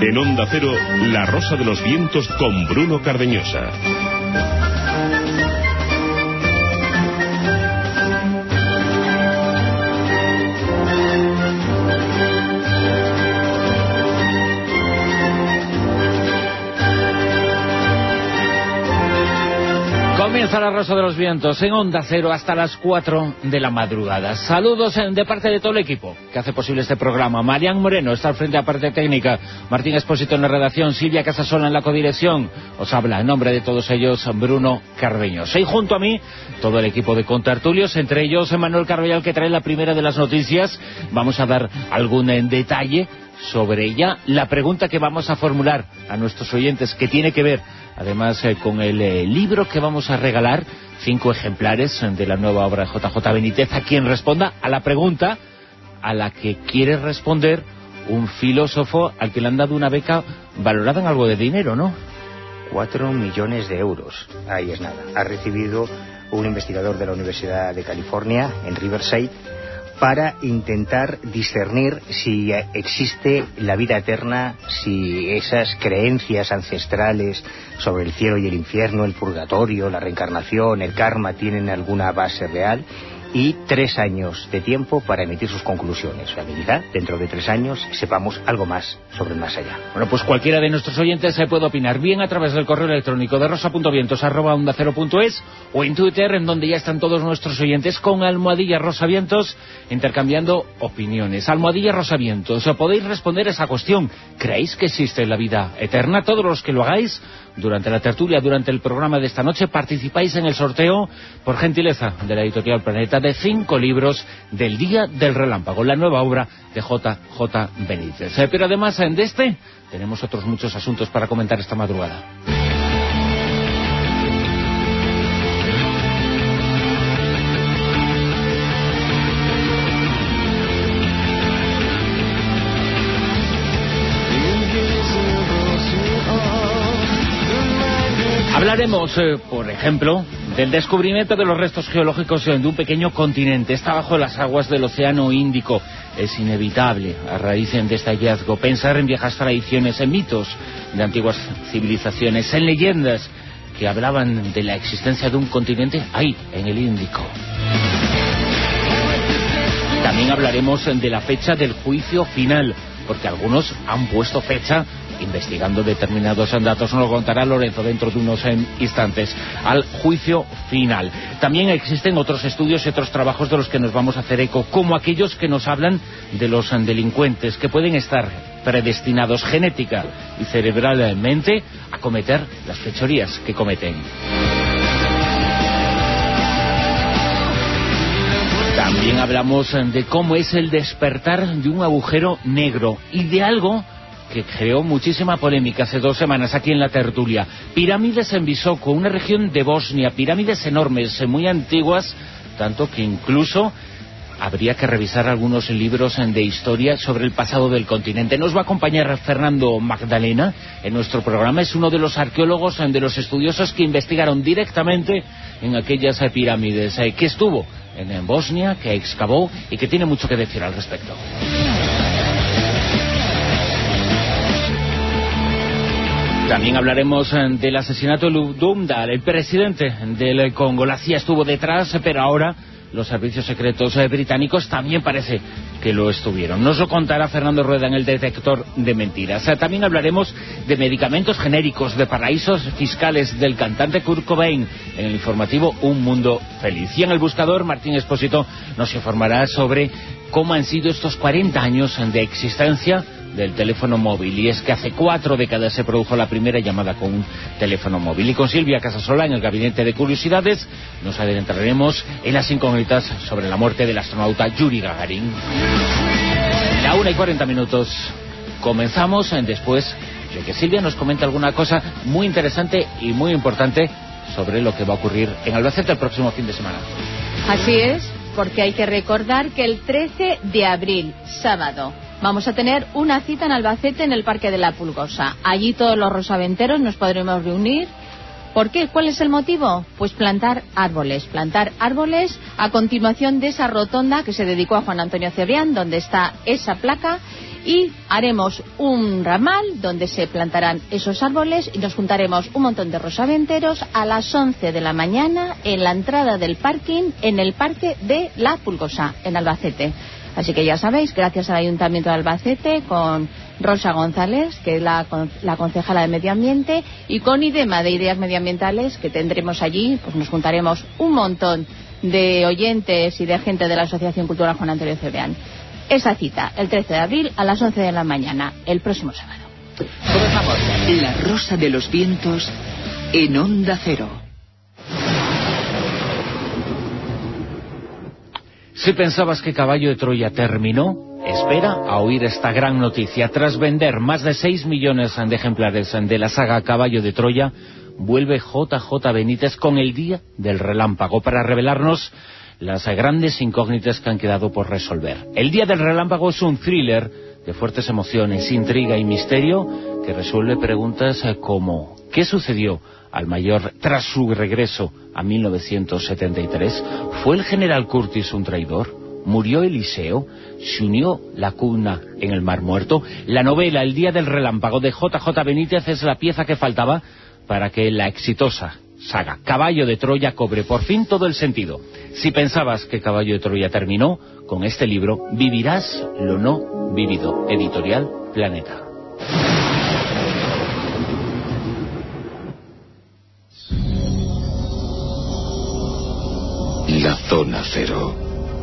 En Onda Cero, La Rosa de los Vientos con Bruno Cardeñosa. Comienza La Rosa de los Vientos en Onda Cero hasta las 4 de la madrugada. Saludos de parte de todo el equipo que hace posible este programa. Marián Moreno está al frente de la parte técnica, Martín Expósito en la redacción, Silvia Casasola en la codirección. Os habla en nombre de todos ellos Bruno Cardeñosa. Y junto a mí, todo el equipo de contertulios, entre ellos Manuel Carvallal, que trae la primera de las noticias. Vamos a dar algún detalle sobre ella. La pregunta que vamos a formular a nuestros oyentes, que tiene que ver además con el libro que vamos a regalar, 5 ejemplares de la nueva obra de JJ Benítez, a quien responda a la pregunta a la que quiere responder un filósofo al que le han dado una beca valorada en algo de dinero, ¿no? 4 millones de euros. Ahí es nada. Ha recibido un investigador de la Universidad de California, en Riverside, para intentar discernir si existe la vida eterna, si esas creencias ancestrales sobre el cielo y el infierno, el purgatorio, la reencarnación, el karma, tienen alguna base real, y 3 años de tiempo para emitir sus conclusiones. La habilidad, dentro de 3 años, sepamos algo más sobre el más allá. Bueno, pues cualquiera de nuestros oyentes se puede opinar, bien a través del correo electrónico de rosa.vientos@ondacero.es, o en Twitter, en donde ya están todos nuestros oyentes con almohadilla Rosavientos, intercambiando opiniones. Almohadilla Rosavientos, podéis responder a esa cuestión. ¿Creéis que existe la vida eterna? Todos los que lo hagáis durante la tertulia, durante el programa de esta noche, participáis en el sorteo, por gentileza de la editorial Planeta, de 5 libros del Día del Relámpago, la nueva obra de JJ Benítez. Pero además de este, tenemos otros muchos asuntos para comentar esta madrugada. Hablaremos, por ejemplo, del descubrimiento de los restos geológicos de un pequeño continente. Está bajo las aguas del Océano Índico. Es inevitable, a raíz de este hallazgo, pensar en viejas tradiciones, en mitos de antiguas civilizaciones, en leyendas que hablaban de la existencia de un continente ahí, en el Índico. También hablaremos de la fecha del juicio final, porque algunos han puesto fecha investigando determinados datos. Nos lo contará Lorenzo dentro de unos instantes, al juicio final. También existen otros estudios y otros trabajos de los que nos vamos a hacer eco, como aquellos que nos hablan de los delincuentes que pueden estar predestinados genética y cerebralmente a cometer las fechorías que cometen. También hablamos de cómo es el despertar de un agujero negro y de algo que creó muchísima polémica hace 2 semanas aquí en la tertulia. Pirámides en Visoko, una región de Bosnia, pirámides enormes, muy antiguas, tanto que incluso habría que revisar algunos libros de historia sobre el pasado del continente. Nos va a acompañar Fernando Magdalena en nuestro programa. Es uno de los arqueólogos, de los estudiosos que investigaron directamente en aquellas pirámides, que estuvo en Bosnia, que excavó y que tiene mucho que decir al respecto. También hablaremos del asesinato de Lubumba, el presidente del Congo. La CIA estuvo detrás, pero ahora los servicios secretos británicos también parece que lo estuvieron. Nos lo contará Fernando Rueda en el detector de mentiras. También hablaremos de medicamentos genéricos, de paraísos fiscales, del cantante Kurt Cobain, en el informativo Un Mundo Feliz. Y en el buscador, Martín Expósito nos informará sobre cómo han sido estos 40 años de existencia del teléfono móvil, y es que hace 4 décadas se produjo la primera llamada con un teléfono móvil. Y con Silvia Casasola en el gabinete de curiosidades nos adentraremos en las incógnitas sobre la muerte del astronauta Yuri Gagarin. La 1:40. Comenzamos después de que Silvia nos comente alguna cosa muy interesante y muy importante sobre lo que va a ocurrir en Albacete el próximo fin de semana. Así es, porque hay que recordar que el 13 de abril, sábado, vamos a tener una cita en Albacete, en el Parque de la Pulgosa. Allí todos los rosaventeros nos podremos reunir. ¿Por qué? ¿Cuál es el motivo? Pues plantar árboles a continuación de esa rotonda que se dedicó a Juan Antonio Cebrián, donde está esa placa, y haremos un ramal donde se plantarán esos árboles y nos juntaremos un montón de rosaventeros a las 11 de la mañana en la entrada del parking en el Parque de la Pulgosa, en Albacete. Así que ya sabéis, gracias al Ayuntamiento de Albacete, con Rosa González, que es la concejala de Medio Ambiente, y con IDEMA de Ideas Medioambientales, que tendremos allí, pues nos juntaremos un montón de oyentes y de gente de la Asociación Cultural Juan Antonio Cebrián. Esa cita, el 13 de abril a las 11 de la mañana, el próximo sábado. La Rosa de los Vientos en Onda Cero. Si pensabas que Caballo de Troya terminó, espera a oír esta gran noticia. Tras vender más de 6 millones de ejemplares de la saga Caballo de Troya, vuelve JJ Benítez con El Día del Relámpago para revelarnos las grandes incógnitas que han quedado por resolver. El Día del Relámpago es un thriller de fuertes emociones, intriga y misterio que resuelve preguntas como ¿qué sucedió al mayor tras su regreso a 1973? ¿Fue el general Curtis un traidor? ¿Murió Eliseo? ¿Se unió la cuna en el Mar Muerto? La novela El Día del Relámpago de JJ Benítez es la pieza que faltaba para que la exitosa saga Caballo de Troya cobre por fin todo el sentido. Si pensabas que Caballo de Troya terminó, con este libro vivirás lo no vivido. Editorial Planeta. La Zona Cero.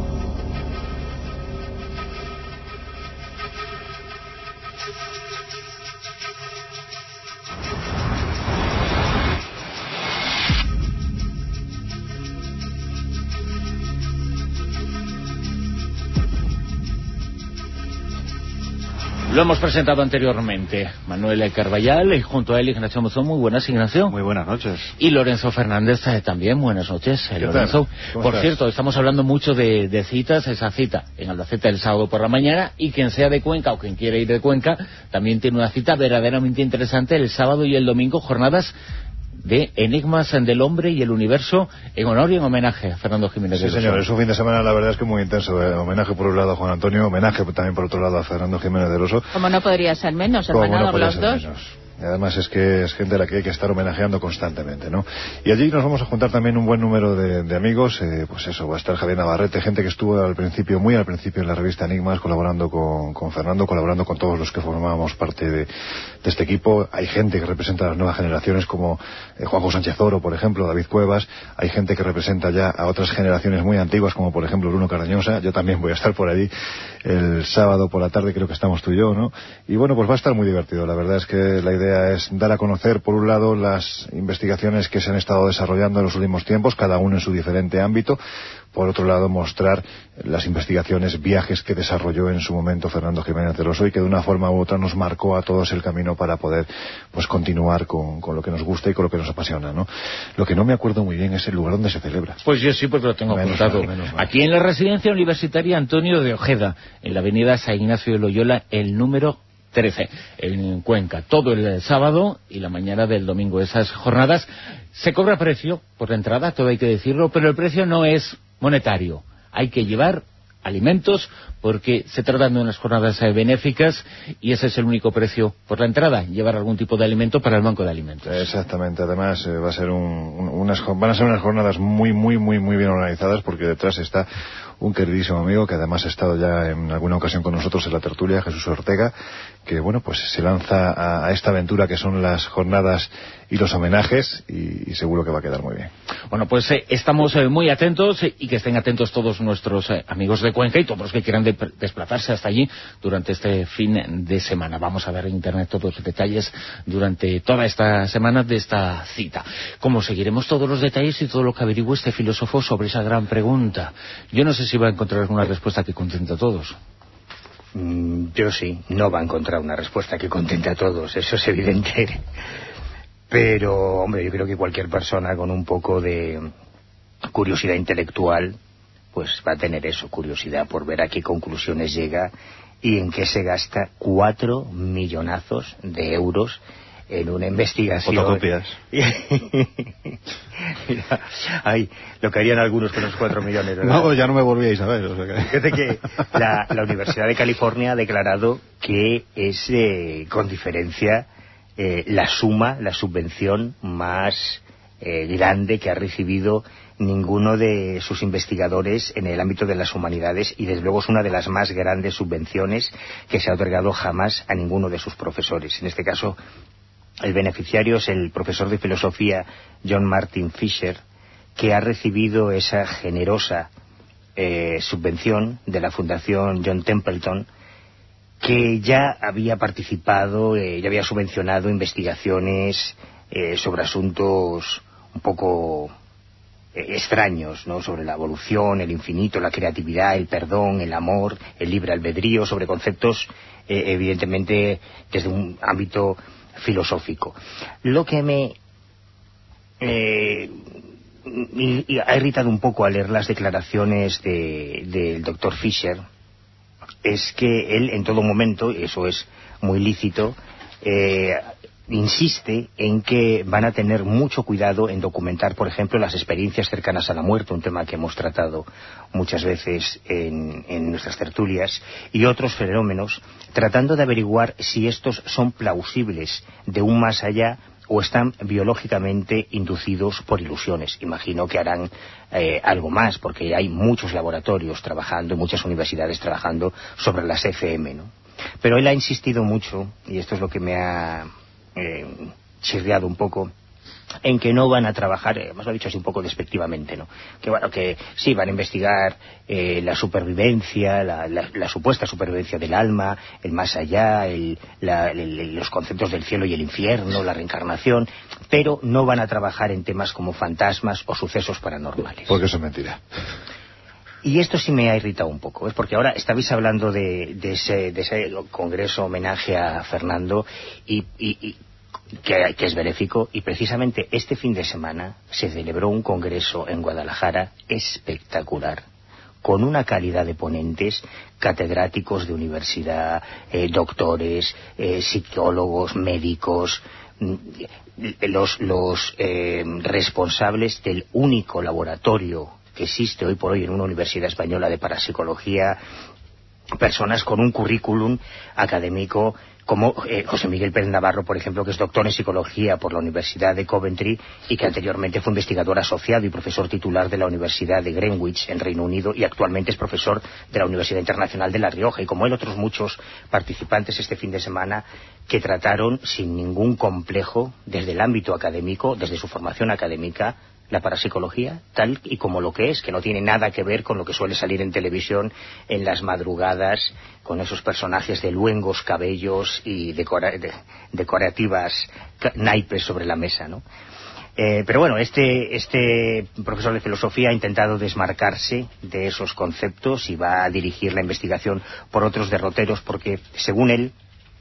Lo hemos presentado anteriormente. Manuel Carballal y junto a él Ignacio Mozón. Muy buenas, Ignacio. Muy buenas noches. Y Lorenzo Fernández también. Buenas noches, Lorenzo. Por cierto, estamos hablando mucho de citas. Esa cita en Albacete el sábado por la mañana, y quien sea de Cuenca o quien quiera ir de Cuenca también tiene una cita verdaderamente interesante el sábado y el domingo, jornadas de Enigmas del Hombre y el Universo, en honor y en homenaje a Fernando Jiménez de Los. Sí, señor, es un fin de semana, la verdad es que muy intenso. Homenaje por un lado a Juan Antonio, homenaje también por otro lado a Fernando Jiménez del Oso. Como no podría ser menos, hermanados los dos. Y además es que es gente a la que hay que estar homenajeando constantemente, ¿no? Y allí nos vamos a juntar también un buen número de amigos, pues eso, va a estar Javier Navarrete, gente que estuvo al principio, muy al principio en la revista Enigmas, colaborando con Fernando, colaborando con todos los que formábamos parte de este equipo. Hay gente que representa a las nuevas generaciones como Juanjo Sánchez Oro, por ejemplo, David Cuevas. Hay gente que representa ya a otras generaciones muy antiguas, como por ejemplo Bruno Cardañosa. Yo también voy a estar por allí el sábado por la tarde, creo que estamos tú y yo, ¿no? Y bueno, pues va a estar muy divertido. La verdad es que la idea es dar a conocer, por un lado, las investigaciones que se han estado desarrollando en los últimos tiempos, cada uno en su diferente ámbito. Por otro lado, mostrar las investigaciones, viajes que desarrolló en su momento Fernando Jiménez del Oso y que de una forma u otra nos marcó a todos el camino para poder pues continuar con lo que nos gusta y con lo que nos apasiona, ¿no? Lo que no me acuerdo muy bien es el lugar donde se celebra. Pues yo sí, porque lo tengo apuntado. Aquí en la Residencia Universitaria Antonio de Ojeda, en la avenida San Ignacio de Loyola, el número 13, en Cuenca, todo el sábado y la mañana del domingo. Esas jornadas se cobra precio por la entrada, todo hay que decirlo, pero el precio no es monetario. Hay que llevar alimentos porque se tratan de unas jornadas benéficas y ese es el único precio por la entrada, llevar algún tipo de alimento para el banco de alimentos. Exactamente, además van a ser unas jornadas muy bien organizadas, porque detrás está un queridísimo amigo que además ha estado ya en alguna ocasión con nosotros en la tertulia, Jesús Ortega, que bueno, pues se lanza a esta aventura que son las jornadas y los homenajes, y seguro que va a quedar muy bien. Bueno, pues estamos muy atentos, y que estén atentos todos nuestros amigos de Cuenca y todos los que quieran desplazarse hasta allí durante este fin de semana. Vamos a ver en internet todos los detalles durante toda esta semana de esta cita. Como seguiremos todos los detalles y todo lo que averigüe este filósofo sobre esa gran pregunta. Yo no sé si va a encontrar alguna respuesta que contente a todos. Yo sí, no va a encontrar una respuesta que contente a todos, eso es evidente. Pero, hombre, yo creo que cualquier persona con un poco de curiosidad intelectual, pues va a tener eso, curiosidad por ver a qué conclusiones llega y en qué se gasta 4 millonazos de euros en una investigación... Fotocopias. Mira, ay, lo que harían algunos con los 4 millones, ¿verdad? No, ya no me volvíais a ver. O sea que... Fíjate que la Universidad de California ha declarado que es, con diferencia, la subvención más grande que ha recibido ninguno de sus investigadores en el ámbito de las humanidades, y desde luego es una de las más grandes subvenciones que se ha otorgado jamás a ninguno de sus profesores. En este caso, el beneficiario es el profesor de filosofía John Martin Fisher, que ha recibido esa generosa subvención de la Fundación John Templeton, que ya había participado, ya había subvencionado investigaciones sobre asuntos un poco extraños, ¿no? Sobre la evolución, el infinito, la creatividad, el perdón, el amor, el libre albedrío, sobre conceptos evidentemente desde un ámbito filosófico. Lo que me ha irritado un poco al leer las declaraciones del doctor Fisher es que él en todo momento, y eso es muy lícito, insiste en que van a tener mucho cuidado en documentar, por ejemplo, las experiencias cercanas a la muerte, un tema que hemos tratado muchas veces en nuestras tertulias, y otros fenómenos, tratando de averiguar si estos son plausibles de un más allá o están biológicamente inducidos por ilusiones. Imagino que harán algo más, porque hay muchos laboratorios trabajando, muchas universidades trabajando sobre las FM, ¿no? Pero él ha insistido mucho, y esto es lo que me ha chirriado un poco, en que no van a trabajar, además lo ha dicho así un poco despectivamente, ¿no? Que bueno, que sí, van a investigar la supervivencia, la supuesta supervivencia del alma, el más allá, los conceptos del cielo y el infierno, la reencarnación, pero no van a trabajar en temas como fantasmas o sucesos paranormales. Porque eso es mentira. Y esto sí me ha irritado un poco, ¿eh? Porque ahora estabais hablando de ese congreso homenaje a Fernando y que es benéfico, y precisamente este fin de semana se celebró un congreso en Guadalajara espectacular, con una calidad de ponentes, catedráticos de universidad, doctores, psicólogos, médicos, los responsables del único laboratorio que existe hoy por hoy en una universidad española de parapsicología, personas con un currículum académico como José Miguel Pérez Navarro, por ejemplo, que es doctor en psicología por la Universidad de Coventry y que anteriormente fue investigador asociado y profesor titular de la Universidad de Greenwich en Reino Unido, y actualmente es profesor de la Universidad Internacional de La Rioja, y como él otros muchos participantes este fin de semana que trataron sin ningún complejo desde el ámbito académico, desde su formación académica, la parapsicología tal y como lo que es, que no tiene nada que ver con lo que suele salir en televisión en las madrugadas, con esos personajes de luengos cabellos y decorativas naipes sobre la mesa, ¿no? Pero bueno, este profesor de filosofía ha intentado desmarcarse de esos conceptos y va a dirigir la investigación por otros derroteros, porque según él,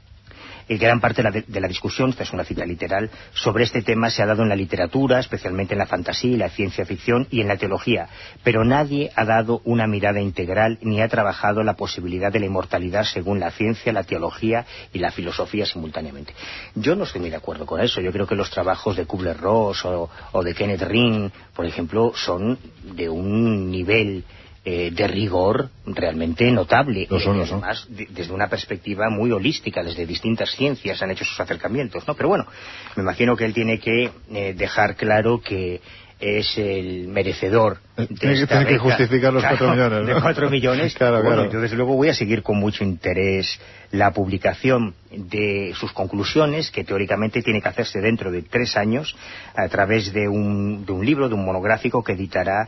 gran parte de la discusión, esta es una cita literal, sobre este tema se ha dado en la literatura, especialmente en la fantasía y la ciencia ficción y en la teología, pero nadie ha dado una mirada integral ni ha trabajado la posibilidad de la inmortalidad según la ciencia, la teología y la filosofía simultáneamente. Yo no estoy muy de acuerdo con eso. Yo creo que los trabajos de Kubler-Ross o de Kenneth Ring, por ejemplo, son de un nivel de rigor realmente notable. Además, desde una perspectiva muy holística, desde distintas ciencias han hecho sus acercamientos, ¿no? Pero bueno, me imagino que él tiene que dejar claro que es el merecedor de esta beca. Tiene que justificar los 4 millones, ¿no? De 4 millones. Claro. Yo desde luego voy a seguir con mucho interés la publicación de sus conclusiones, que teóricamente tiene que hacerse dentro de 3 años, a través de un libro, de un monográfico que editará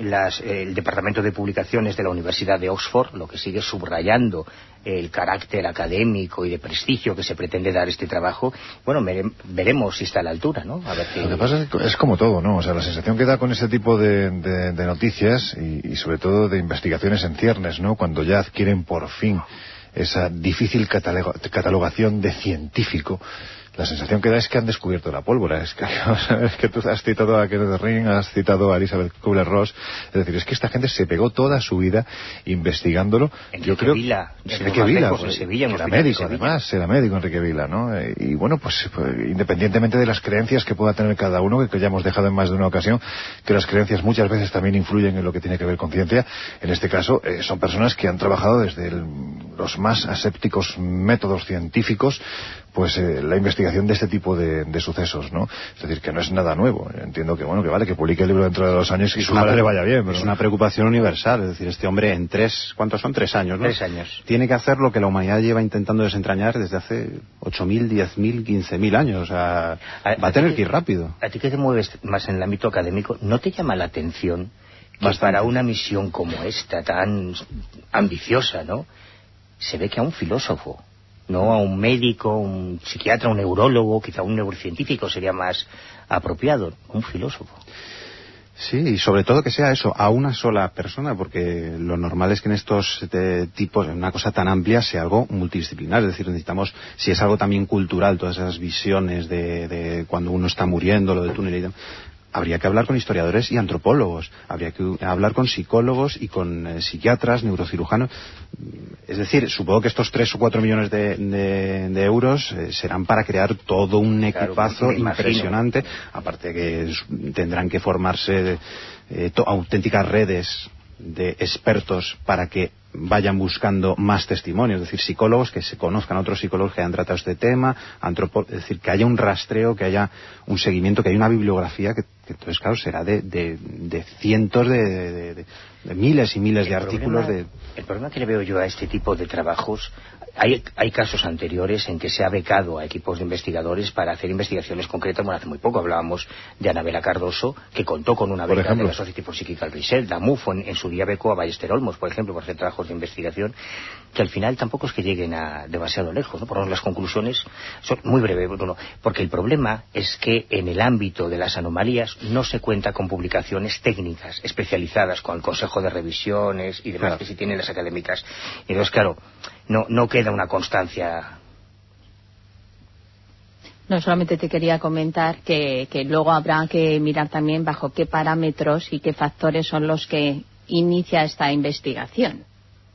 el Departamento de Publicaciones de la Universidad de Oxford, lo que sigue subrayando el carácter académico y de prestigio que se pretende dar este trabajo. Bueno, veremos si está a la altura, ¿no? A ver qué... Lo que pasa es como todo, ¿no? O sea, la sensación que da con este tipo de noticias y sobre todo de investigaciones en ciernes, ¿no? Cuando ya adquieren por fin esa difícil catalogación de científico, la sensación que da es que han descubierto la pólvora. Es que tú has citado a Kenneth Ring, has citado a Elizabeth Kubler-Ross, es decir, es que esta gente se pegó toda su vida investigándolo. Enrique Vila, en Sevilla, era médico, además, era médico Enrique Vila, ¿no? Y bueno, pues independientemente de las creencias que pueda tener cada uno, que ya hemos dejado en más de una ocasión, que las creencias muchas veces también influyen en lo que tiene que ver con ciencia, en este caso son personas que han trabajado desde los más asépticos métodos científicos, pues la investigación de este tipo de sucesos, ¿no? Es decir, que no es nada nuevo. Entiendo que, bueno, que vale, que publique el libro dentro de 2 años y que ojalá le vaya bien. Pero... Es una preocupación universal. Es decir, este hombre en 3... ¿Cuántos son? 3 años, ¿no? 3 años. Tiene que hacer lo que la humanidad lleva intentando desentrañar desde hace 8.000, 10.000, 15.000 años. O sea, va a tener que ir rápido. A ti que te mueves más en el ámbito académico, ¿no te llama la atención que para una misión como esta, tan ambiciosa, ¿no?, se ve que a un filósofo, no a un médico, un psiquiatra, un neurólogo, quizá un neurocientífico sería más apropiado, un filósofo? Sí, y sobre todo que sea eso, a una sola persona, porque lo normal es que en estos tipos, en una cosa tan amplia, sea algo multidisciplinar. Es decir, necesitamos, si es algo también cultural, todas esas visiones de cuando uno está muriendo, lo del túnel y demás, habría que hablar con historiadores y antropólogos, habría que hablar con psicólogos y con psiquiatras, neurocirujanos. Es decir, supongo que estos 3 o 4 millones de euros serán para crear todo un equipazo impresionante, aparte que tendrán que formarse auténticas redes de expertos para que vayan buscando más testimonios, es decir, psicólogos que se conozcan a otros psicólogos que hayan tratado este tema, es decir, que haya un rastreo, que haya un seguimiento, que haya una bibliografía que entonces, claro, será de cientos de miles y miles de artículos. El problema que le veo yo a este tipo de trabajos, hay casos anteriores en que se ha becado a equipos de investigadores para hacer investigaciones concretas. Bueno, hace muy poco hablábamos de Anabela Cardoso, que contó con una beca de la Society for Psychical Research. Damuf en su día becó a Ballester Olmos, por ejemplo, por hacer trabajos de investigación que al final tampoco es que lleguen a demasiado lejos, ¿no? Por lo menos las conclusiones son muy breves, Bruno, porque el problema es que en el ámbito de las anomalías no se cuenta con publicaciones técnicas especializadas, con el Consejo de Revisiones y demás, claro, que sí tienen las académicas. Y entonces, claro, no queda una constancia. No, solamente te quería comentar que luego habrá que mirar también bajo qué parámetros y qué factores son los que inicia esta investigación.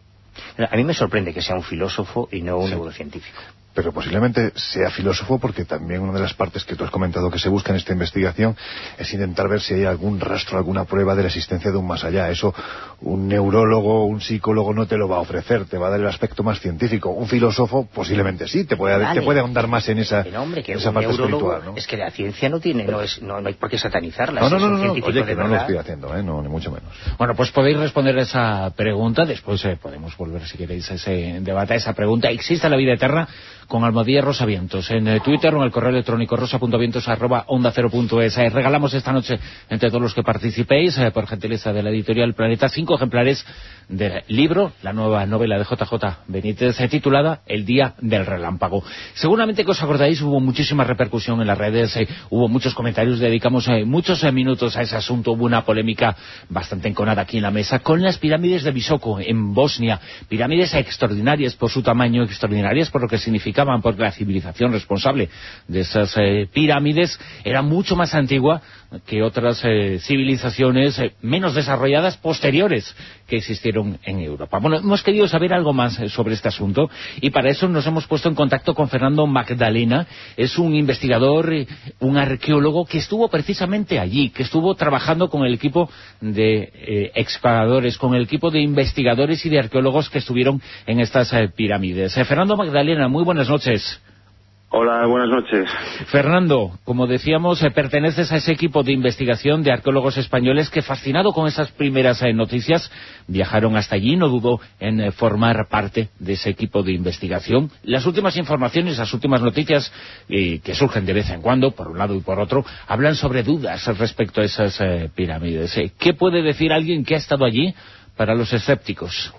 A mí me sorprende que sea un filósofo y no un neurocientífico. Pero posiblemente sea filósofo porque también una de las partes que tú has comentado que se busca en esta investigación es intentar ver si hay algún rastro, alguna prueba de la existencia de un más allá. Eso un neurólogo, un psicólogo no te lo va a ofrecer, te va a dar el aspecto más científico. Un filósofo posiblemente sí, te puede ahondar más en esa, esa parte espiritual, ¿no? Es que la ciencia no hay por qué satanizarla. No, oye, que no lo estoy haciendo, no, ni mucho menos. Bueno, pues podéis responder a esa pregunta, después podemos volver si queréis a ese debate, a esa pregunta. ¿Existe la vida eterna? Con Almohadilla Rosavientos en Twitter o en el correo electrónico rosa.vientos@onda0.es. Regalamos esta noche entre todos los que participéis, por gentileza de la editorial Planeta, 5 ejemplares del libro, la nueva novela de JJ Benítez, titulada El día del relámpago. Seguramente que os acordáis, hubo muchísima repercusión en las redes, hubo muchos comentarios, dedicamos muchos minutos a ese asunto. Hubo una polémica bastante enconada aquí en la mesa con las pirámides de Visoko en Bosnia, pirámides extraordinarias por su tamaño, extraordinarias por lo que significaban, porque la civilización responsable de esas pirámides era mucho más antigua que otras civilizaciones menos desarrolladas posteriores que existieron en Europa. Bueno, hemos querido saber algo más sobre este asunto y para eso nos hemos puesto en contacto con Fernando Magdalena. Es un investigador, un arqueólogo que estuvo precisamente allí, que estuvo trabajando con el equipo de excavadores, con el equipo de investigadores y de arqueólogos que estuvieron en estas pirámides. Fernando Magdalena, muy buenas noches. Hola, buenas noches. Fernando, como decíamos, perteneces a ese equipo de investigación de arqueólogos españoles que, fascinado con esas primeras noticias, viajaron hasta allí. No dudo en formar parte de ese equipo de investigación. Las últimas informaciones, las últimas noticias que surgen de vez en cuando, por un lado y por otro, hablan sobre dudas respecto a esas pirámides. ¿Qué puede decir alguien que ha estado allí para los escépticos?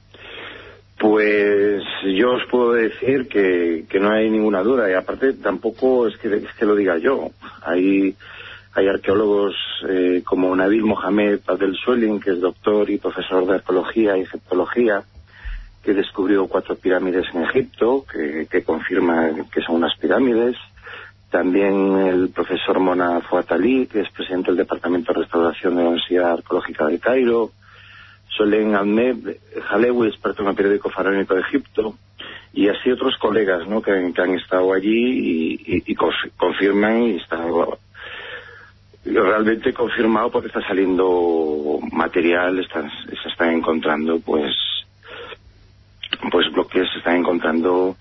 Pues yo os puedo decir que no hay ninguna duda, y aparte tampoco es que lo diga yo. Hay arqueólogos como Nabil Mohamed Abdel Suelin, que es doctor y profesor de arqueología y egiptología, que descubrió 4 pirámides en Egipto, que confirma que son unas pirámides. también el profesor Mona Fouattali, que es presidente del Departamento de Restauración de la Universidad Arqueológica de Cairo, Solem Ahmed Halewi, experto en el periódico faraónico de Egipto, y así otros colegas, ¿no?, que han estado allí y confirman, y está realmente confirmado porque está saliendo material, se están encontrando pues bloques, se están encontrando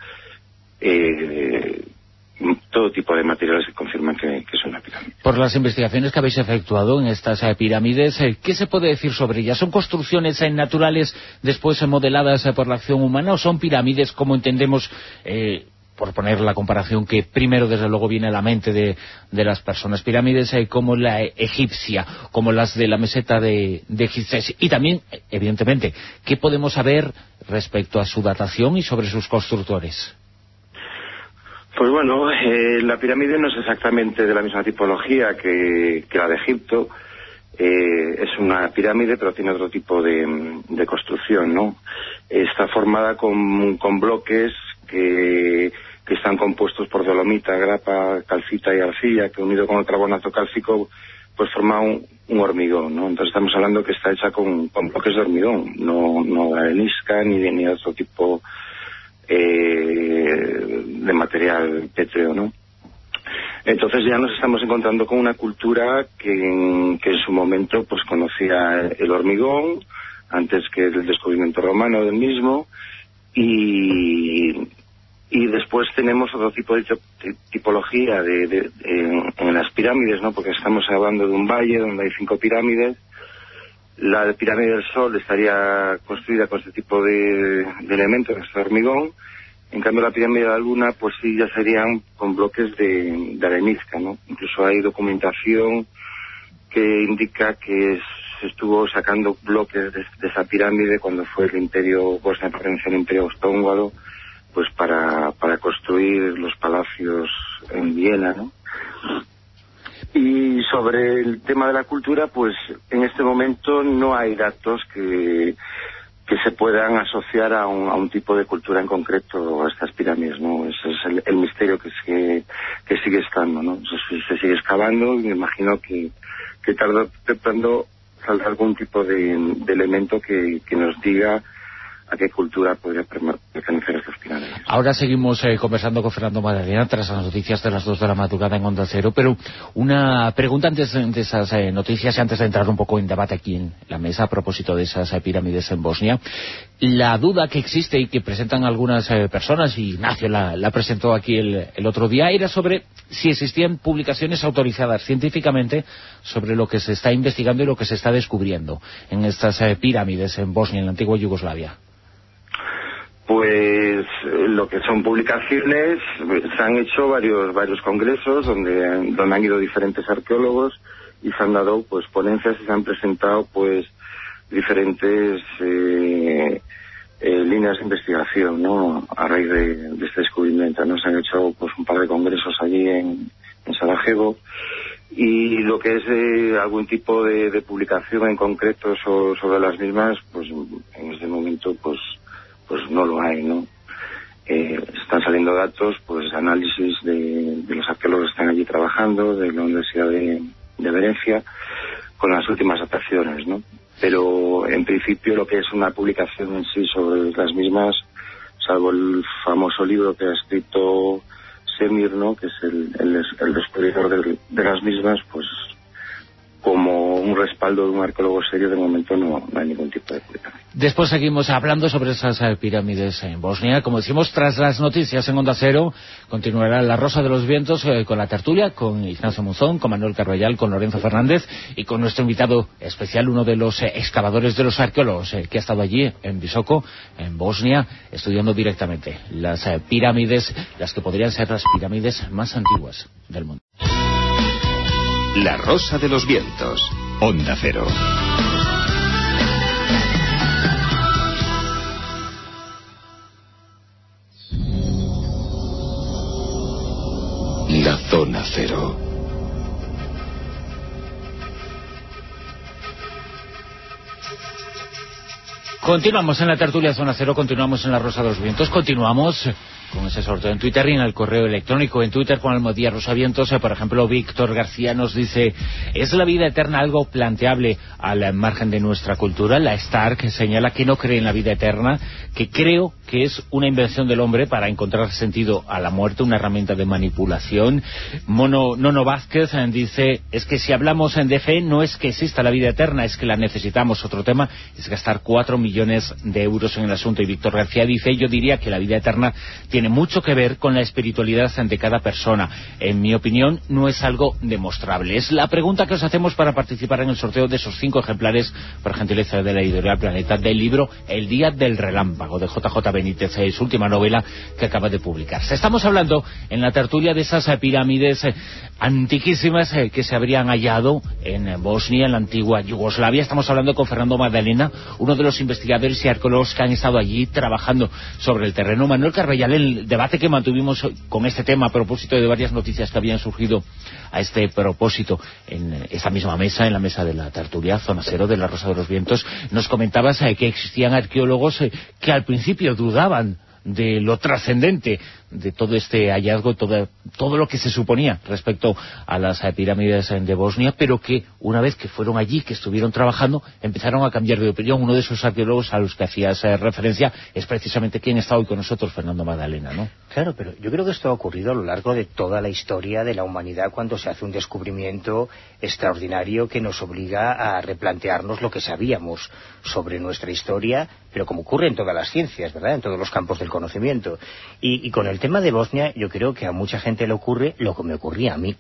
todo tipo de materiales que confirman que son una pirámide. Por las investigaciones que habéis efectuado en estas pirámides, ¿qué se puede decir sobre ellas? ¿Son construcciones naturales después modeladas por la acción humana o son pirámides, como entendemos, por poner la comparación que primero desde luego viene a la mente de las personas, pirámides como la egipcia, como las de la meseta de Gizeh? Y también, evidentemente, ¿qué podemos saber respecto a su datación y sobre sus constructores? Pues bueno, la pirámide no es exactamente de la misma tipología que la de Egipto. Es una pirámide, pero tiene otro tipo de construcción, ¿no? Está formada con bloques que están compuestos por dolomita, grapa, calcita y arcilla, que unido con el carbonato cálcico pues forma un hormigón, ¿no? Entonces estamos hablando que está hecha con bloques de hormigón, no de arenisca ni otro tipo de material pétreo, ¿no? Entonces ya nos estamos encontrando con una cultura que en su momento pues conocía el hormigón antes que el descubrimiento romano del mismo, y después tenemos otro tipo de tipología en las pirámides, ¿no? Porque estamos hablando de un valle donde hay 5 pirámides. La pirámide del Sol estaría construida con este tipo de elementos, este hormigón. En cambio, la pirámide de la Luna, pues sí, ya serían con bloques de arenisca, ¿no? Incluso hay documentación que indica que se estuvo sacando bloques de esa pirámide cuando fue el Imperio Bosnia, pertenecía al Imperio Austrohúngaro, pues para construir los palacios en Viena, ¿no? Y sobre el tema de la cultura, pues en este momento no hay datos que se puedan asociar a un tipo de cultura en concreto a estas pirámides, ¿no? Ese es el misterio que sigue estando, ¿no? Se sigue excavando y me imagino que tarde o temprano saldrá algún tipo de elemento que nos diga a qué cultura podría pertenecer estas pirámides. Ahora seguimos conversando con Fernando Madariaga tras las noticias de las 2 de la madrugada en Onda Cero, pero una pregunta antes de esas noticias y antes de entrar un poco en debate aquí en la mesa a propósito de esas pirámides en Bosnia. La duda que existe y que presentan algunas personas, y Ignacio la presentó aquí el otro día, era sobre si existían publicaciones autorizadas científicamente sobre lo que se está investigando y lo que se está descubriendo en estas pirámides en Bosnia, en la antigua Yugoslavia. Pues lo que son publicaciones, se han hecho varios congresos donde han ido diferentes arqueólogos y se han dado pues ponencias y se han presentado pues diferentes líneas de investigación, ¿no? A raíz de este descubrimiento, ¿no? Se han hecho pues un par de congresos allí en Sarajevo, y lo que es algún tipo de publicación en concreto sobre las mismas, pues en este momento pues no lo hay, ¿no? Están saliendo datos, pues análisis de los arqueólogos que están allí trabajando, de la Universidad de Venecia, con las últimas dataciones, ¿no? Pero en principio lo que es una publicación en sí sobre las mismas, salvo el famoso libro que ha escrito Semir, ¿no?, que es el descubridor de las mismas, pues como un respaldo de un arqueólogo serio, de momento no hay ningún tipo de publicación. Después seguimos hablando sobre esas pirámides en Bosnia. Como decimos, tras las noticias en Onda Cero, continuará La Rosa de los Vientos con la tertulia, con Ignacio Monzón, con Manuel Carballal, con Lorenzo Fernández y con nuestro invitado especial, uno de los excavadores, de los arqueólogos que ha estado allí en Visoko, en Bosnia, estudiando directamente las pirámides, las que podrían ser las pirámides más antiguas del mundo. La Rosa de los Vientos, Onda Cero. La Zona Cero. Continuamos en la tertulia Zona Cero, continuamos en La Rosa de los Vientos, continuamos con ese sorteo en Twitter y en el correo electrónico. En Twitter con Almodía Rosavientos, por ejemplo, Víctor García nos dice: ¿es la vida eterna algo planteable al margen de nuestra cultura? La Stark señala que no cree en la vida eterna, que creo que es una invención del hombre para encontrar sentido a la muerte, una herramienta de manipulación. Nono Vázquez dice: es que si hablamos de fe, no es que exista la vida eterna, es que la necesitamos. Otro tema es gastar 4 millones de euros en el asunto. Y Víctor García dice: yo diría que la vida eterna tiene mucho que ver con la espiritualidad de cada persona. En mi opinión, no es algo demostrable. Es la pregunta que os hacemos para participar en el sorteo de esos 5 ejemplares, por gentileza de la editorial Planeta, del libro El día del relámpago, de JJ Benítez, su última novela que acaba de publicarse. Estamos hablando en la tertulia de esas pirámides antiquísimas que se habrían hallado en Bosnia, en la antigua Yugoslavia. Estamos hablando con Fernando Magdalena, uno de los investigadores y arqueólogos que han estado allí trabajando sobre el terreno. Manuel Carballal, el debate que mantuvimos con este tema a propósito de varias noticias que habían surgido a este propósito en esta misma mesa, en la mesa de la tertulia Zona Cero de la Rosa de los Vientos, nos comentabas que existían arqueólogos que al principio dudaban de lo trascendente de todo este hallazgo, todo lo que se suponía respecto a las pirámides de Bosnia, pero que una vez que fueron allí, que estuvieron trabajando, empezaron a cambiar de opinión. Uno de esos arqueólogos a los que hacías referencia es precisamente quien está hoy con nosotros, Fernando Magdalena, ¿no? Claro, pero yo creo que esto ha ocurrido a lo largo de toda la historia de la humanidad, cuando se hace un descubrimiento extraordinario que nos obliga a replantearnos lo que sabíamos sobre nuestra historia, pero como ocurre en todas las ciencias, ¿verdad?, en todos los campos del conocimiento. Y con el tema de Bosnia, yo creo que a mucha gente le ocurre lo que me ocurría a mí,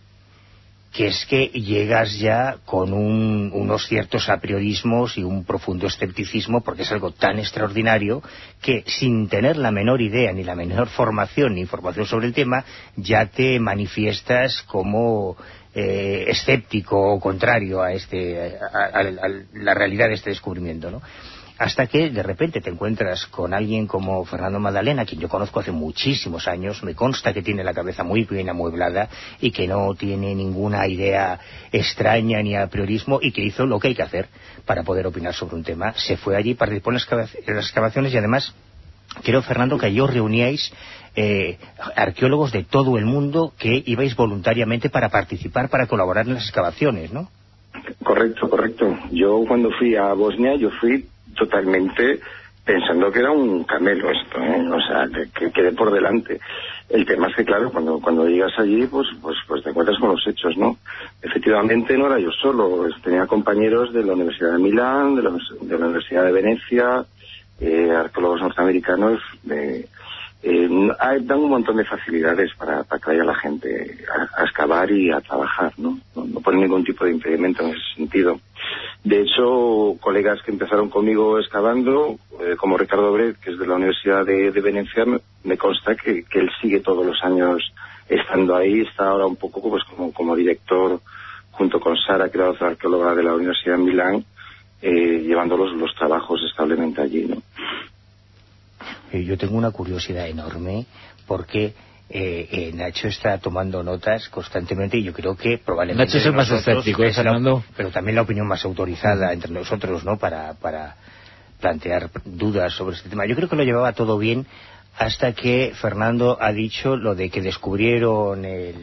que es que llegas ya con unos ciertos apriorismos y un profundo escepticismo, porque es algo tan extraordinario que, sin tener la menor idea, ni la menor formación ni información sobre el tema, ya te manifiestas como escéptico o contrario a la realidad de este descubrimiento, ¿no? Hasta que de repente te encuentras con alguien como Fernando Magdalena, quien yo conozco hace muchísimos años, me consta que tiene la cabeza muy bien amueblada y que no tiene ninguna idea extraña ni apriorismo, y que hizo lo que hay que hacer para poder opinar sobre un tema. Se fue allí, participó en las excavaciones, y además creo, Fernando, que allí os reuníais arqueólogos de todo el mundo que ibais voluntariamente para participar, para colaborar en las excavaciones, ¿no? Correcto. Yo cuando fui a Bosnia, yo fui totalmente pensando que era un camelo esto, o sea, que quedé por delante. El tema es que, claro, cuando llegas allí, pues te encuentras con los hechos, ¿no? Efectivamente no era yo solo, tenía compañeros de la Universidad de Milán, de la Universidad de Venecia, arqueólogos norteamericanos, dan un montón de facilidades para que vaya la gente a excavar y a trabajar, ¿no? No ponen ningún tipo de impedimento en ese sentido. De hecho, colegas que empezaron conmigo excavando, como Ricardo Bret, que es de la Universidad de Venecia, me consta que él sigue todos los años estando ahí. Está ahora un poco pues como director, junto con Sara, que era otra arqueóloga de la Universidad de Milán, llevando los trabajos establemente allí, ¿no? Yo tengo una curiosidad enorme porque Nacho está tomando notas constantemente, y yo creo que probablemente Nacho es el más escéptico, Fernando, pero también la opinión más autorizada entre nosotros, ¿no?, para plantear dudas sobre este tema. Yo creo que lo llevaba todo bien hasta que Fernando ha dicho lo de que descubrieron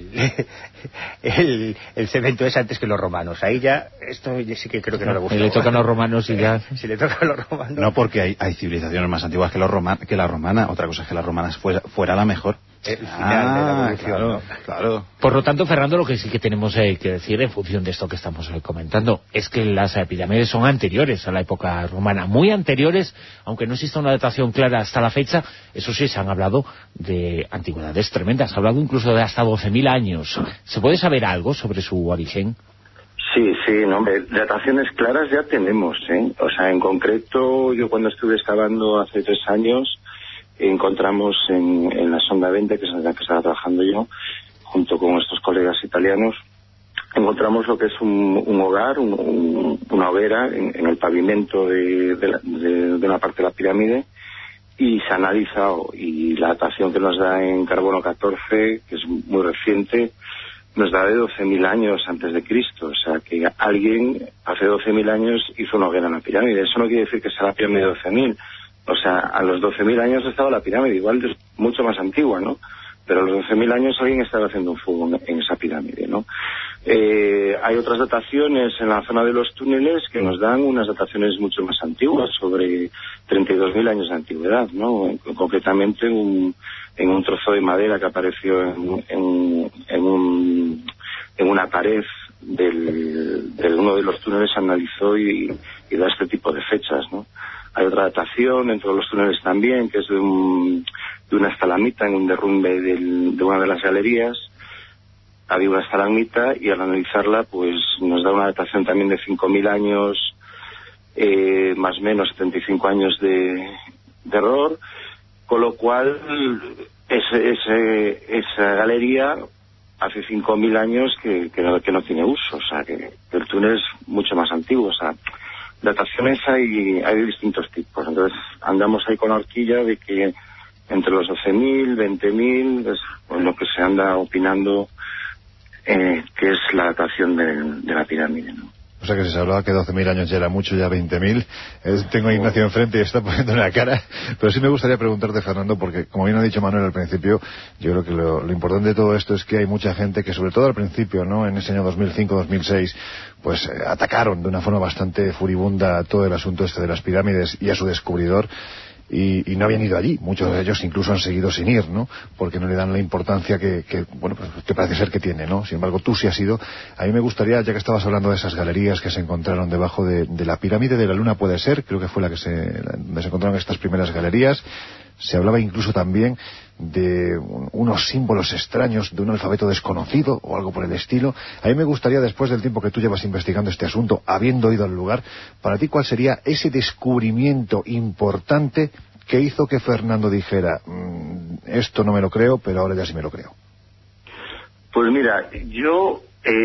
el cemento es antes que los romanos. Ahí ya, esto ya sí que creo que no le gusta. Le tocan a los romanos y ya... Si le tocan a los romanos... No, porque hay civilizaciones más antiguas que la romana. Otra cosa es que la romana fuera la mejor. El final de la evolución, ¿no? Claro. Por lo tanto, Fernando, lo que sí que tenemos que decir en función de esto que estamos comentando es que las pirámides son anteriores a la época romana, muy anteriores, aunque no exista una datación clara hasta la fecha. Eso sí, se han hablado de antigüedades tremendas, se ha hablado incluso de hasta 12.000 años. ¿Se puede saber algo sobre su origen? Sí, no, hombre, dataciones claras ya tenemos, O sea, en concreto, yo cuando estuve excavando hace 3 años, encontramos en la sonda 20, que es en la que estaba trabajando yo, junto con estos colegas italianos, encontramos lo que es un hogar, una hoguera en el pavimento de una parte de la pirámide, y se ha analizado, y la datación que nos da en carbono 14, que es muy reciente, nos da de 12.000 años antes de Cristo. O sea, que alguien hace 12.000 años hizo una hoguera en la pirámide. Eso no quiere decir que sea la pirámide de 12.000, O sea, a los 12.000 años estaba la pirámide, igual es mucho más antigua, ¿no? Pero a los 12.000 años alguien estaba haciendo un fuego en esa pirámide, ¿no? Hay otras dataciones en la zona de los túneles que nos dan unas dataciones mucho más antiguas, sobre 32.000 años de antigüedad, ¿no? Concretamente en un trozo de madera que apareció en una pared de uno de los túneles, se analizó y da este tipo de fechas, ¿no? Hay otra datación dentro de los túneles también, que es de una estalagmita en un derrumbe de una de las galerías. Había una estalagmita y al analizarla pues nos da una datación también de 5.000 años, más o menos 75 años de error, con lo cual esa galería hace 5.000 años que no tiene uso, o sea que el túnel es mucho más antiguo. O sea, dataciones hay de distintos tipos, entonces andamos ahí con la horquilla de que entre los 12.000, 20.000 es pues lo que se anda opinando que es la datación de la pirámide, ¿no? O sea que si se hablaba que 12.000 años ya era mucho, ya 20.000. Tengo a Ignacio enfrente y está poniendo una cara. Pero sí me gustaría preguntarte, Fernando, porque como bien ha dicho Manuel al principio, yo creo que lo importante de todo esto es que hay mucha gente que, sobre todo al principio, ¿no?, en ese año 2005-2006, pues atacaron de una forma bastante furibunda todo el asunto este de las pirámides y a su descubridor. Y no habían ido allí, muchos de ellos incluso han seguido sin ir, ¿no?, porque no le dan la importancia que parece ser que tiene, ¿no? Sin embargo, tú sí has ido. A mí me gustaría, ya que estabas hablando de esas galerías que se encontraron debajo de la pirámide de la Luna, puede ser, creo que fue donde se encontraron estas primeras galerías. Se hablaba incluso también de unos símbolos extraños, de un alfabeto desconocido o algo por el estilo. A mí me gustaría, después del tiempo que tú llevas investigando este asunto, habiendo ido al lugar, para ti, ¿cuál sería ese descubrimiento importante que hizo que Fernando dijera, esto no me lo creo, pero ahora ya sí me lo creo? Pues mira, yo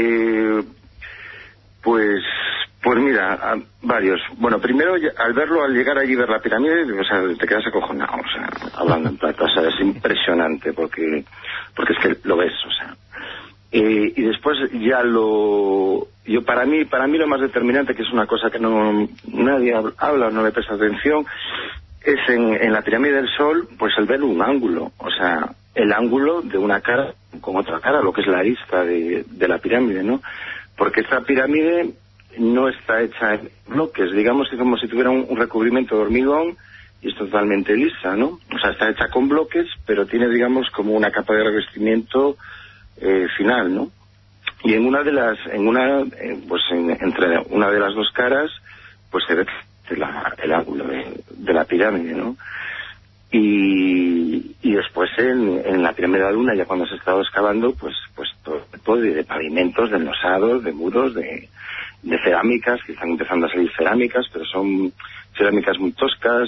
pues mira, varios. Bueno, primero, al verlo, al llegar allí y ver la pirámide, o sea, te quedas acojonado, o sea, hablando en plata, o sea, es impresionante, porque es que lo ves, o sea. Y después ya para mí lo más determinante, que es una cosa que nadie habla o no le presta atención, es en la pirámide del Sol, pues el ver un ángulo, o sea, el ángulo de una cara con otra cara, lo que es la arista de la pirámide, ¿no? Porque esta pirámide no está hecha en bloques, digamos que como si tuviera un recubrimiento de hormigón y es totalmente lisa, ¿no? O sea, está hecha con bloques, pero tiene, digamos, como una capa de revestimiento final, ¿no? Y entre una de las dos caras, pues se ve el ángulo de la pirámide, ¿no? Y después en la pirámide de la Luna, ya cuando se ha estado excavando, pues todo tipo de pavimentos, de enlosados, de muros, de cerámicas, que están empezando a salir cerámicas, pero son cerámicas muy toscas,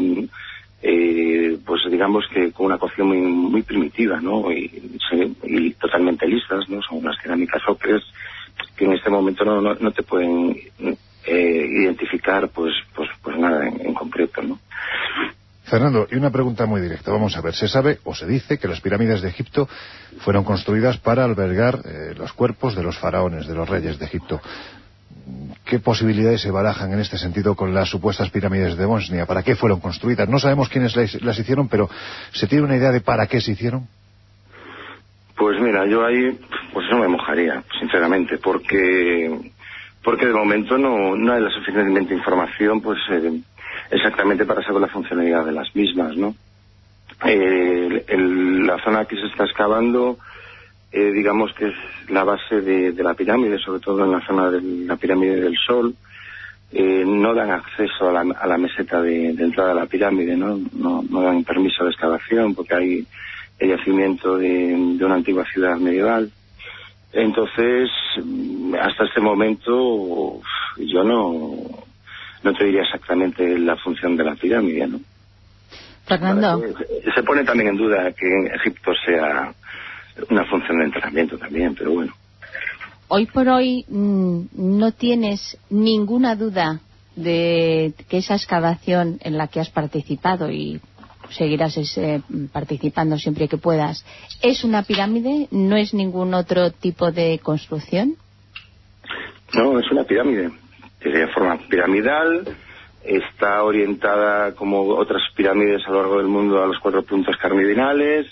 pues digamos que con una cocción muy, muy primitiva, ¿no? Y totalmente lisas, ¿no? Son unas cerámicas ocres que en este momento no te pueden identificar pues nada en concreto, ¿no? Fernando, y una pregunta muy directa. Vamos a ver, se sabe o se dice que las pirámides de Egipto fueron construidas para albergar los cuerpos de los faraones, de los reyes de Egipto. ¿Qué posibilidades se barajan en este sentido con las supuestas pirámides de Bosnia? ¿Para qué fueron construidas? No sabemos quiénes las hicieron, pero ¿se tiene una idea de para qué se hicieron? Pues mira, yo ahí pues no me mojaría, sinceramente, porque de momento no hay la suficientemente información pues exactamente para saber la funcionalidad de las mismas, ¿no? La zona que se está excavando, digamos que es la base de la pirámide, sobre todo en la zona de la pirámide del Sol. No dan acceso a la meseta de entrada a la pirámide, no dan permiso de excavación porque hay el yacimiento de una antigua ciudad medieval. Entonces, hasta este momento yo no te diría exactamente la función de la pirámide, ¿no? Fernando. Se pone también en duda que en Egipto sea una función de entrenamiento también, pero bueno. Hoy por hoy no tienes ninguna duda de que esa excavación en la que has participado y seguirás participando siempre que puedas, ¿es una pirámide? ¿No es ningún otro tipo de construcción? No, es una pirámide. Tiene forma piramidal, está orientada como otras pirámides a lo largo del mundo a los 4 puntos cardinales.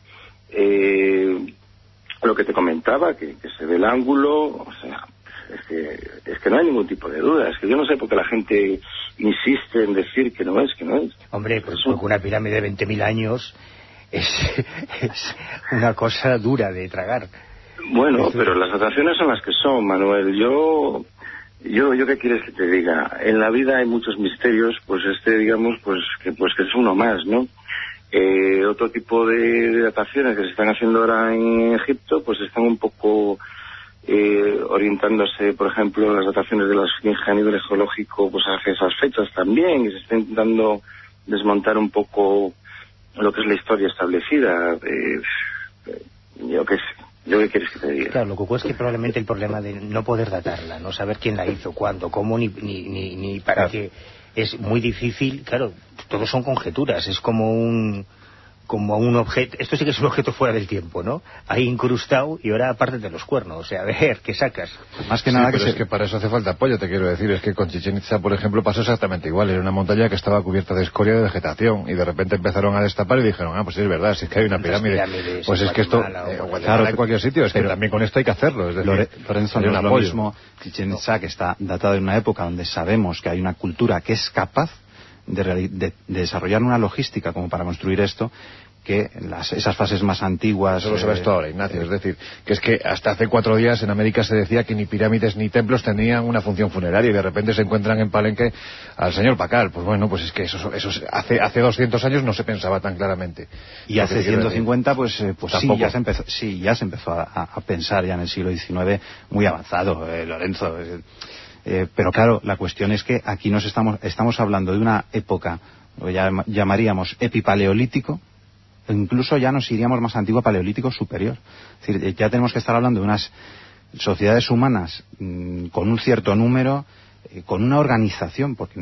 Lo que te comentaba, que se ve el ángulo, o sea, es que no hay ningún tipo de duda. Es que yo no sé por qué la gente insiste en decir que no es. Hombre, pues porque una pirámide de 20.000 años es una cosa dura de tragar. Bueno, pero las dataciones son las que son, Manuel. Yo qué quieres que te diga. En la vida hay muchos misterios, pues digamos, pues que es uno más, ¿no? Otro tipo de dataciones que se están haciendo ahora en Egipto, pues están un poco orientándose, por ejemplo, las dataciones de la Esfinge a nivel geológico, pues hacia esas fechas también, y se está intentando desmontar un poco lo que es la historia establecida. Yo qué quieres que te diga. Claro, lo que ocurre es que probablemente el problema de no poder datarla, no saber quién la hizo, cuándo, cómo, ni para qué, es muy difícil. Claro, todos son conjeturas, es como un objeto. Esto sí que es un objeto fuera del tiempo, ¿no? Ahí incrustado, y ahora aparte de los cuernos, o sea, a ver, ¿qué sacas? Más que nada, pero es que para eso hace falta apoyo, te quiero decir. Es que con Chichén Itzá, por ejemplo, pasó exactamente igual. Era una montaña que estaba cubierta de escoria de vegetación, y de repente empezaron a destapar y dijeron, pues es verdad, sí que hay una pirámide. Pues es que esto, claro, en cualquier sitio, es que también con esto hay que hacerlo. Es decir, Lorenzo, no es lo mismo Chichén Itzá, que está datado en una época donde sabemos que hay una cultura que es capaz de desarrollar una logística como para construir esto, que esas fases más antiguas... Eso lo sabes tú ahora, Ignacio. Es decir, que es que hasta hace 4 días en América se decía que ni pirámides ni templos tenían una función funeraria, y de repente se encuentran en Palenque al señor Pacal. Pues bueno, pues es que eso hace 200 años no se pensaba tan claramente. Y hace 150, pues sí, ya se empezó a pensar ya en el siglo XIX, muy avanzado, Lorenzo. Pero claro, la cuestión es que aquí estamos hablando de una época, lo llamaríamos epipaleolítico. Incluso ya nos iríamos más antiguo, paleolítico superior. Es decir, ya tenemos que estar hablando de unas sociedades humanas con un cierto número, con una organización, porque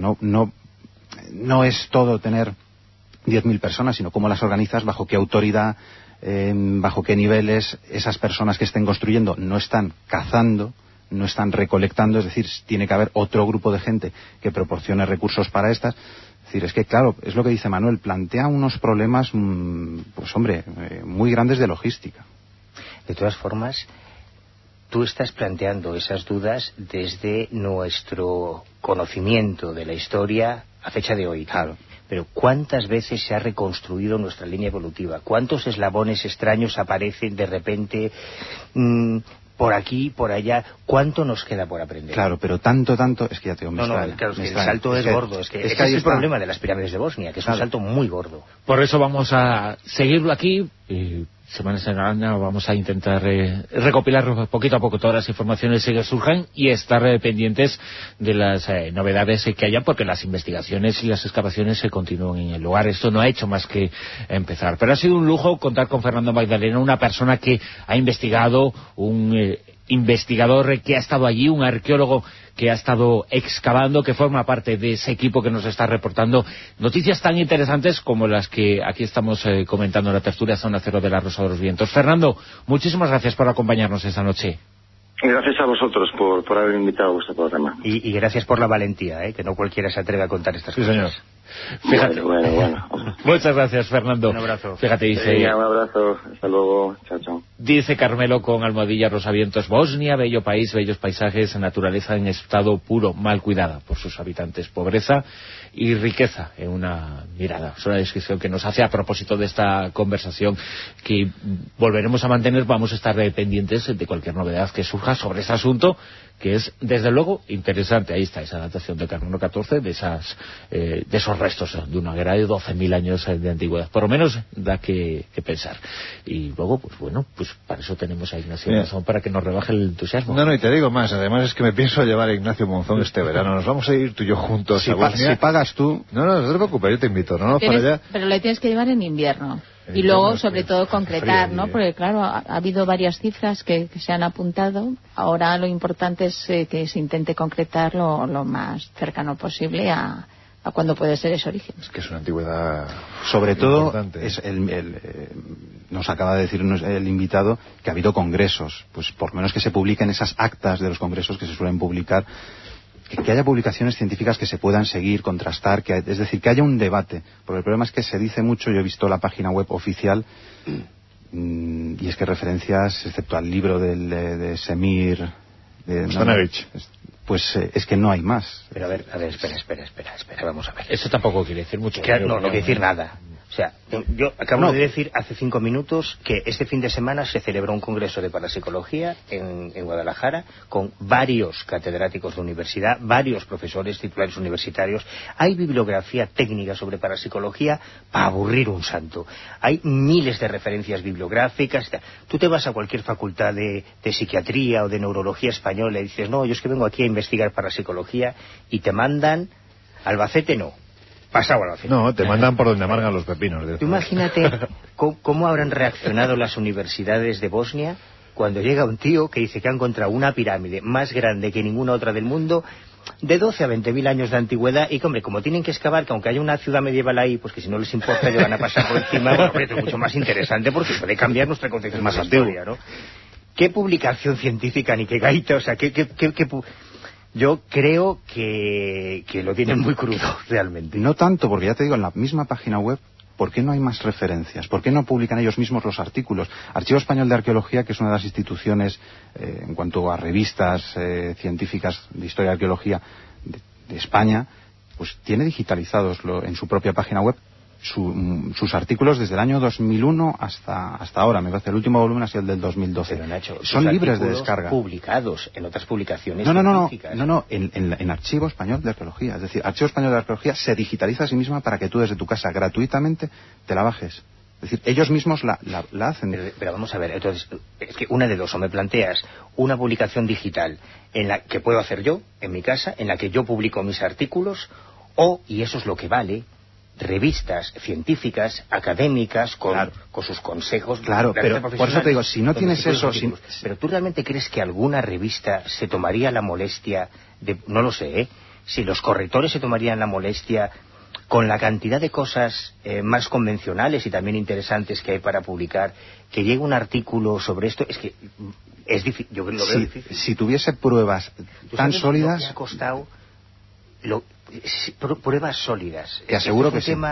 no es todo tener 10.000 personas, sino cómo las organizas, bajo qué autoridad, bajo qué niveles. Esas personas que estén construyendo no están cazando, no están recolectando, es decir, tiene que haber otro grupo de gente que proporcione recursos para estas. Es decir, es que claro, es lo que dice Manuel, plantea unos problemas, pues hombre, muy grandes de logística. De todas formas, tú estás planteando esas dudas desde nuestro conocimiento de la historia a fecha de hoy. Claro. Pero ¿cuántas veces se ha reconstruido nuestra línea evolutiva? ¿Cuántos eslabones extraños aparecen de repente por aquí, por allá? ¿Cuánto nos queda por aprender? Claro, pero tanto, es que ya te digo, claro, el salto es gordo. Es que ese es el problema de las pirámides de Bosnia, que es un salto muy gordo. Por eso vamos a seguirlo aquí. Semana a semana vamos a intentar recopilar poquito a poco todas las informaciones que surjan y estar pendientes de las novedades que haya, porque las investigaciones y las excavaciones se continúan en el lugar. Esto no ha hecho más que empezar. Pero ha sido un lujo contar con Fernando Magdalena, una persona que ha investigado, un investigador que ha estado allí, un arqueólogo que ha estado excavando, que forma parte de ese equipo que nos está reportando noticias tan interesantes como las que aquí estamos comentando en la tertulia Zona Cero de la Rosa de los Vientos. Fernando, muchísimas gracias por acompañarnos esta noche. Gracias a vosotros por haber invitado a vuestro programa. Y gracias por la valentía, que no cualquiera se atreve a contar estas cosas. Señor. Fíjate. Bueno. Muchas gracias, Fernando. Un abrazo. Fíjate, dice... Venga, un abrazo. Hasta luego. Chao. Dice Carmelo con almohadilla Rosavientos: Bosnia, bello país, bellos paisajes, naturaleza en estado puro, mal cuidada por sus habitantes, pobreza y riqueza en una mirada. Es una descripción que nos hace a propósito de esta conversación que volveremos a mantener. Vamos a estar pendientes de cualquier novedad que surja sobre este asunto, que es, desde luego, interesante. Ahí está esa datación del Carbono 14, de esos restos de una guerra de 12.000 años de antigüedad. Por lo menos da que pensar. Y luego, pues bueno, pues para eso tenemos a Ignacio Monzón, para que nos rebaje el entusiasmo. No, y te digo más. Además es que me pienso llevar a Ignacio Monzón este verano. Nos vamos a ir tú y yo juntos a Bosnia. Si pagas tú... No te preocupes, yo te invito. No, para allá. Pero le tienes que llevar en invierno. Y luego, sobre todo, concretar, ¿no? Porque, claro, ha habido varias cifras que se han apuntado. Ahora lo importante es que se intente concretar lo más cercano posible a cuándo puede ser ese origen. Es que es una antigüedad... Sobre todo, es nos acaba de decir el invitado que ha habido congresos. Pues por lo menos que se publiquen esas actas de los congresos que se suelen publicar, que haya publicaciones científicas que se puedan seguir, contrastar, es decir, que haya un debate. Porque el problema es que se dice mucho, yo he visto la página web oficial, y es que referencias, excepto al libro de Semir... Stanevich. Pues es que no hay más. Pero a ver, espera, vamos a ver. Eso tampoco quiere decir mucho. No quiere decir nada. O sea, yo acabo de decir hace 5 minutos que este fin de semana se celebró un congreso de parapsicología en Guadalajara con varios catedráticos de universidad, varios profesores titulares universitarios. Hay bibliografía técnica sobre parapsicología para aburrir un santo. Hay miles de referencias bibliográficas. Tú te vas a cualquier facultad de psiquiatría o de neurología española y dices, no, yo es que vengo aquí a investigar parapsicología, y te mandan Albacete, no. Pasado Albacete. No, te mandan por donde amargan los pepinos. Tú imagínate cómo habrán reaccionado las universidades de Bosnia cuando llega un tío que dice que ha encontrado una pirámide más grande que ninguna otra del mundo, de 12 a 20.000 años de antigüedad, y que, hombre, como tienen que excavar, que aunque haya una ciudad medieval ahí, pues que si no les importa ya van a pasar por encima. Bueno, hombre, es mucho más interesante porque puede cambiar nuestra concepción más historia, ¿no? ¿Qué publicación científica ni qué gaita? O sea, yo creo que lo tienen muy crudo, realmente. No tanto, porque ya te digo, en la misma página web, ¿por qué no hay más referencias? ¿Por qué no publican ellos mismos los artículos? Archivo Español de Arqueología, que es una de las instituciones, en cuanto a revistas científicas de historia y arqueología de España, pues tiene digitalizados en su propia página web sus artículos desde el año 2001 hasta ahora. Me parece el último volumen ha sido el del 2012. Pero, Nacho, son libres de descarga. Publicados en otras publicaciones. No, en Archivo Español de Arqueología. Es decir, Archivo Español de Arqueología se digitaliza a sí misma para que tú desde tu casa gratuitamente te la bajes. Es decir, ellos mismos la hacen. Pero vamos a ver, entonces, es que una de dos, o me planteas una publicación digital en la que puedo hacer yo, en mi casa, en la que yo publico mis artículos, o, y eso es lo que vale, revistas científicas, académicas, con sus consejos. Claro, pero por eso te digo, si no tienes eso... Pero ¿tú realmente crees que alguna revista se tomaría la molestia de... No lo sé, si los correctores se tomarían la molestia, con la cantidad de cosas más convencionales y también interesantes que hay para publicar, que llegue un artículo sobre esto? Es que es difícil, yo lo veo difícil. Si tuviese pruebas tan sólidas... Lo que ha costado... pruebas sólidas. Te aseguro que sí.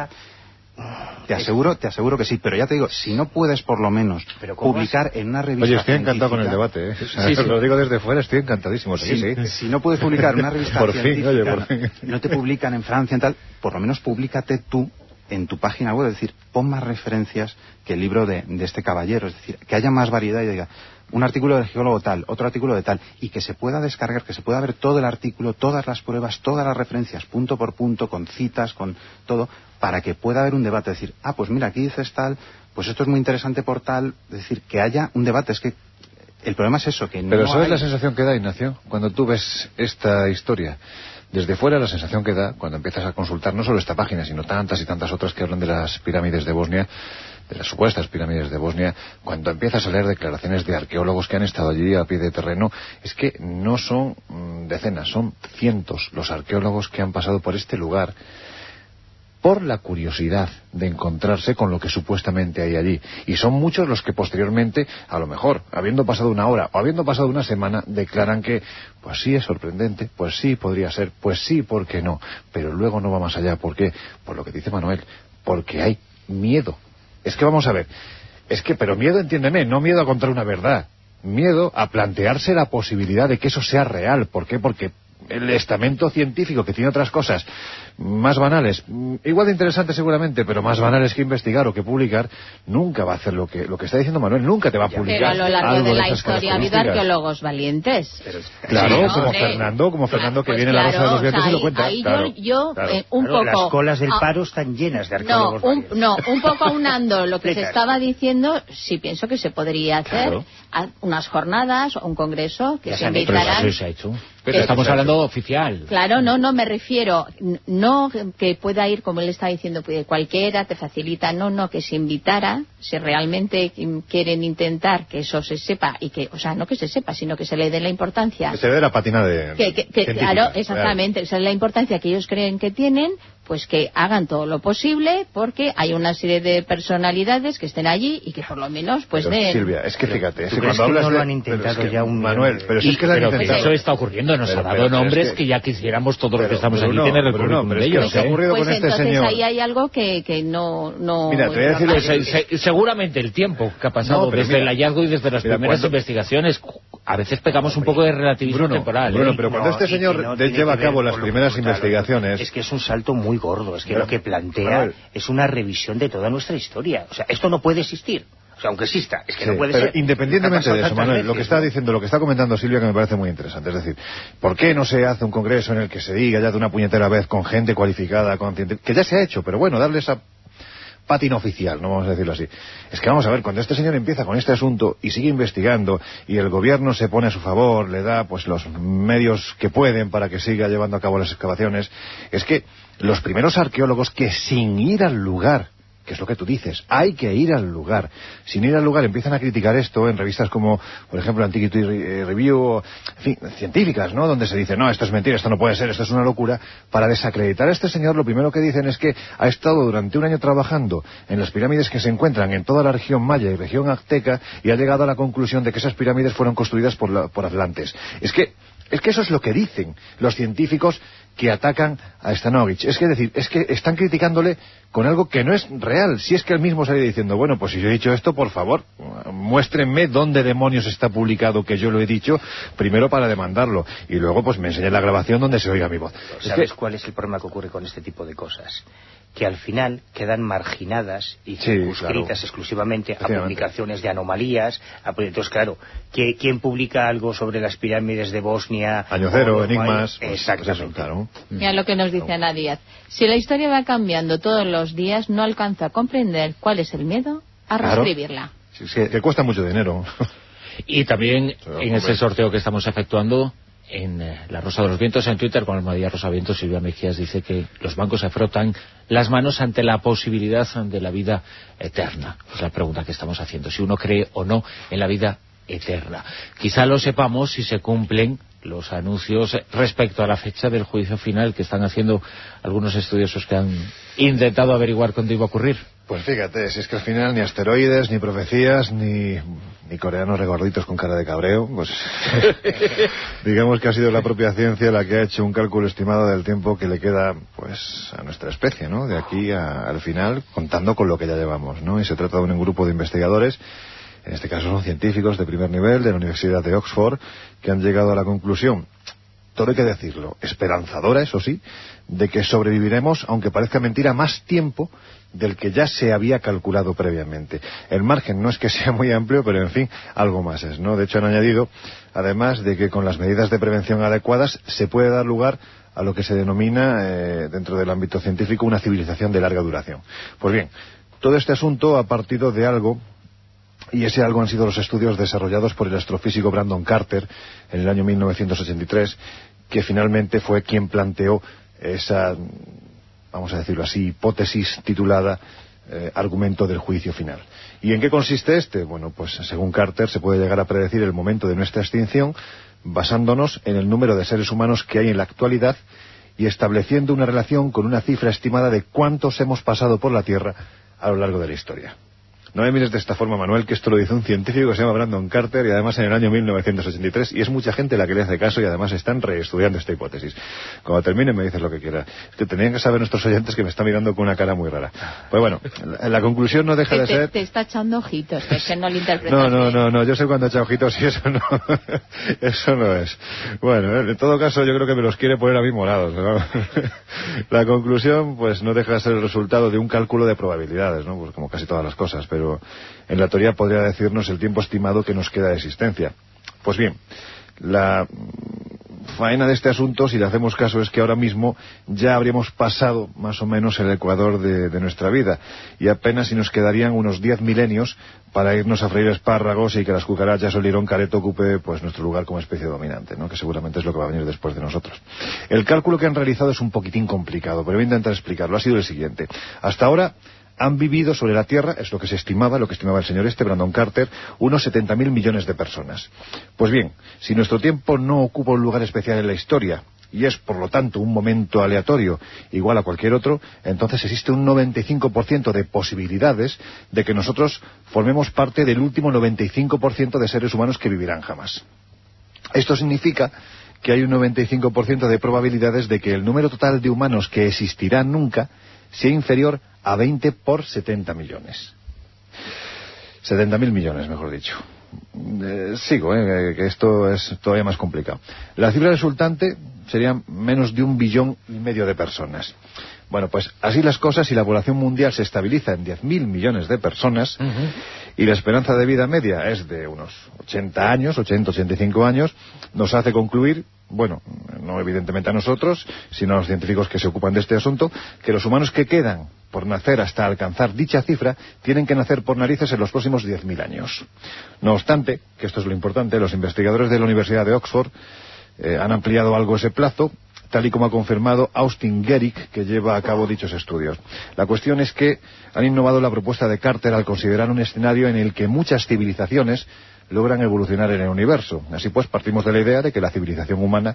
Te aseguro que sí, pero ya te digo, si no puedes por lo menos publicar en una revista... Oye, estoy encantado con el debate, ¿eh? Sí. Lo digo desde fuera, estoy encantadísimo. Sí. Si no puedes publicar en una revista por científica, fin. No te publican en Francia y tal, por lo menos públicate tú en tu página web, es decir, pon más referencias que el libro de este caballero, es decir, que haya más variedad y diga, un artículo del geólogo tal, otro artículo de tal, y que se pueda descargar, que se pueda ver todo el artículo, todas las pruebas, todas las referencias, punto por punto, con citas, con todo, para que pueda haber un debate, decir, pues mira, aquí dices tal, pues esto es muy interesante por tal, es decir, que haya un debate. Es que el problema es eso, que no Pero ¿sabes hay... la sensación que da, Ignacio, cuando tú ves esta historia? Desde fuera, la sensación que da, cuando empiezas a consultar no solo esta página, sino tantas y tantas otras que hablan de las pirámides de Bosnia, de las supuestas pirámides de Bosnia, cuando empiezas a leer declaraciones de arqueólogos que han estado allí a pie de terreno, es que no son decenas, son cientos los arqueólogos que han pasado por este lugar por la curiosidad de encontrarse con lo que supuestamente hay allí. Y son muchos los que posteriormente, a lo mejor, habiendo pasado una hora o habiendo pasado una semana, declaran que, pues sí es sorprendente, pues sí podría ser, pues sí, ¿por qué no? Pero luego no va más allá. ¿Por qué? Por lo que dice Manuel, porque hay miedo. Es que vamos a ver, pero miedo, entiéndeme, no miedo a contar una verdad, miedo a plantearse la posibilidad de que eso sea real. ¿Por qué? Porque el estamento científico, que tiene otras cosas más banales, igual de interesantes seguramente, pero más banales que investigar o que publicar, nunca va a hacer lo que está diciendo Manuel, nunca te va a publicar. Pero a lo largo de la esas historia ha habido arqueólogos valientes. Claro, sí, como Fernando, que pues viene en La Rosa de los Vientos y lo cuenta. Ahí yo un poco... Las colas del paro están llenas de arqueólogos valientes. Un poco aunando lo que se estaba diciendo, sí pienso que se podría hacer unas jornadas o un congreso que se invitaran... Pero se ha hecho. Pero estamos hablando oficial. Claro, no me refiero, no que pueda ir, como él está diciendo, cualquiera, te facilita, no, que se invitara, si realmente quieren intentar que eso se sepa, y que, o sea, no que se sepa, sino que se le dé la importancia. Que se dé la patina de... Claro, exactamente, esa es la importancia que ellos creen que tienen, pues que hagan todo lo posible, porque hay una serie de personalidades que estén allí y que por lo menos pues den... Silvia, es que fíjate, ¿Tú crees que no lo han intentado ya un Manuel, pero es que lo han pero intentado. eso está ocurriendo, nos ha dado nombres que ya quisiéramos todos los que estamos aquí tener el currículum de ellos. Ha ocurrido Pues con este entonces señor. ahí hay algo que no... Mira, te voy a decir lo que- Seguramente el tiempo que ha pasado No, pero desde mira, el hallazgo y desde las mira, primeras cuando- investigaciones, a veces pegamos un poco de relativismo temporal. Bruno, pero cuando este y señor no tiene lleva a que ver cabo las con lo primeras brutal. investigaciones... Es que es un salto muy gordo, es que Pero, lo que plantea Manuel, es una revisión de toda nuestra historia. O sea, esto no puede existir. O sea, aunque exista, es que Sí, no puede pero ser. independientemente Ha de pasado eso, Manuel, tantas lo que veces, está ¿no? diciendo, lo que está comentando Silvia, que me parece muy interesante, es decir, ¿por qué no se hace un congreso en el que se diga ya de una puñetera vez con gente cualificada, que ya se ha hecho, pero bueno, darle esa pátina oficial, no vamos a decirlo así? Es que vamos a ver, cuando este señor empieza con este asunto y sigue investigando y el gobierno se pone a su favor, le da pues los medios que pueden para que siga llevando a cabo las excavaciones, es que los primeros arqueólogos que sin ir al lugar, que es lo que tú dices, hay que ir al lugar. Sin ir al lugar empiezan a criticar esto en revistas como, por ejemplo, Antiquity Review, o, en fin, científicas, ¿no? Donde se dice, no, esto es mentira, esto no puede ser, esto es una locura. Para desacreditar a este señor, lo primero que dicen es que ha estado durante un año trabajando en las pirámides que se encuentran en toda la región maya y región azteca y ha llegado a la conclusión de que esas pirámides fueron construidas por atlantes. Es que eso es lo que dicen los científicos que atacan a Stanovic. Es que están criticándole con algo que no es real. Si es que él mismo sale diciendo, bueno, pues si yo he dicho esto, por favor, muéstrenme dónde demonios está publicado que yo lo he dicho, primero para demandarlo, y luego pues me enseñen la grabación donde se oiga mi voz. ¿Sabes cuál es el problema que ocurre con este tipo de cosas? Que al final quedan marginadas y Sí, circunscritas claro. exclusivamente a publicaciones de anomalías. Entonces, claro, ¿quién publica algo sobre las pirámides de Bosnia? Año cero, o enigmas. Exactamente. Pues eso, claro. Mira lo que nos dice Ana Díaz. Si la historia va cambiando todos los días, no alcanza a comprender cuál es el miedo a Claro. reescribirla. Sí, sí, que cuesta mucho dinero. Y también Pero, en ese sorteo que estamos efectuando en La Rosa de los Vientos, en Twitter, con Almohadilla Rosa Vientos, Silvia Mejías dice que los bancos se frotan las manos ante la posibilidad de la vida eterna. Es la pregunta que estamos haciendo, si uno cree o no en la vida eterna. Quizá lo sepamos si se cumplen los anuncios respecto a la fecha del juicio final que están haciendo algunos estudiosos que han intentado averiguar cuándo iba a ocurrir. Pues fíjate, si es que al final ni asteroides, ni profecías, ni coreanos regorditos con cara de cabreo, pues digamos que ha sido la propia ciencia la que ha hecho un cálculo estimado del tiempo que le queda pues a nuestra especie, ¿no? De aquí al final, contando con lo que ya llevamos, ¿no? Y se trata de un grupo de investigadores, en este caso son científicos de primer nivel de la Universidad de Oxford, que han llegado a la conclusión, todo hay que decirlo, esperanzadora, eso sí, de que sobreviviremos, aunque parezca mentira, más tiempo del que ya se había calculado previamente. El margen no es que sea muy amplio, pero en fin, algo más es, ¿no? De hecho han añadido, además, de que con las medidas de prevención adecuadas se puede dar lugar a lo que se denomina, dentro del ámbito científico, una civilización de larga duración. Pues bien, todo este asunto ha partido de algo, y ese algo han sido los estudios desarrollados por el astrofísico Brandon Carter en el año 1983, que finalmente fue quien planteó esa, vamos a decirlo así, hipótesis titulada argumento del juicio final. ¿Y en qué consiste este? Bueno, pues según Carter se puede llegar a predecir el momento de nuestra extinción basándonos en el número de seres humanos que hay en la actualidad y estableciendo una relación con una cifra estimada de cuántos hemos pasado por la Tierra a lo largo de la historia. No me mires de esta forma, Manuel, que esto lo dice un científico que se llama Brandon Carter y además en el año 1983, y es mucha gente la que le hace caso y además están reestudiando esta hipótesis. Cuando termine me dices lo que quieras. Es que tenían que saber nuestros oyentes que me están mirando con una cara muy rara. Pues bueno, la conclusión no deja de ser... Te está echando ojitos, que es que no le interpretas. No, yo sé cuando echa ojitos y eso no, eso no es. Bueno, en todo caso yo creo que me los quiere poner a mí morados, ¿no? La conclusión pues no deja de ser el resultado de un cálculo de probabilidades, ¿no? Pues como casi todas las cosas, pero en la teoría podría decirnos el tiempo estimado que nos queda de existencia. Pues bien, la faena de este asunto, si le hacemos caso, es que ahora mismo ya habríamos pasado más o menos el ecuador de nuestra vida y apenas si nos quedarían unos 10 milenios para irnos a freír espárragos y que las cucarachas o el lirón careto ocupe pues nuestro lugar como especie dominante, ¿no? Que seguramente es lo que va a venir después de nosotros. El cálculo que han realizado es un poquitín complicado, pero voy a intentar explicarlo. Ha sido el siguiente. Hasta ahora han vivido sobre la Tierra, es lo que estimaba el señor Brandon Carter, unos 70.000 millones de personas. Pues bien, si nuestro tiempo no ocupa un lugar especial en la historia, y es por lo tanto un momento aleatorio igual a cualquier otro, entonces existe un 95% de posibilidades de que nosotros formemos parte del último 95% de seres humanos que vivirán jamás. Esto significa que hay un 95% de probabilidades de que el número total de humanos que existirán nunca sea inferior a 20 por 70 millones. 70.000 millones, mejor dicho. Sigo, que esto es todavía más complicado. La cifra resultante serían menos de 1,5 billones de personas. Bueno, pues así las cosas, si la población mundial se estabiliza en 10.000 millones de personas y la esperanza de vida media es de unos 80 años, 85 años, nos hace concluir, bueno, no evidentemente a nosotros, sino a los científicos que se ocupan de este asunto, que los humanos que quedan por nacer hasta alcanzar dicha cifra tienen que nacer por narices en los próximos 10.000 años. No obstante, que esto es lo importante, los investigadores de la Universidad de Oxford han ampliado algo ese plazo, tal y como ha confirmado Austin Gehrig, que lleva a cabo dichos estudios. La cuestión es que han innovado la propuesta de Carter al considerar un escenario en el que muchas civilizaciones logran evolucionar en el universo. Así pues, partimos de la idea de que la civilización humana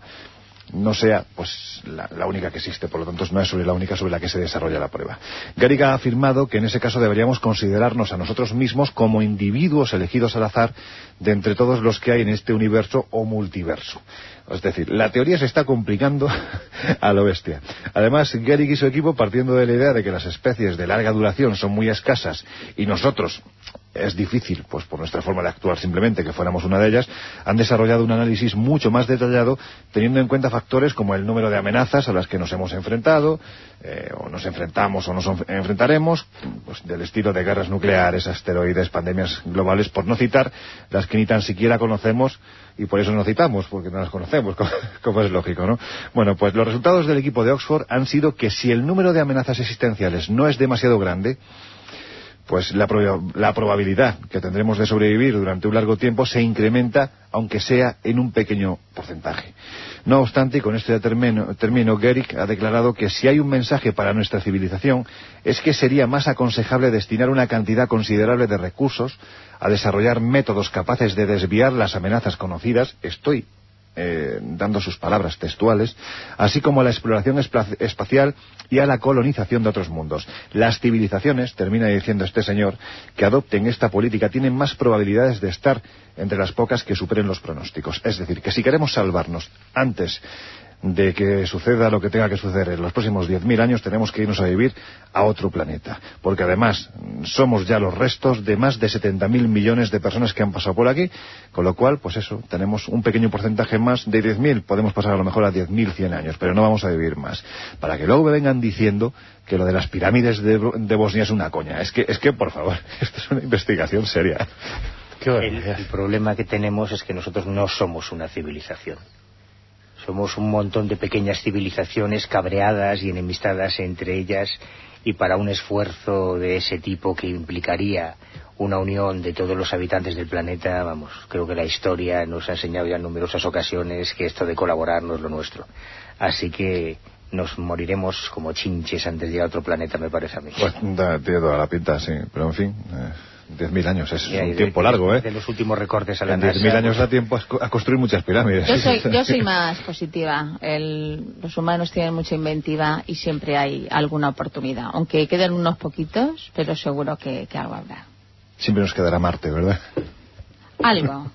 no sea pues la única que existe, por lo tanto no es la única sobre la que se desarrolla la prueba. Gehrig ha afirmado que en ese caso deberíamos considerarnos a nosotros mismos como individuos elegidos al azar de entre todos los que hay en este universo o multiverso. Es decir, la teoría se está complicando a lo bestia. Además, Gehrig y su equipo, partiendo de la idea de que las especies de larga duración son muy escasas y nosotros es difícil, pues por nuestra forma de actuar simplemente, que fuéramos una de ellas, han desarrollado un análisis mucho más detallado, teniendo en cuenta factores como el número de amenazas a las que nos hemos enfrentado, o nos enfrentamos o nos enfrentaremos, pues del estilo de guerras nucleares, asteroides, pandemias globales, por no citar las que ni tan siquiera conocemos, y por eso no citamos, porque no las conocemos, como es lógico, ¿no? Bueno, pues los resultados del equipo de Oxford han sido que si el número de amenazas existenciales no es demasiado grande, pues la probabilidad que tendremos de sobrevivir durante un largo tiempo se incrementa, aunque sea en un pequeño porcentaje. No obstante, y con esto ya termino, Gehrig ha declarado que si hay un mensaje para nuestra civilización es que sería más aconsejable destinar una cantidad considerable de recursos a desarrollar métodos capaces de desviar las amenazas conocidas, estoy dando sus palabras textuales, así como a la exploración espacial y a la colonización de otros mundos. Las civilizaciones, termina diciendo este señor, que adopten esta política tienen más probabilidades de estar entre las pocas que superen los pronósticos. Es decir, que si queremos salvarnos antes de que suceda lo que tenga que suceder en los próximos 10.000 años, tenemos que irnos a vivir a otro planeta. Porque además somos ya los restos de más de 70.000 millones de personas que han pasado por aquí, con lo cual, pues eso, tenemos un pequeño porcentaje más de 10.000, podemos pasar a lo mejor a 10.100 años, pero no vamos a vivir más. Para que luego me vengan diciendo que lo de las pirámides de Bosnia es una coña. Es que, por favor, esto es una investigación seria. El problema que tenemos es que nosotros no somos una civilización. Somos un montón de pequeñas civilizaciones cabreadas y enemistadas entre ellas, y para un esfuerzo de ese tipo que implicaría una unión de todos los habitantes del planeta, vamos, creo que la historia nos ha enseñado ya en numerosas ocasiones que esto de colaborar no es lo nuestro. Así que nos moriremos como chinches antes de ir a otro planeta, me parece a mí. Pues tiene toda la pinta, sí, pero en fin... 10.000 años es un tiempo largo, De los últimos recortes a la NASA. 10.000 años da tiempo a construir muchas pirámides. Yo soy más positiva. Los humanos tienen mucha inventiva y siempre hay alguna oportunidad. Aunque queden unos poquitos, pero seguro que algo habrá. Siempre nos quedará Marte, ¿verdad? Algo.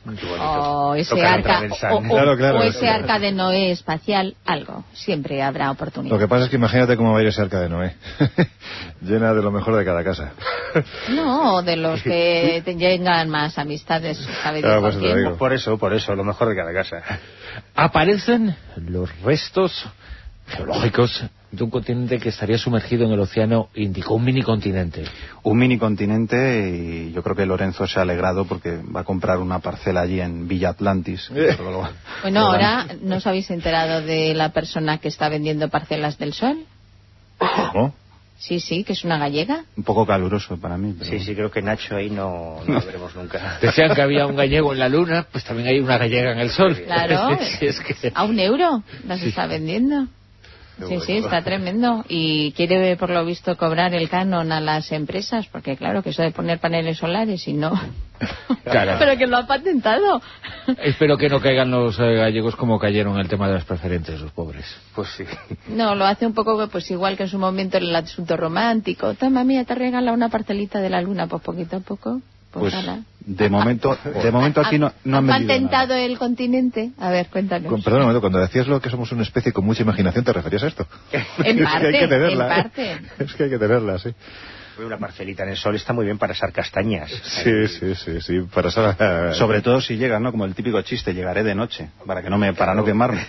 O ese arca, o ese arca de Noé espacial, algo. Siempre habrá oportunidad. Lo que pasa es que imagínate cómo va a ir ese arca de Noé. Llena de lo mejor de cada casa. No, de los que tengan más amistades, ¿sabes? Por eso, lo mejor de cada casa. Aparecen los restos geológicos de un continente que estaría sumergido en el océano Índico, un minicontinente. Un minicontinente, y yo creo que Lorenzo se ha alegrado porque va a comprar una parcela allí en Villa Atlantis. Bueno, ahora, ¿no os habéis enterado de la persona que está vendiendo parcelas del Sol? ¿Cómo? Sí, que es una gallega. Un poco caluroso para mí. Pero... Sí, creo que Nacho ahí no lo veremos nunca. Decían que había un gallego en la Luna, pues también hay una gallega en el Sol. Claro, sí, es que... a €1 las está vendiendo. Sí, está tremendo. Y quiere, por lo visto, cobrar el canon a las empresas, porque claro, que eso de poner paneles solares y no... Claro. Pero que lo ha patentado. Espero que no caigan los gallegos como cayeron en el tema de las preferentes, los pobres. Pues sí. No, lo hace un poco pues igual que en su momento el asunto romántico. Toma, mía, te regala una parcelita de la luna, pues poquito a poco. Pues ala. de momento aquí no han vendido patentado nada. el continente. A ver, cuéntanos. Perdón un momento, cuando decías lo que somos una especie con mucha imaginación, ¿te referías a esto? En parte, es que hay que tenerla, en parte. Es que hay que tenerla, sí. Una parcelita en el sol está muy bien para asar castañas. Sí, para asar... Sobre todo si llegas, ¿no? Como el típico chiste, llegaré de noche, para no quemarme.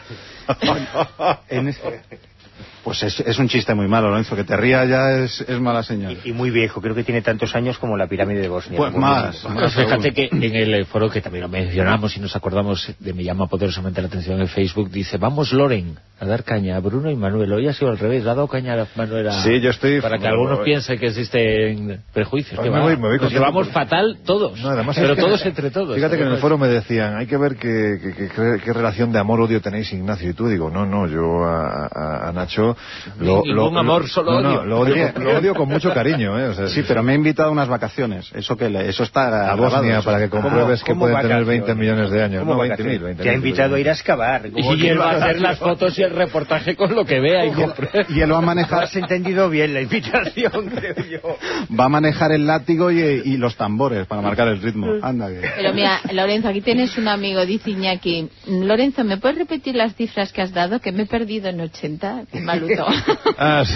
Pues es un chiste muy malo, Lorenzo, que te rías ya es mala señal. Y muy viejo, creo que tiene tantos años como la pirámide de Bosnia. Pues más. Pues fíjate que en el foro, que también lo mencionamos y nos acordamos, me llama poderosamente la atención en Facebook, dice, vamos Loren a dar caña a Bruno y Manuel. Hoy ha sido al revés, le ha dado caña a Manuel Sí, yo estoy... para que algunos piensen que existen prejuicios. Pues Que me voy nos llevamos fatal todos, no, además pero es que, todos entre todos. Fíjate que en el foro me decían, hay que ver qué relación de amor-odio tenéis Ignacio y tú. Digo, no, yo a Nacho ningún amor, solo odio. Lo odio con mucho cariño, ¿eh? O sea, sí, pero me ha invitado a unas vacaciones. Eso está a Bosnia, para que compruebes que pueden tener 20 millones de años. No, 20.000. Te ha invitado a ir a excavar. Y él va a hacer las fotos y el reportaje con lo que vea. Y él va a manejar... Has entendido bien la invitación, creo yo. Va a manejar el látigo y los tambores para marcar el ritmo. Anda que... Pero mira, Lorenzo, aquí tienes un amigo, dice Iñaki. Lorenzo, ¿me puedes repetir las cifras que has dado? Que me he perdido en 80. Qué maluto. Sí.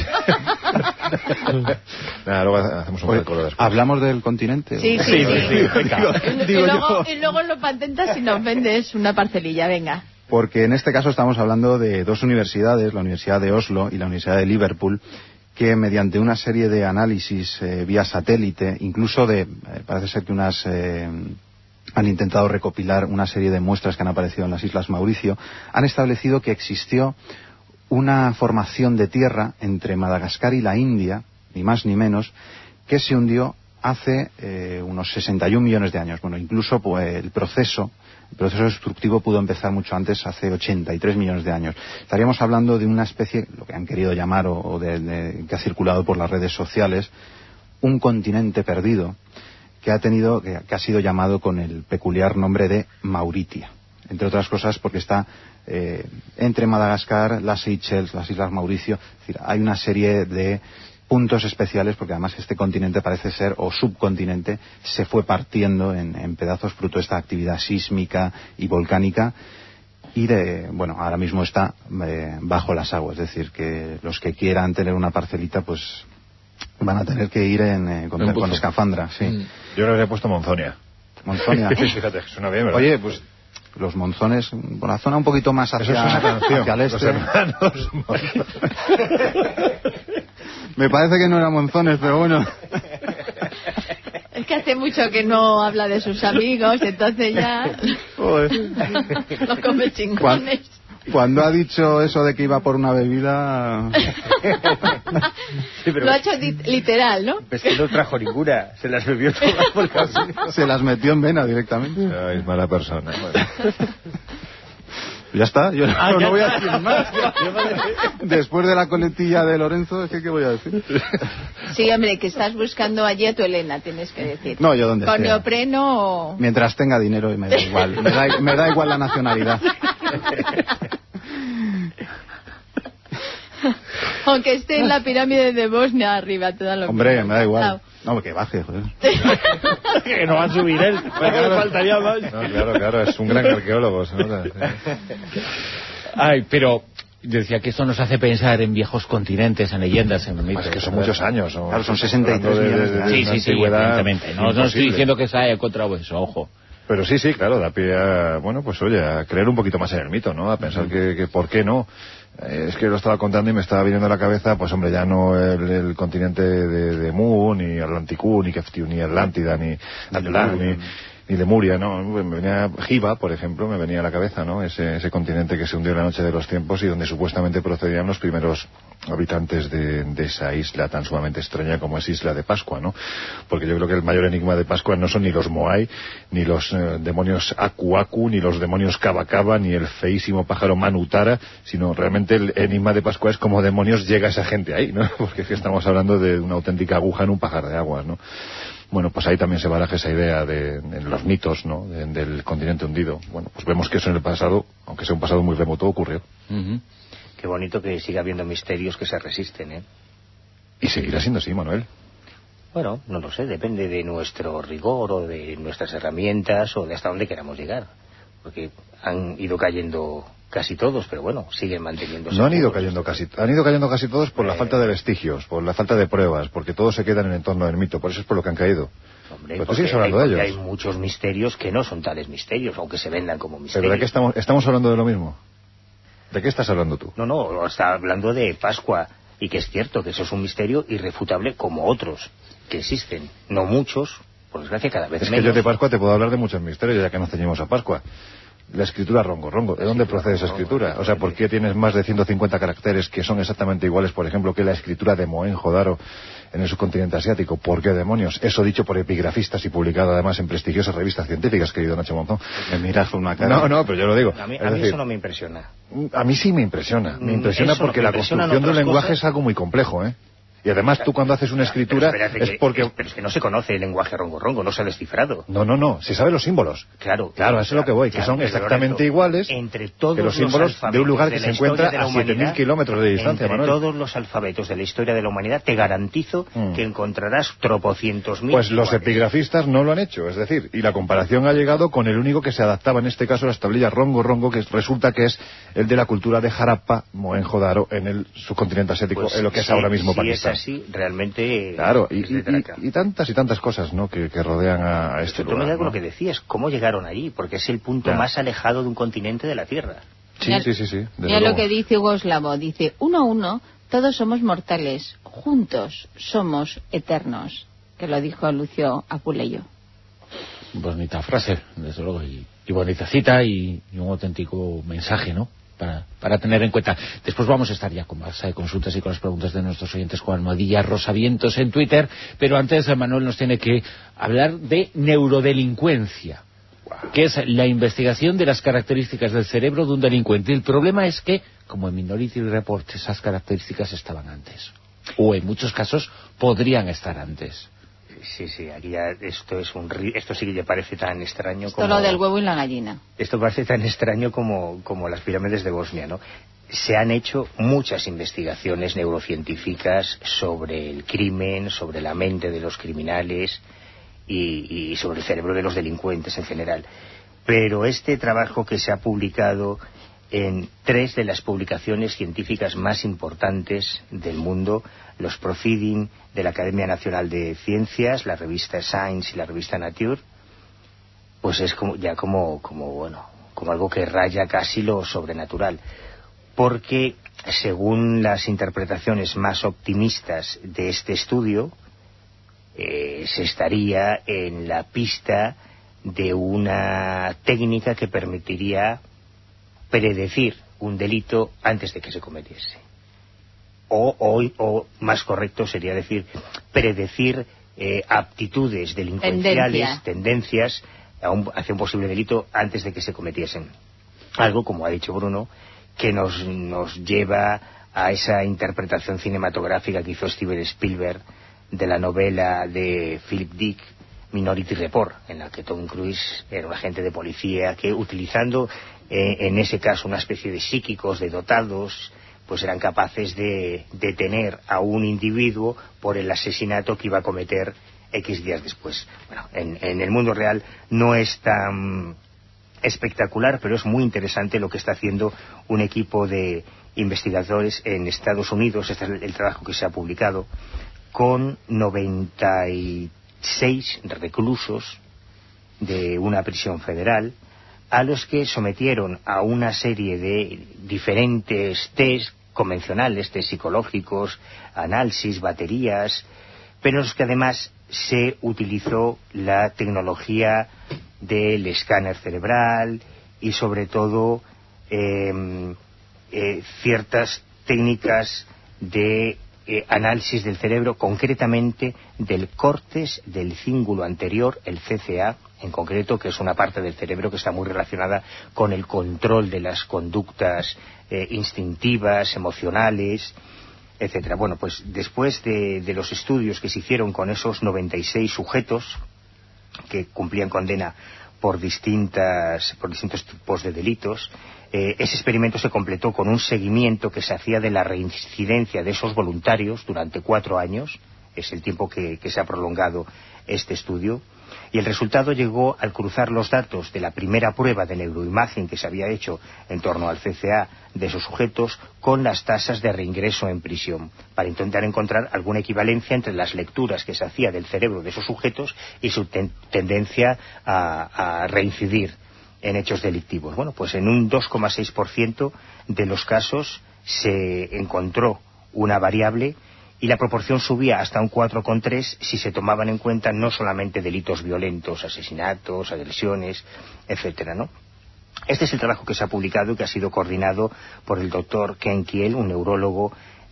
Nada, luego hacemos un cálculo después. ¿Hablamos del continente? Sí. Digo, Y luego lo patentas y nos vendes una parcelilla, venga. Porque en este caso estamos hablando de dos universidades, la Universidad de Oslo y la Universidad de Liverpool, que mediante una serie de análisis vía satélite, incluso parece ser que han intentado recopilar una serie de muestras que han aparecido en las Islas Mauricio, han establecido que existió una formación de tierra entre Madagascar y la India, ni más ni menos, que se hundió hace unos 61 millones de años. Bueno, incluso pues, el proceso destructivo pudo empezar mucho antes, hace 83 millones de años. Estaríamos hablando de una especie, lo que han querido llamar, que ha circulado por las redes sociales, un continente perdido, que ha sido llamado con el peculiar nombre de Mauritia. Entre otras cosas porque está entre Madagascar, las Seychelles, las Islas Mauricio. Es decir, hay una serie de puntos especiales porque además este continente parece ser, o subcontinente, se fue partiendo en pedazos fruto de esta actividad sísmica y volcánica y ahora mismo está bajo las aguas. Es decir, que los que quieran tener una parcelita pues van a tener que ir con escafandra. Sí. Yo le habría puesto Monzonia. Monzonia. Fíjate, suena bien, ¿verdad? Oye, pues los monzones, por la zona un poquito más hacia el este. Los hermanos Me parece que no eran monzones, pero bueno. Es que hace mucho que no habla de sus amigos, entonces ya los come chingones. Cuando ha dicho eso de que iba por una bebida... Sí, pero lo ha hecho literal, ¿no? Es que no trajo ninguna, se las bebió todas por la... Se las metió en vena directamente. Ay, mala persona. Bueno. Ya está, yo no voy a decir más. Después de la coletilla de Lorenzo, es que ¿qué voy a decir? Sí, hombre, que estás buscando allí a tu Elena, tienes que decir. No, yo donde ¿Con sea. neopreno o...? Mientras tenga dinero y me da igual. Me da igual la nacionalidad. Aunque esté en la pirámide de Bosnia arriba, te da lo Hombre, mismo. me da igual. No, que baje, joder. Que no va a subir él, faltaría más. No, claro, es un gran arqueólogo. ¿No? Ay, pero yo decía que esto nos hace pensar en viejos continentes, en leyendas, en mitos. Pues que son muchos años. Claro, son 63 millones de años. Sí, evidentemente. No estoy diciendo que se haya encontrado eso, ojo. Pero sí, claro, da pie a, a creer un poquito más en el mito, ¿no? A pensar que ¿por qué no? Es que lo estaba contando y me estaba viniendo a la cabeza, pues hombre, ya no el continente de Mu, ni Atlanticú, ni Keftiu, ni Atlántida, ni Atlan, ni Lemuria, ¿no? Me venía Giva, por ejemplo, me venía a la cabeza, ¿no? Ese continente que se hundió en la noche de los tiempos y donde supuestamente procedían los primeros habitantes de esa isla tan sumamente extraña como es Isla de Pascua, ¿no? Porque yo creo que el mayor enigma de Pascua no son ni los Moai, ni los demonios Aku Aku, ni los demonios Kaba Kaba, ni el feísimo pájaro Manutara, sino realmente el enigma de Pascua es cómo demonios llega esa gente ahí, ¿no? Porque es que estamos hablando de una auténtica aguja en un pajar de aguas, ¿no? Bueno, pues ahí también se baraja esa idea en los mitos, ¿no? Del continente hundido. Bueno, pues vemos que eso en el pasado, aunque sea un pasado muy remoto, ocurrió. Qué bonito que siga habiendo misterios que se resisten, ¿eh? Y seguirá siendo así, Manuel. Bueno, no lo sé, depende de nuestro rigor o de nuestras herramientas o de hasta dónde queramos llegar. Porque han ido cayendo casi todos, pero bueno, siguen manteniéndose. No han ido cayendo casi todos por la falta de vestigios, por la falta de pruebas, porque todos se quedan en torno del mito, por eso es por lo que han caído. Hombre, pero tú sigues hablando de ellos. Hay muchos misterios que no son tales misterios, aunque se vendan como misterios. ¿Pero de qué estamos hablando de lo mismo? ¿De qué estás hablando tú? No, está hablando de Pascua, y que es cierto que eso es un misterio irrefutable como otros que existen. No muchos, por desgracia cada vez menos. Es que yo de Pascua te puedo hablar de muchos misterios, ya que nos ceñimos a Pascua. La escritura Rongo. ¿De dónde procede esa escritura? O sea, ¿por qué tienes más de 150 caracteres que son exactamente iguales, por ejemplo, que la escritura de Mohenjo-Daro en el subcontinente asiático? ¿Por qué demonios? Eso dicho por epigrafistas y publicado además en prestigiosas revistas científicas, querido Nacho Monzón. Me miras con una cara. No, pero yo lo digo. A mí eso no me impresiona. A mí sí me impresiona. Me impresiona porque la construcción de un lenguaje es algo muy complejo, ¿eh? Y además tú cuando haces una escritura es porque... Pero es que no se conoce el lenguaje rongo, no se ha descifrado. No, se saben los símbolos. Claro, eso es lo que voy, que son exactamente iguales entre todos que los símbolos de un lugar que se encuentra a 7.000 kilómetros de distancia, entre Manuel. todos los alfabetos de la historia de la humanidad te garantizo que encontrarás tropocientos mil. Pues los epigrafistas no lo han hecho, es decir, y la comparación ha llegado con el único que se adaptaba, en este caso a las tablillas Rongo, que resulta que es el de la cultura de Harappa, Mohenjo-Daro, en el subcontinente asiático, pues en lo que es ahora mismo Pakistán. Si es así, realmente... Claro, y tantas cosas, ¿no?, que rodean a este lugar. Tú me das con lo que decías, ¿cómo llegaron allí? Porque es el punto más alejado de un continente de la Tierra. Sí. Mira lo que dice Hugo Slavo, dice, 1 a 1, todos somos mortales, juntos somos eternos, que lo dijo Lucio Apuleyo. Bonita frase, desde luego, y bonita cita y un auténtico mensaje, ¿no?, para tener en cuenta. Después vamos a estar ya con más consultas y con las preguntas de nuestros oyentes con almohadilla Rosavientos en Twitter, pero antes Manuel nos tiene que hablar de neurodelincuencia, que es la investigación de las características del cerebro de un delincuente. El problema es que, como en Minority Report, esas características estaban antes, o en muchos casos podrían estar antes. Sí, aquí ya esto sí que ya parece tan extraño como... Esto lo del huevo y la gallina. Esto parece tan extraño como las pirámides de Bosnia, ¿no? Se han hecho muchas investigaciones neurocientíficas sobre el crimen, sobre la mente de los criminales y sobre el cerebro de los delincuentes en general. Pero este trabajo que se ha publicado en 3 de las publicaciones científicas más importantes del mundo, los Proceedings de la Academia Nacional de Ciencias, la revista Science y la revista Nature, pues es como algo que raya casi lo sobrenatural, porque según las interpretaciones más optimistas de este estudio, se estaría en la pista de una técnica que permitiría predecir un delito antes de que se cometiese. O más correcto sería decir, predecir aptitudes delincuenciales, tendencias hacia un posible delito antes de que se cometiesen. Algo, como ha dicho Bruno, que nos lleva a esa interpretación cinematográfica que hizo Steven Spielberg de la novela de Philip Dick, Minority Report, en la que Tom Cruise era un agente de policía que, utilizando en ese caso una especie de psíquicos, de dotados, pues eran capaces de detener a un individuo por el asesinato que iba a cometer X días después. Bueno, en el mundo real no es tan espectacular, pero es muy interesante lo que está haciendo un equipo de investigadores en Estados Unidos. Este es el trabajo que se ha publicado, con 96 reclusos de una prisión federal, a los que sometieron a una serie de diferentes test convencionales, test psicológicos, análisis, baterías, pero los que además se utilizó la tecnología del escáner cerebral y sobre todo ciertas técnicas de análisis del cerebro, concretamente del córtex del cíngulo anterior, el CCA en concreto, que es una parte del cerebro que está muy relacionada con el control de las conductas instintivas, emocionales, etcétera. Bueno, pues después de los estudios que se hicieron con esos 96 sujetos que cumplían condena por distintos tipos de delitos, ese experimento se completó con un seguimiento que se hacía de la reincidencia de esos voluntarios durante 4 años, es el tiempo que se ha prolongado este estudio, y el resultado llegó al cruzar los datos de la primera prueba de neuroimagen que se había hecho en torno al CCA de esos sujetos con las tasas de reingreso en prisión, para intentar encontrar alguna equivalencia entre las lecturas que se hacía del cerebro de esos sujetos y su tendencia a reincidir en hechos delictivos. Bueno, pues en un 2,6% de los casos se encontró una variable y la proporción subía hasta un 4,3 si se tomaban en cuenta no solamente delitos violentos, asesinatos, agresiones, etcétera, ¿no? Este es el trabajo que se ha publicado y que ha sido coordinado por el doctor Ken Kiel, un neurólogo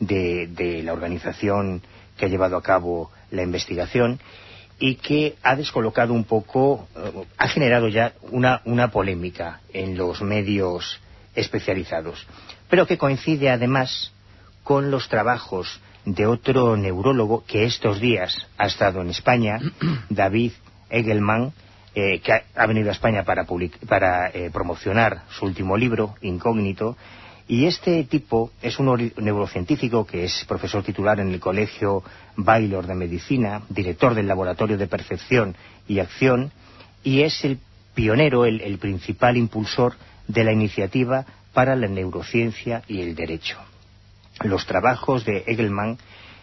de la organización que ha llevado a cabo la investigación y que ha descolocado un poco, ha generado ya una polémica en los medios especializados, pero que coincide además con los trabajos de otro neurólogo que estos días ha estado en España, David Egelman, que ha venido a España para promocionar su último libro, Incógnito, y este tipo es un neurocientífico que es profesor titular en el Colegio Baylor de Medicina, director del Laboratorio de Percepción y Acción, y es el pionero, el principal impulsor de la iniciativa para la neurociencia y el derecho. Los trabajos de Egelman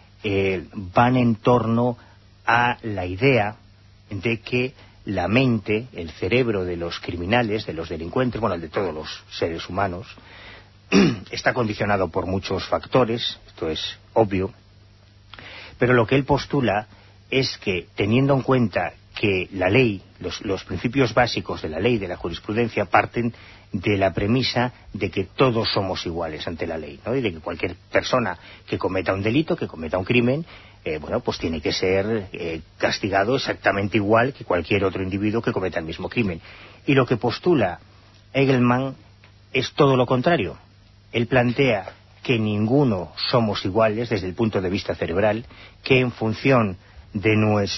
van en torno a la idea de que la mente, el cerebro de los criminales, de los delincuentes, bueno, el de todos los seres humanos, está condicionado por muchos factores, esto es obvio, pero lo que él postula es que, teniendo en cuenta que la ley, los principios básicos de la ley, de la jurisprudencia, parten de la premisa de que todos somos iguales ante la ley, ¿no? Y de que cualquier persona que cometa un delito, que cometa un crimen, pues tiene que ser castigado exactamente igual que cualquier otro individuo que cometa el mismo crimen. Y lo que postula Egelman es todo lo contrario. Él plantea que ninguno somos iguales desde el punto de vista cerebral, que en función de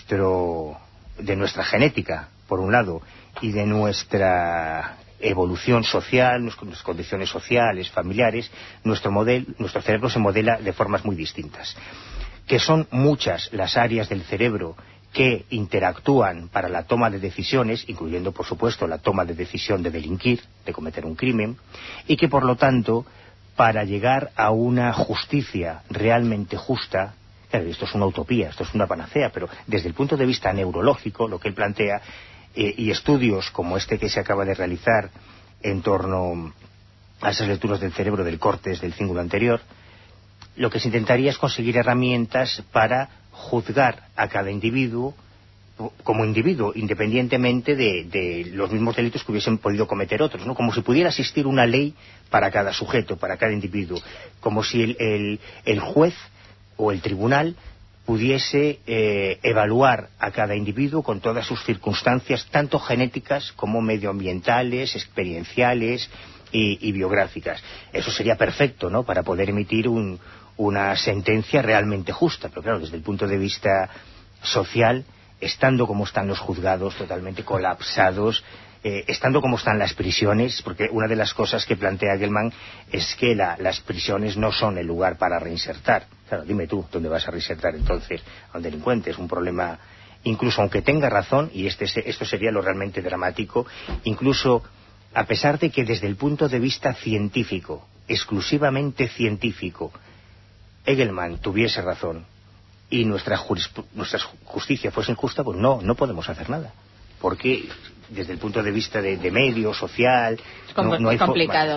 nuestra genética, por un lado, y de nuestra evolución social, nuestras condiciones sociales, familiares, nuestro cerebro se modela de formas muy distintas. Que son muchas las áreas del cerebro que interactúan para la toma de decisiones, incluyendo, por supuesto, la toma de decisión de delinquir, de cometer un crimen, y que, por lo tanto, para llegar a una justicia realmente justa, claro, esto es una utopía, esto es una panacea, pero desde el punto de vista neurológico, lo que él plantea, y estudios como este que se acaba de realizar en torno a esas lecturas del cerebro del córtex del cíngulo anterior, lo que se intentaría es conseguir herramientas para juzgar a cada individuo como individuo, independientemente de los mismos delitos que hubiesen podido cometer otros, ¿no? Como si pudiera existir una ley para cada sujeto, para cada individuo, como si el juez o el tribunal pudiese evaluar a cada individuo con todas sus circunstancias, tanto genéticas como medioambientales, experienciales y biográficas. Eso sería perfecto, ¿no?, para poder emitir una sentencia realmente justa, pero claro, desde el punto de vista social, estando como están los juzgados totalmente colapsados, estando como están las prisiones, porque una de las cosas que plantea Egelman es que las prisiones no son el lugar para reinsertar. Claro, dime tú, ¿dónde vas a reinsertar entonces a un delincuente? Es un problema, incluso aunque tenga razón, y esto sería lo realmente dramático, incluso a pesar de que desde el punto de vista científico, exclusivamente científico, Egelman tuviese razón y nuestra justicia fuese injusta, pues no podemos hacer nada. Porque desde el punto de vista de medio, social, no hay complicado.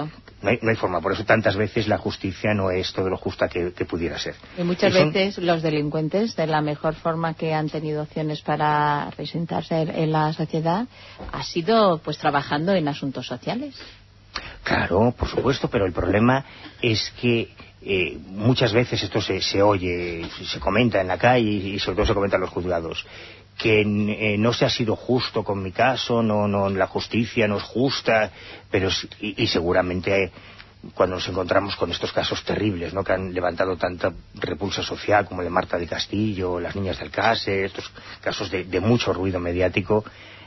No hay forma. Por eso tantas veces la justicia no es todo lo justa que pudiera ser. Y muchas veces los delincuentes, de la mejor forma que han tenido opciones para resentarse en la sociedad, ha sido pues trabajando en asuntos sociales. Claro, por supuesto, pero el problema es que muchas veces esto se oye, se comenta en la calle y sobre todo se comenta en los juzgados, que no se ha sido justo con mi caso, no la justicia no es justa, pero y seguramente cuando nos encontramos con estos casos terribles, ¿no?, que han levantado tanta repulsa social como el de Marta de Castillo, las niñas del Case, estos casos de mucho ruido mediático,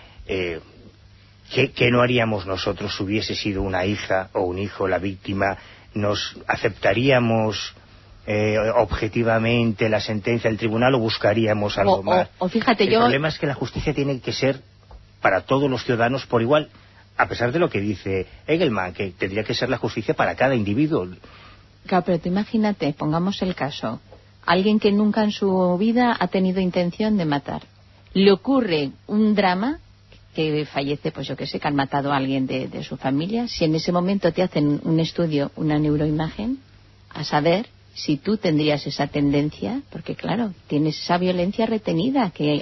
¿qué no haríamos nosotros si hubiese sido una hija o un hijo la víctima? ¿Nos aceptaríamos objetivamente la sentencia del tribunal o buscaríamos algo más? Fíjate, el problema es que la justicia tiene que ser para todos los ciudadanos por igual, a pesar de lo que dice Engelmann, que tendría que ser la justicia para cada individuo. Claro, pero tú imagínate, pongamos el caso, alguien que nunca en su vida ha tenido intención de matar, le ocurre un drama, que fallece, pues yo que sé, que han matado a alguien de su familia, si en ese momento te hacen un estudio, una neuroimagen, a saber si tú tendrías esa tendencia, porque claro, tienes esa violencia retenida, que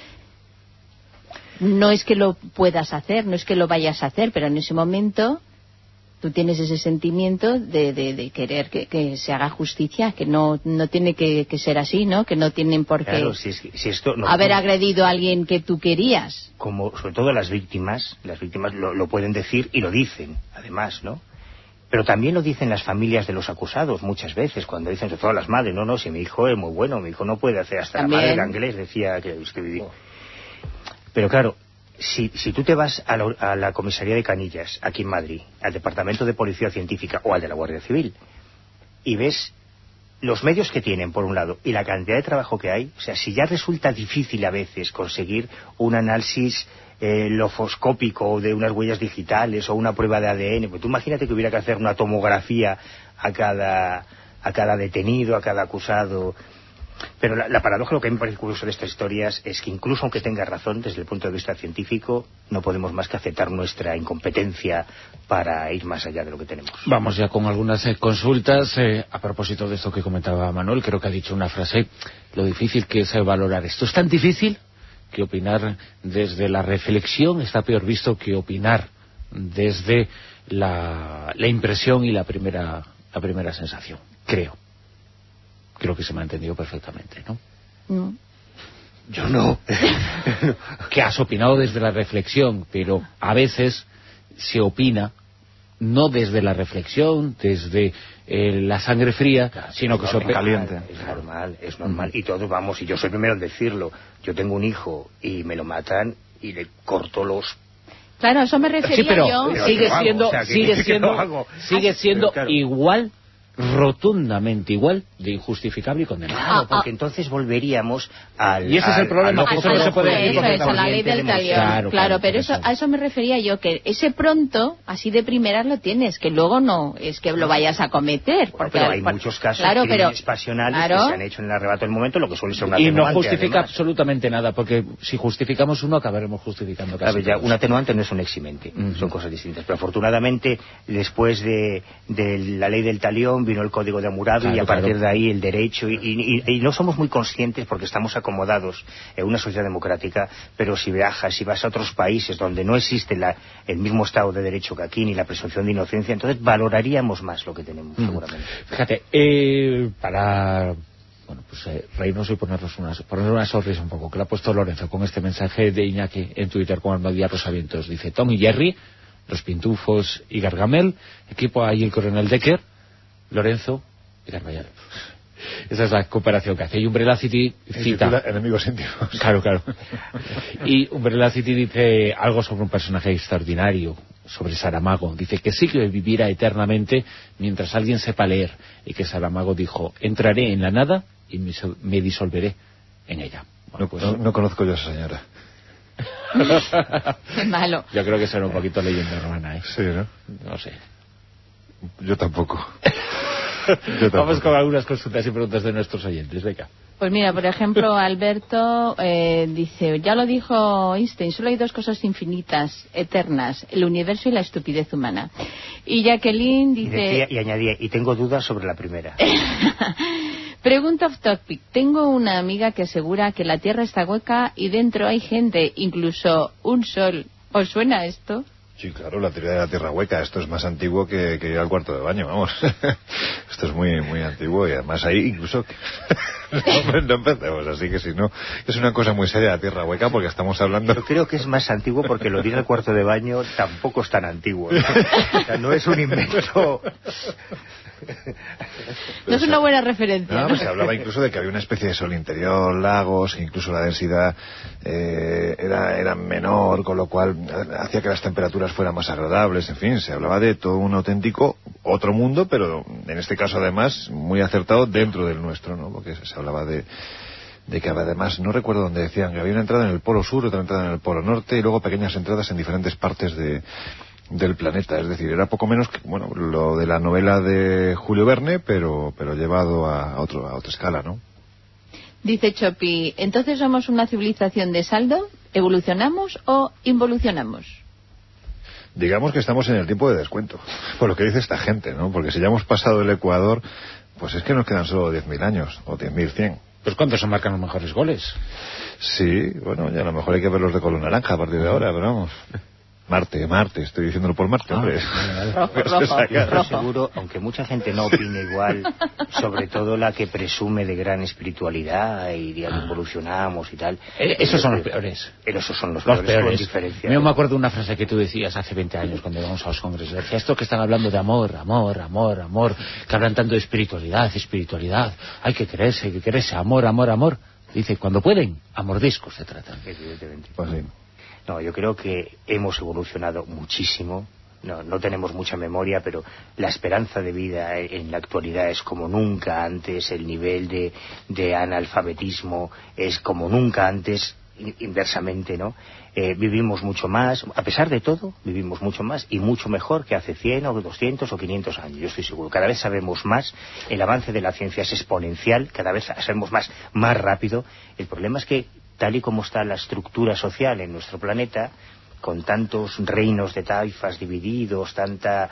no es que lo puedas hacer, no es que lo vayas a hacer, pero en ese momento tú tienes ese sentimiento de querer que se haga justicia, que no tiene que ser así, ¿no? Que no tienen por qué claro, si esto no, haber agredido a alguien que tú querías. Como sobre todo las víctimas lo pueden decir y lo dicen, además, ¿no? Pero también lo dicen las familias de los acusados muchas veces, cuando dicen, sobre todo las madres, no, si mi hijo es muy bueno, mi hijo no puede hacer, hasta también. La madre de Anglés decía que viví. Pero claro, si tú te vas a la comisaría de Canillas, aquí en Madrid, al departamento de policía científica o al de la Guardia Civil, y ves los medios que tienen, por un lado, y la cantidad de trabajo que hay, o sea, si ya resulta difícil a veces conseguir un análisis lofoscópico de unas huellas digitales o una prueba de ADN, pues tú imagínate que hubiera que hacer una tomografía a cada detenido, a cada acusado. Pero la paradoja, lo que a mí me parece curioso de estas historias es que incluso aunque tenga razón desde el punto de vista científico, no podemos más que aceptar nuestra incompetencia para ir más allá de lo que tenemos. Vamos ya con algunas consultas. A propósito de esto que comentaba Manuel, creo que ha dicho una frase, lo difícil que es valorar esto. Es tan difícil que opinar desde la reflexión está peor visto que opinar desde la impresión y la primera sensación. Creo que se me ha entendido perfectamente, ¿no? No. Yo no. Que has opinado desde la reflexión, pero a veces se opina no desde la reflexión, desde la sangre fría, claro, sino que se opina caliente. Es normal. Y todos vamos, y yo soy el primero en decirlo. Yo tengo un hijo y me lo matan y le corto los... Claro, eso me refería yo. Sigue siendo igual, rotundamente igual, de injustificable y condenable. Claro, porque entonces volveríamos al... Y ese es el problema, que eso no se puede decir. Eso es, a la ley del talión. Claro, pero a eso me refería yo, que ese pronto, así de primeras lo tienes, que luego no es que lo vayas a cometer. Porque pero hay muchos casos crímenes pasionales que se han hecho en el arrebato del momento, lo que suele ser una atenuante. Y no justifica absolutamente nada, porque si justificamos uno, acabaremos justificando casi todos. Un atenuante no es un eximente, son cosas distintas. Pero afortunadamente, después de la ley del talión, vino el Código de Hammurabi, y a partir de ahí el derecho, y no somos muy conscientes porque estamos acomodados en una sociedad democrática, pero si viajas, si vas a otros países donde no existe el mismo Estado de Derecho que aquí, ni la presunción de inocencia, entonces valoraríamos más lo que tenemos, seguramente. Fíjate, para... Bueno, pues reírnos y poner una sonrisa un poco, que lo ha puesto Lorenzo con este mensaje de Iñaki en Twitter con Almadía Rosavientos. Dice: Tom y Jerry, los Pintufos y Gargamel, equipo ahí el coronel Decker, Lorenzo y Carvallal. Esa es la cooperación que hace. Y Umbrella City cita... Enemigos íntimos. Claro. Y Umbrella City dice algo sobre un personaje extraordinario, sobre Saramago. Dice que sí que vivirá eternamente mientras alguien sepa leer. Y que Saramago dijo: entraré en la nada y me disolveré en ella. Bueno, pues... no conozco yo a esa señora. Qué malo. Yo creo que será un poquito leyenda urbana, ¿eh? Sí, ¿no? No sé. Yo tampoco. Vamos con algunas consultas y preguntas de nuestros oyentes. Venga. Pues mira, por ejemplo, Alberto dice, ya lo dijo Einstein, solo hay dos cosas infinitas, eternas, el universo y la estupidez humana. Y Jacqueline dice... Y añadía, y tengo dudas sobre la primera. Pregunta off topic. Tengo una amiga que asegura que la Tierra está hueca y dentro hay gente, incluso un sol. ¿Os suena esto? Sí, claro, la teoría de la Tierra hueca. Esto es más antiguo que ir al cuarto de baño, vamos. Esto es muy muy antiguo y además ahí incluso... no empecemos, así que si no... Es una cosa muy seria la Tierra hueca porque estamos hablando... Yo creo que es más antiguo porque lo de ir al cuarto de baño tampoco es tan antiguo, ¿no? O sea, no es un invento... No es una buena referencia, ¿no? Pues se hablaba incluso de que había una especie de sol interior, lagos, incluso la densidad era menor, con lo cual hacía que las temperaturas fueran más agradables, en fin, se hablaba de todo un auténtico otro mundo, pero en este caso además muy acertado dentro del nuestro, ¿no? Porque se hablaba de que además, no recuerdo dónde decían, que había una entrada en el polo sur, otra entrada en el polo norte y luego pequeñas entradas en diferentes partes del planeta, es decir, era poco menos que, bueno, lo de la novela de Julio Verne, pero llevado a otra escala, ¿no? Dice Chopi, ¿entonces somos una civilización de saldo? ¿Evolucionamos o involucionamos? Digamos que estamos en el tiempo de descuento, por lo que dice esta gente, ¿no? Porque si ya hemos pasado el Ecuador, pues es que nos quedan solo 10.000 años, o 10.100. Pues ¿cuántos se marcan los mejores goles? Sí, bueno, ya a lo mejor hay que ver los de color naranja a partir de ahora, pero vamos... Marte, estoy diciéndolo por Marte, hombre. Rojo. Seguro, aunque mucha gente no opine igual, sobre todo la que presume de gran espiritualidad y de que evolucionamos y tal. Esos son los peores. Esos son los peores. Con diferencia. Yo me acuerdo de una frase que tú decías hace 20 años cuando íbamos a los congresos. Decía, esto que están hablando de amor, que hablan tanto de espiritualidad. Hay que quererse, amor. Dice, cuando pueden, a mordiscos se tratan. Evidentemente. Pues sí. No, yo creo que hemos evolucionado muchísimo. No tenemos mucha memoria, pero la esperanza de vida en la actualidad es como nunca antes. El nivel de analfabetismo es como nunca antes, inversamente, ¿no? Vivimos mucho más, a pesar de todo, vivimos mucho más y mucho mejor que hace 100 o 200 o 500 años, yo estoy seguro. Cada vez sabemos más, el avance de la ciencia es exponencial, cada vez sabemos más rápido. El problema es que, tal y como está la estructura social en nuestro planeta, con tantos reinos de taifas divididos, tantas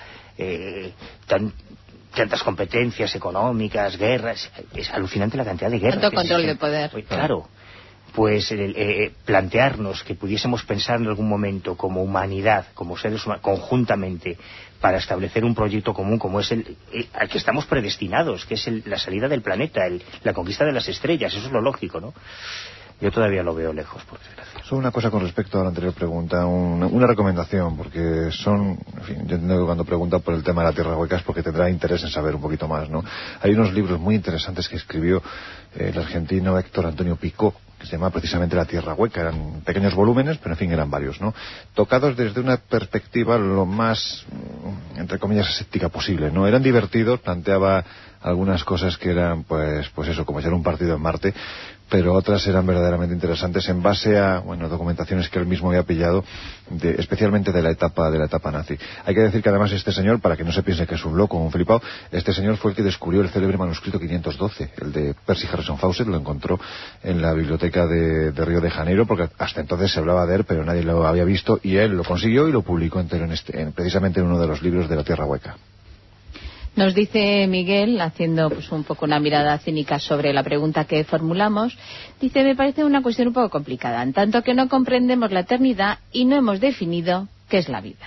competencias económicas, guerras, es alucinante la cantidad de guerras. Tanto control de poder. Claro, pues plantearnos que pudiésemos pensar en algún momento como humanidad, como seres humanos, conjuntamente, para establecer un proyecto común como es al que estamos predestinados, que es la salida del planeta, la conquista de las estrellas, eso es lo lógico, ¿no? Yo todavía lo veo lejos, por desgracia. Solo una cosa con respecto a la anterior pregunta, una recomendación, porque en fin, yo entiendo que cuando pregunta por el tema de la Tierra hueca es porque tendrá interés en saber un poquito más, ¿no? Hay unos libros muy interesantes que escribió el argentino Héctor Antonio Picó, que se llama precisamente La Tierra hueca. Eran pequeños volúmenes, pero en fin, eran varios, ¿no? Tocados desde una perspectiva lo más, entre comillas, escéptica posible, ¿no? Eran divertidos, planteaba algunas cosas que eran, pues eso, como ser un partido en Marte, pero otras eran verdaderamente interesantes en base a, bueno, documentaciones que él mismo había pillado, especialmente de la etapa nazi. Hay que decir que además este señor, para que no se piense que es un loco o un flipado, este señor fue el que descubrió el célebre manuscrito 512, el de Percy Harrison Fawcett, lo encontró en la biblioteca de Río de Janeiro, porque hasta entonces se hablaba de él, pero nadie lo había visto, y él lo consiguió y lo publicó entero precisamente en uno de los libros de la Tierra hueca. Nos dice Miguel, haciendo pues un poco una mirada cínica sobre la pregunta que formulamos, dice, me parece una cuestión un poco complicada, en tanto que no comprendemos la eternidad y no hemos definido qué es la vida.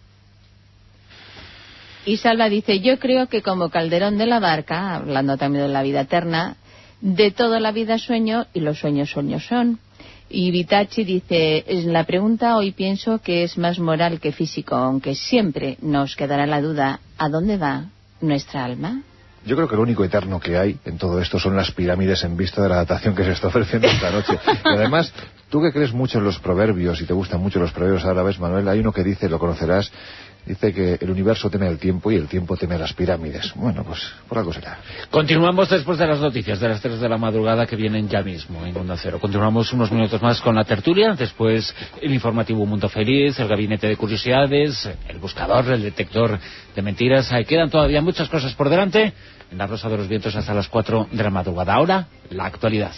Y Salva dice, yo creo que como Calderón de la Barca, hablando también de la vida eterna, de toda la vida sueño y los sueños son. Y Vitachi dice, en la pregunta hoy pienso que es más moral que físico, aunque siempre nos quedará la duda, ¿a dónde va nuestra alma? Yo creo que lo único eterno que hay en todo esto son las pirámides en vista de la datación que se está ofreciendo esta noche. Y además, tú que crees mucho en los proverbios y te gustan mucho los proverbios árabes, Manuel, hay uno que dice, lo conocerás, Dice que el universo teme el tiempo y el tiempo teme las pirámides. Bueno, pues por algo será. Continuamos después de las noticias de las 3 de la madrugada que vienen ya mismo en Onda Cero. Continuamos unos minutos más con la tertulia, después el informativo Mundo Feliz, el gabinete de curiosidades, el buscador, el detector de mentiras. Quedan todavía muchas cosas por delante en La Rosa de los Vientos hasta las 4 de la madrugada. Ahora, la actualidad.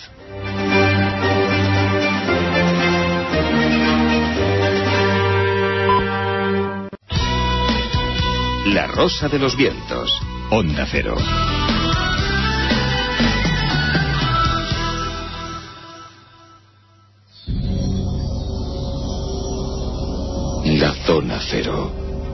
La Rosa de los Vientos, Onda Cero. La Zona Cero.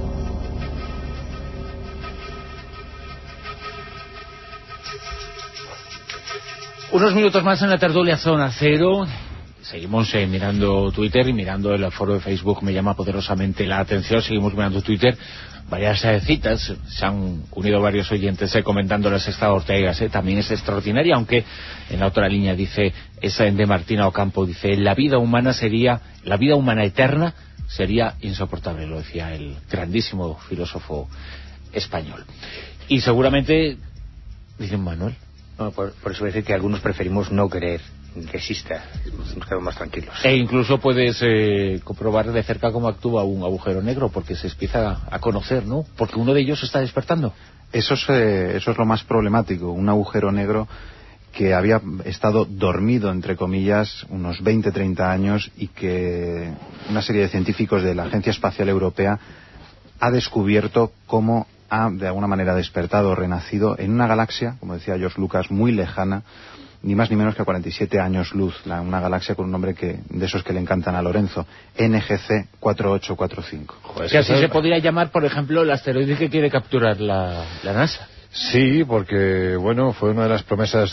Unos minutos más en la tertulia Zona Cero. Seguimos mirando Twitter y mirando el foro de Facebook. Me llama poderosamente la atención. Seguimos mirando Twitter. Varias citas, se han unido varios oyentes comentando la Sexta Ortega, también es extraordinaria, aunque en la otra línea dice, esa de Martina Ocampo, dice, la vida humana eterna sería insoportable, lo decía el grandísimo filósofo español. Y seguramente, dice Manuel. No, por eso decir que algunos preferimos no creer que exista, nos quedamos más tranquilos. E incluso puedes comprobar de cerca cómo actúa un agujero negro, porque se empieza a conocer, ¿no? Porque uno de ellos está despertando. Eso es lo más problemático, un agujero negro que había estado dormido, entre comillas, unos 20-30 años, y que una serie de científicos de la Agencia Espacial Europea ha descubierto cómo ha, de alguna manera, despertado o renacido en una galaxia, como decía George Lucas, muy lejana, ni más ni menos que a 47 años luz, una galaxia con un nombre de esos que le encantan a Lorenzo, NGC 4845. Joder, que así se podría llamar, por ejemplo, el asteroide que quiere capturar la NASA. Sí, porque, bueno, fue una de las promesas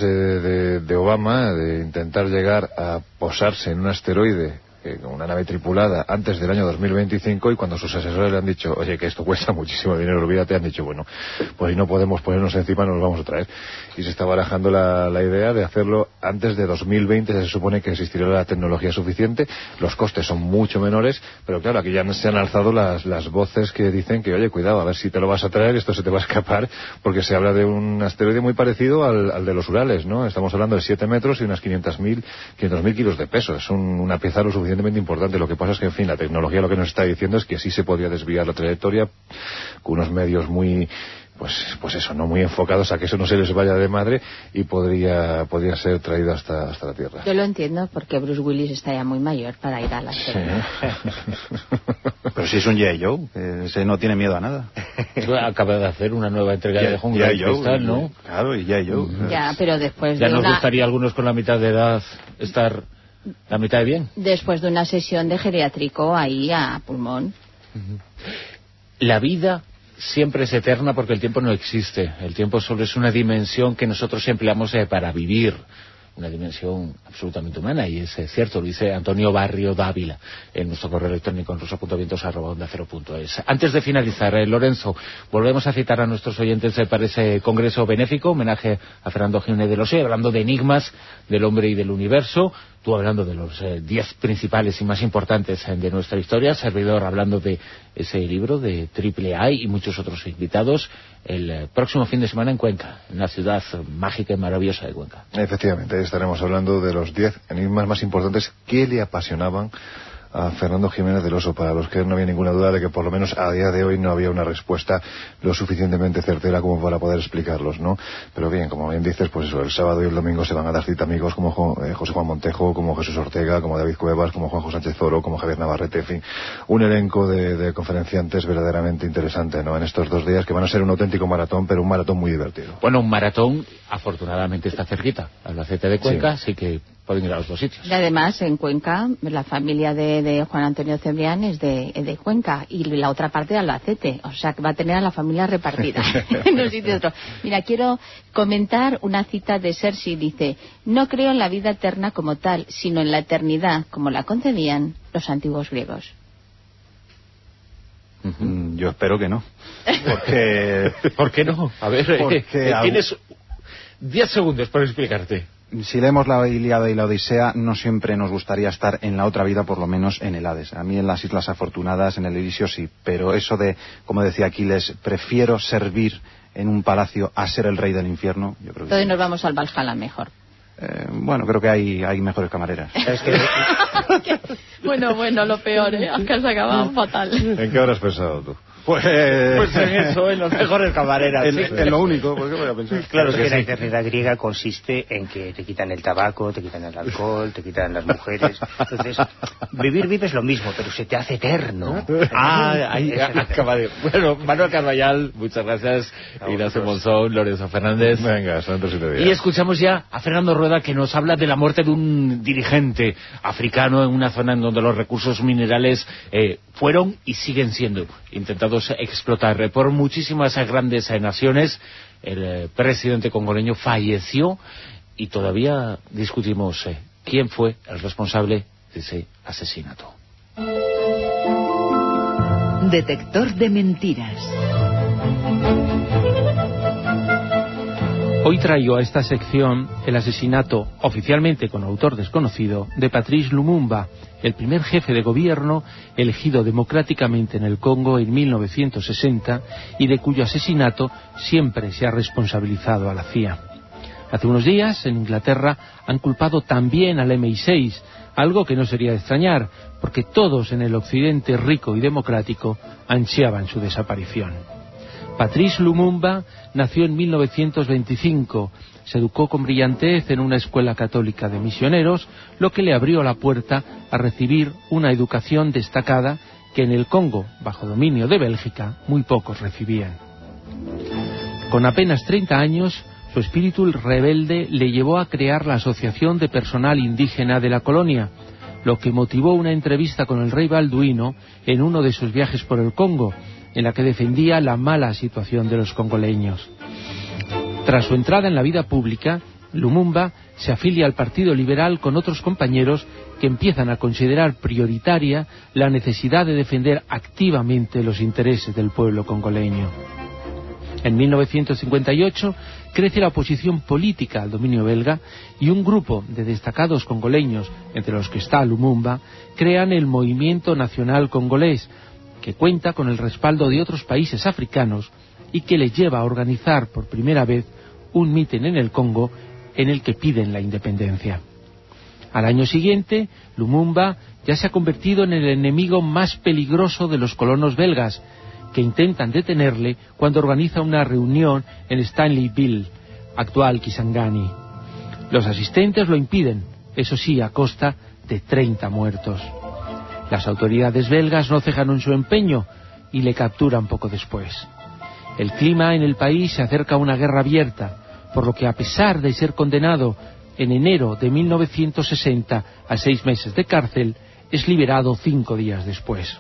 de Obama de intentar llegar a posarse en un asteroide con una nave tripulada antes del año 2025, y cuando sus asesores le han dicho, oye, que esto cuesta muchísimo dinero, olvídate, han dicho, bueno, pues si no podemos ponernos encima, nos lo vamos a traer. Y se está barajando la idea de hacerlo antes de 2020, se supone que existirá la tecnología suficiente, los costes son mucho menores, pero claro, aquí ya se han alzado las voces que dicen que, oye, cuidado, a ver si te lo vas a traer, esto se te va a escapar, porque se habla de un asteroide muy parecido al de los Urales, ¿no? Estamos hablando de 7 metros y unas 500.000 kilos de peso, es una pieza lo suficientemente importante. Lo que pasa es que, en fin, la tecnología lo que nos está diciendo es que sí se podría desviar la trayectoria con unos medios muy, pues eso, no muy enfocados a que eso no se les vaya de madre, y podría ser traído hasta la Tierra. Yo lo entiendo, porque Bruce Willis está ya muy mayor para ir a la Tierra. Sí. Pero si es un G.I. Joe, ese no tiene miedo a nada. Acaba de hacer una nueva entrega de Jungla de Cristal, ¿no? Claro, y G.I. Joe. Ya, pero después ya nos gustaría a algunos con la mitad de edad estar la mitad de bien. Después de una sesión de geriátrico ahí a pulmón. La vida siempre es eterna porque el tiempo no existe. El tiempo solo es una dimensión que nosotros empleamos para vivir. Una dimensión absolutamente humana, y es cierto, lo dice Antonio Barrio Dávila en nuestro correo electrónico en rosa.vientos@onda0.es. Antes de finalizar, Lorenzo, volvemos a citar a nuestros oyentes para ese congreso benéfico, homenaje a Fernando Jiménez de Losa, hablando de enigmas del hombre y del universo, tú hablando de los 10 principales y más importantes de nuestra historia, servidor hablando de ese libro de AAA y muchos otros invitados, el próximo fin de semana en Cuenca, en la ciudad mágica y maravillosa de Cuenca. Efectivamente, estaremos hablando de los 10 enigmas más importantes que le apasionaban a Fernando Jiménez del Oso, para los que no había ninguna duda de que por lo menos a día de hoy no había una respuesta lo suficientemente certera como para poder explicarlos, ¿no? Pero bien, como bien dices, pues eso, el sábado y el domingo se van a dar cita amigos como José Juan Montejo, como Jesús Ortega, como David Cuevas, como Juanjo Sánchez Oro, como Javier Navarrete, en fin, un elenco de conferenciantes verdaderamente interesante, ¿no? En estos 2 días que van a ser un auténtico maratón, pero un maratón muy divertido. Bueno, un maratón afortunadamente está cerquita, Albacete de Cuenca, sí. Así que pueden ir a los 2 sitios. Y además, en Cuenca, la familia de Juan Antonio Cebrián es de Cuenca, y la otra parte de Albacete, o sea que va a tener a la familia repartida en un sitio y otro. Mira, quiero comentar una cita de Sergi, dice: no creo en la vida eterna como tal, sino en la eternidad como la concebían los antiguos griegos. Yo espero que no. Porque... ¿Por qué no? A ver, tienes 10 segundos para explicarte. Si leemos la Ilíada y la Odisea, no siempre nos gustaría estar en la otra vida, por lo menos en el Hades. A mí en las Islas Afortunadas, en el Elíseo sí, pero eso de, como decía Aquiles, prefiero servir en un palacio a ser el rey del infierno, yo creo que entonces sí. nos vamos al Valhalla mejor. Bueno, creo que hay mejores camareras. Es que Bueno, lo peor, que has acabado fatal. ¿En qué habrás pensado tú? Pues en eso, en los mejores camareras. En lo único, ¿por qué voy a pensar? Claro, es que la eternidad griega consiste en que te quitan el tabaco, te quitan el alcohol, te quitan las mujeres. Entonces, vives lo mismo, pero se te hace eterno. Ahí acaba de... Bueno, Manuel Carballal, muchas gracias. Ignacio Monzón, Lorenzo Fernández. Venga, hasta dentro de 7 días. Y escuchamos ya a Fernando Rueda, que nos habla de la muerte de un dirigente africano en una zona en donde los recursos minerales fueron y siguen siendo intentados explotar por muchísimas grandes naciones. El presidente congoleño falleció y todavía discutimos quién fue el responsable de ese asesinato. Detector de mentiras. Hoy traigo a esta sección el asesinato, oficialmente con autor desconocido, de Patrice Lumumba, el primer jefe de gobierno elegido democráticamente en el Congo en 1960 y de cuyo asesinato siempre se ha responsabilizado a la CIA. Hace unos días, en Inglaterra, han culpado también al MI6, algo que no sería de extrañar, porque todos en el occidente rico y democrático ansiaban su desaparición. Patrice Lumumba nació en 1925, se educó con brillantez en una escuela católica de misioneros, lo que le abrió la puerta a recibir una educación destacada que en el Congo, bajo dominio de Bélgica, muy pocos recibían. Con apenas 30 años, su espíritu rebelde le llevó a crear la Asociación de Personal Indígena de la colonia, lo que motivó una entrevista con el rey Balduino en uno de sus viajes por el Congo, en la que defendía la mala situación de los congoleños. Tras su entrada en la vida pública, Lumumba se afilia al Partido Liberal con otros compañeros que empiezan a considerar prioritaria la necesidad de defender activamente los intereses del pueblo congoleño. En 1958 crece la oposición política al dominio belga y un grupo de destacados congoleños, entre los que está Lumumba, crean el Movimiento Nacional Congolés, que cuenta con el respaldo de otros países africanos y que les lleva a organizar por primera vez un mitin en el Congo en el que piden la independencia. Al año siguiente, Lumumba ya se ha convertido en el enemigo más peligroso de los colonos belgas, que intentan detenerle cuando organiza una reunión en Stanleyville, actual Kisangani. Los asistentes lo impiden, eso sí, a costa de 30 muertos. Las autoridades belgas no cejan en su empeño y le capturan poco después. El clima en el país se acerca a una guerra abierta, por lo que a pesar de ser condenado en enero de 1960 a 6 meses de cárcel, es liberado 5 días después.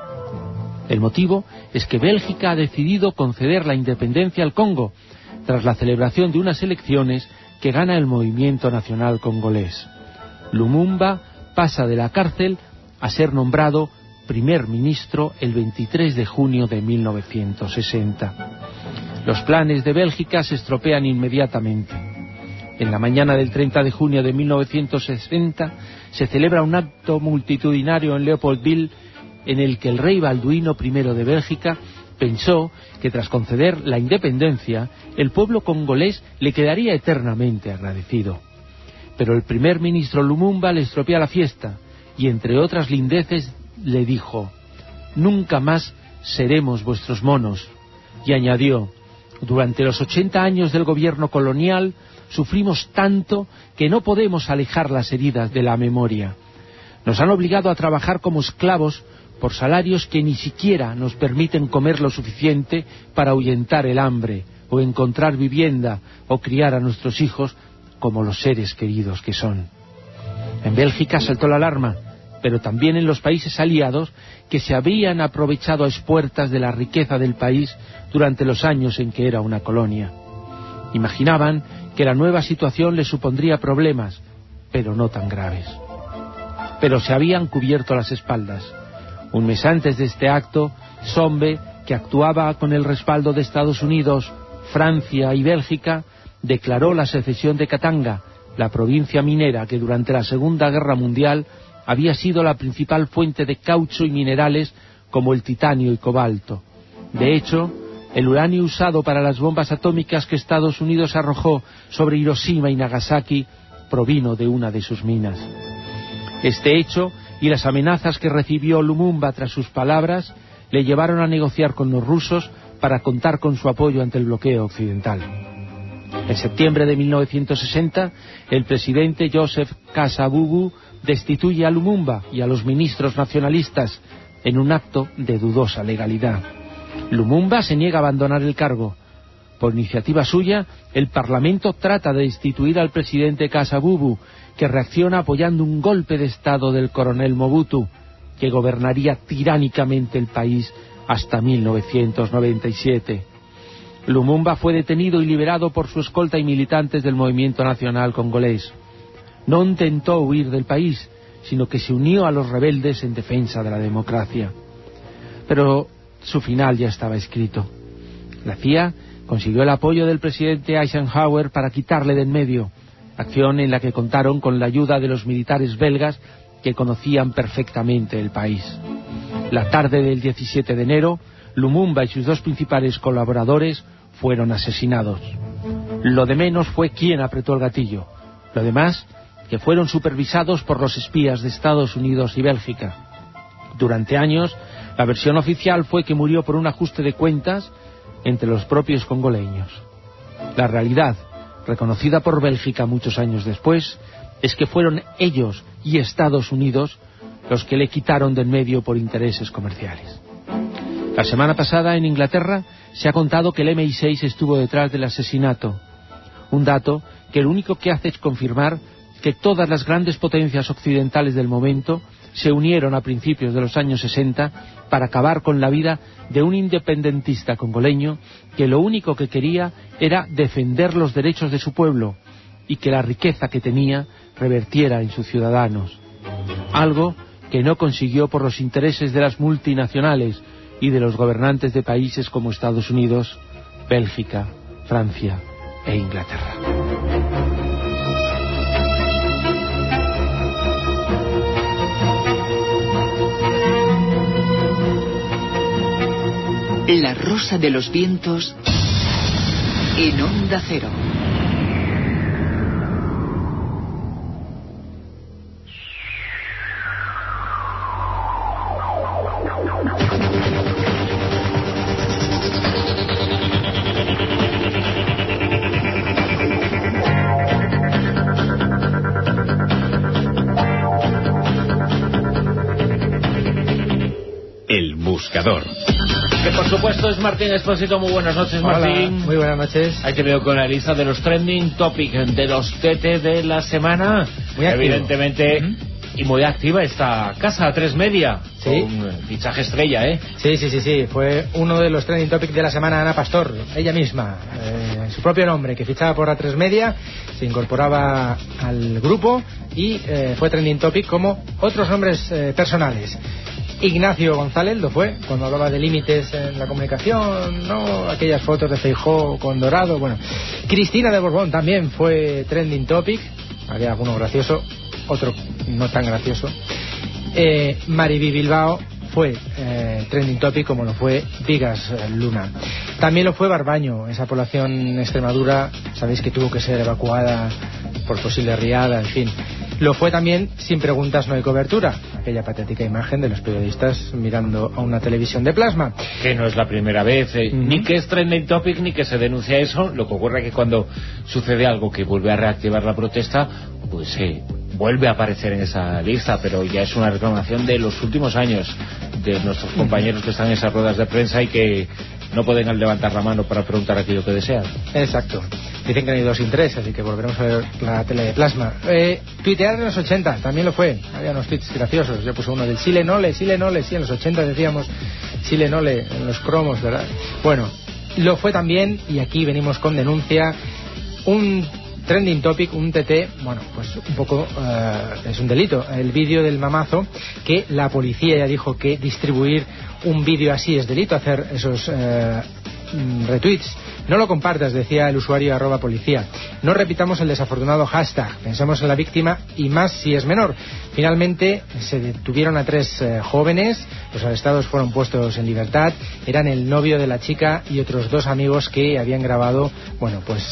El motivo es que Bélgica ha decidido conceder la independencia al Congo, tras la celebración de unas elecciones que gana el Movimiento Nacional Congolés. Lumumba pasa de la cárcel a ser nombrado primer ministro el 23 de junio de 1960. Los planes de Bélgica se estropean inmediatamente. En la mañana del 30 de junio de 1960 se celebra un acto multitudinario en Leopoldville en el que el rey Balduino I de Bélgica pensó que tras conceder la independencia el pueblo congolés le quedaría eternamente agradecido. Pero el primer ministro Lumumba le estropea la fiesta y entre otras lindeces le dijo: «Nunca más seremos vuestros monos», y añadió: «Durante los 80 años del gobierno colonial sufrimos tanto que no podemos alejar las heridas de la memoria. Nos han obligado a trabajar como esclavos por salarios que ni siquiera nos permiten comer lo suficiente para ahuyentar el hambre, o encontrar vivienda, o criar a nuestros hijos como los seres queridos que son». En Bélgica saltó la alarma, pero también en los países aliados que se habían aprovechado a expuertas de la riqueza del país durante los años en que era una colonia. Imaginaban que la nueva situación les supondría problemas, pero no tan graves. Pero se habían cubierto las espaldas. Un mes antes de este acto, Zombe, que actuaba con el respaldo de Estados Unidos, Francia y Bélgica, declaró la secesión de Katanga, la provincia minera que durante la Segunda Guerra Mundial había sido la principal fuente de caucho y minerales como el titanio y cobalto. De hecho, el uranio usado para las bombas atómicas que Estados Unidos arrojó sobre Hiroshima y Nagasaki provino de una de sus minas. Este hecho y las amenazas que recibió Lumumba tras sus palabras le llevaron a negociar con los rusos para contar con su apoyo ante el bloqueo occidental. En septiembre de 1960, el presidente Joseph Kasavubu destituye a Lumumba y a los ministros nacionalistas en un acto de dudosa legalidad. Lumumba se niega a abandonar el cargo. Por iniciativa suya, el Parlamento trata de destituir al presidente Kasavubu, que reacciona apoyando un golpe de Estado del coronel Mobutu, que gobernaría tiránicamente el país hasta 1997. Lumumba fue detenido y liberado por su escolta y militantes del movimiento nacional congolés. No intentó huir del país, sino que se unió a los rebeldes en defensa de la democracia. Pero su final ya estaba escrito. La CIA consiguió el apoyo del presidente Eisenhower para quitarle de en medio, acción en la que contaron con la ayuda de los militares belgas que conocían perfectamente el país. La tarde del 17 de enero, Lumumba y sus dos principales colaboradores fueron asesinados. Lo de menos fue quién apretó el gatillo. Lo demás, que fueron supervisados por los espías de Estados Unidos y Bélgica. Durante años, la versión oficial fue que murió por un ajuste de cuentas entre los propios congoleños. La realidad, reconocida por Bélgica muchos años después, es que fueron ellos y Estados Unidos los que le quitaron de en medio por intereses comerciales. La semana pasada en Inglaterra se ha contado que el MI6 estuvo detrás del asesinato. Un dato que lo único que hace es confirmar que todas las grandes potencias occidentales del momento se unieron a principios de los años 60 para acabar con la vida de un independentista congoleño que lo único que quería era defender los derechos de su pueblo y que la riqueza que tenía revertiera en sus ciudadanos. Algo que no consiguió por los intereses de las multinacionales y de los gobernantes de países como Estados Unidos, Bélgica, Francia e Inglaterra. La Rosa de los Vientos en Onda Cero. El Buscador. Que por supuesto es Martín Expósito. Muy buenas noches, Martín. Hola, muy buenas noches. Ahí te veo con la lista de los trending topics de los TT de la semana. Muy activo. Evidentemente, y muy activa esta casa, A3 Media. Sí. Un fichaje estrella, ¿eh? Sí. Fue uno de los trending topics de la semana Ana Pastor, ella misma. Su propio nombre, que fichaba por A3 Media, se incorporaba al grupo y fue trending topic como otros nombres personales. Ignacio González lo fue, cuando hablaba de límites en la comunicación, ¿no? Aquellas fotos de Feijóo con Dorado, bueno. Cristina de Borbón también fue trending topic, había alguno gracioso, otro no tan gracioso. Mariby Bilbao fue trending topic, como lo fue Vigas Luna. También lo fue Barbaño, esa población en Extremadura, sabéis que tuvo que ser evacuada por posible riada, en fin. Lo fue también Sin preguntas no hay cobertura, aquella patética imagen de los periodistas mirando a una televisión de plasma. Que no es la primera vez, ni que es trending topic ni que se denuncia eso. Lo que ocurre es que cuando sucede algo que vuelve a reactivar la protesta, pues vuelve a aparecer en esa lista, pero ya es una reclamación de los últimos años de nuestros compañeros que están en esas ruedas de prensa y que no pueden levantar la mano para preguntar aquello que desean. Exacto. Dicen que no hay dos sin tres, así que volveremos a ver la tele de plasma. Tuitear en los 80 también lo fue. Había unos tweets graciosos. Yo puse uno del Chile Nole, sí, en los 80 decíamos Chile Nole en los cromos, ¿verdad? Bueno, lo fue también, y aquí venimos con denuncia, un trending topic, un TT, bueno, pues un poco es un delito. El vídeo del mamazo, que la policía ya dijo que distribuir un vídeo así es delito, hacer esos retweets. No lo compartas, decía el usuario @policía. No repitamos el desafortunado hashtag. Pensemos en la víctima y más si es menor. Finalmente se detuvieron a 3 jóvenes. Los arrestados fueron puestos en libertad. Eran el novio de la chica y otros 2 amigos que habían grabado, bueno, pues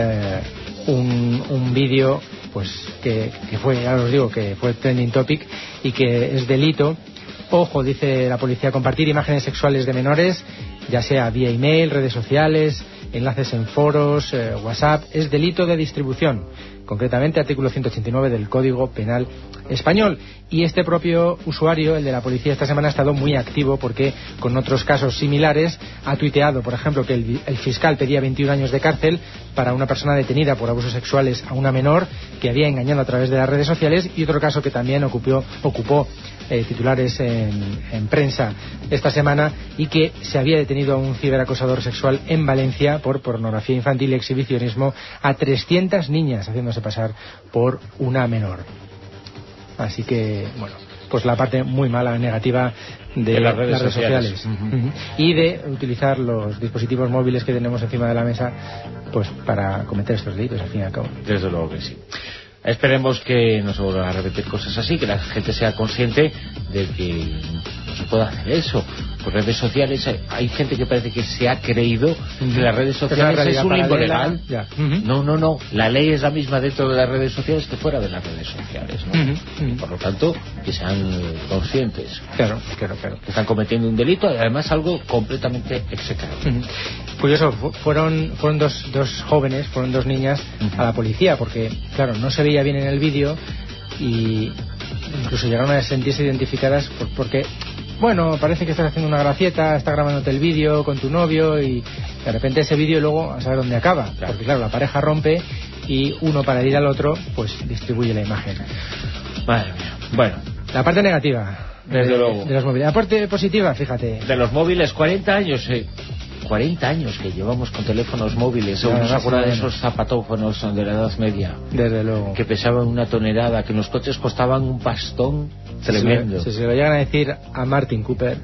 un vídeo pues que fue, ya os digo, que fue trending topic y que es delito. Ojo, dice la policía, compartir imágenes sexuales de menores, ya sea vía email, redes sociales, enlaces en foros, WhatsApp, es delito de distribución. Concretamente, artículo 189 del Código Penal Español. Y este propio usuario, el de la policía, esta semana ha estado muy activo porque con otros casos similares ha tuiteado, por ejemplo, que el fiscal pedía 21 años de cárcel para una persona detenida por abusos sexuales a una menor que había engañado a través de las redes sociales, y otro caso que también ocupó titulares en prensa esta semana, y que se había detenido a un ciberacosador sexual en Valencia por pornografía infantil y exhibicionismo a 300 niñas haciéndose pasar por una menor. Así que, bueno, pues la parte muy mala, negativa de las redes sociales. Y de utilizar los dispositivos móviles que tenemos encima de la mesa pues para cometer estos delitos, al fin y al cabo. Desde luego que sí. Esperemos que no se vuelvan a repetir cosas así, que la gente sea consciente de que no se puede hacer eso. Por redes sociales hay gente que parece que se ha creído que las redes sociales es un limbo legal. No. La ley es la misma dentro de las redes sociales que fuera de las redes sociales, ¿no? Por lo tanto, que sean conscientes. Claro. Que están cometiendo un delito y además algo completamente execrable. Curioso, fueron dos jóvenes, fueron 2 niñas a la policía, porque, claro, no se veía bien en el vídeo y incluso llegaron a sentirse identificadas porque, bueno, parece que estás haciendo una gracieta, está grabándote el vídeo con tu novio y de repente ese vídeo luego a saber dónde acaba. Claro. Porque, claro, la pareja rompe y uno, para herir al otro, pues distribuye la imagen. Madre mía. Bueno. La parte negativa desde luego de los móviles. La parte positiva, fíjate. De los móviles, 40 años, 40 años que llevamos con teléfonos móviles. ¿No se acuerda de esos zapatófonos de la Edad Media? Desde luego. Que pesaban 1 tonelada, que en los coches costaban un pastón tremendo. Si se lo llegan a decir a Martin Cooper.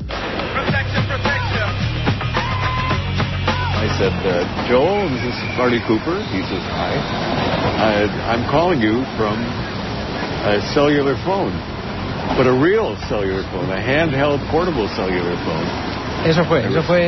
I said, Joel, this is Marty Cooper. He says, hi. I'm calling you from a cellular phone, but a real cellular phone, a handheld portable cellular phone. Eso fue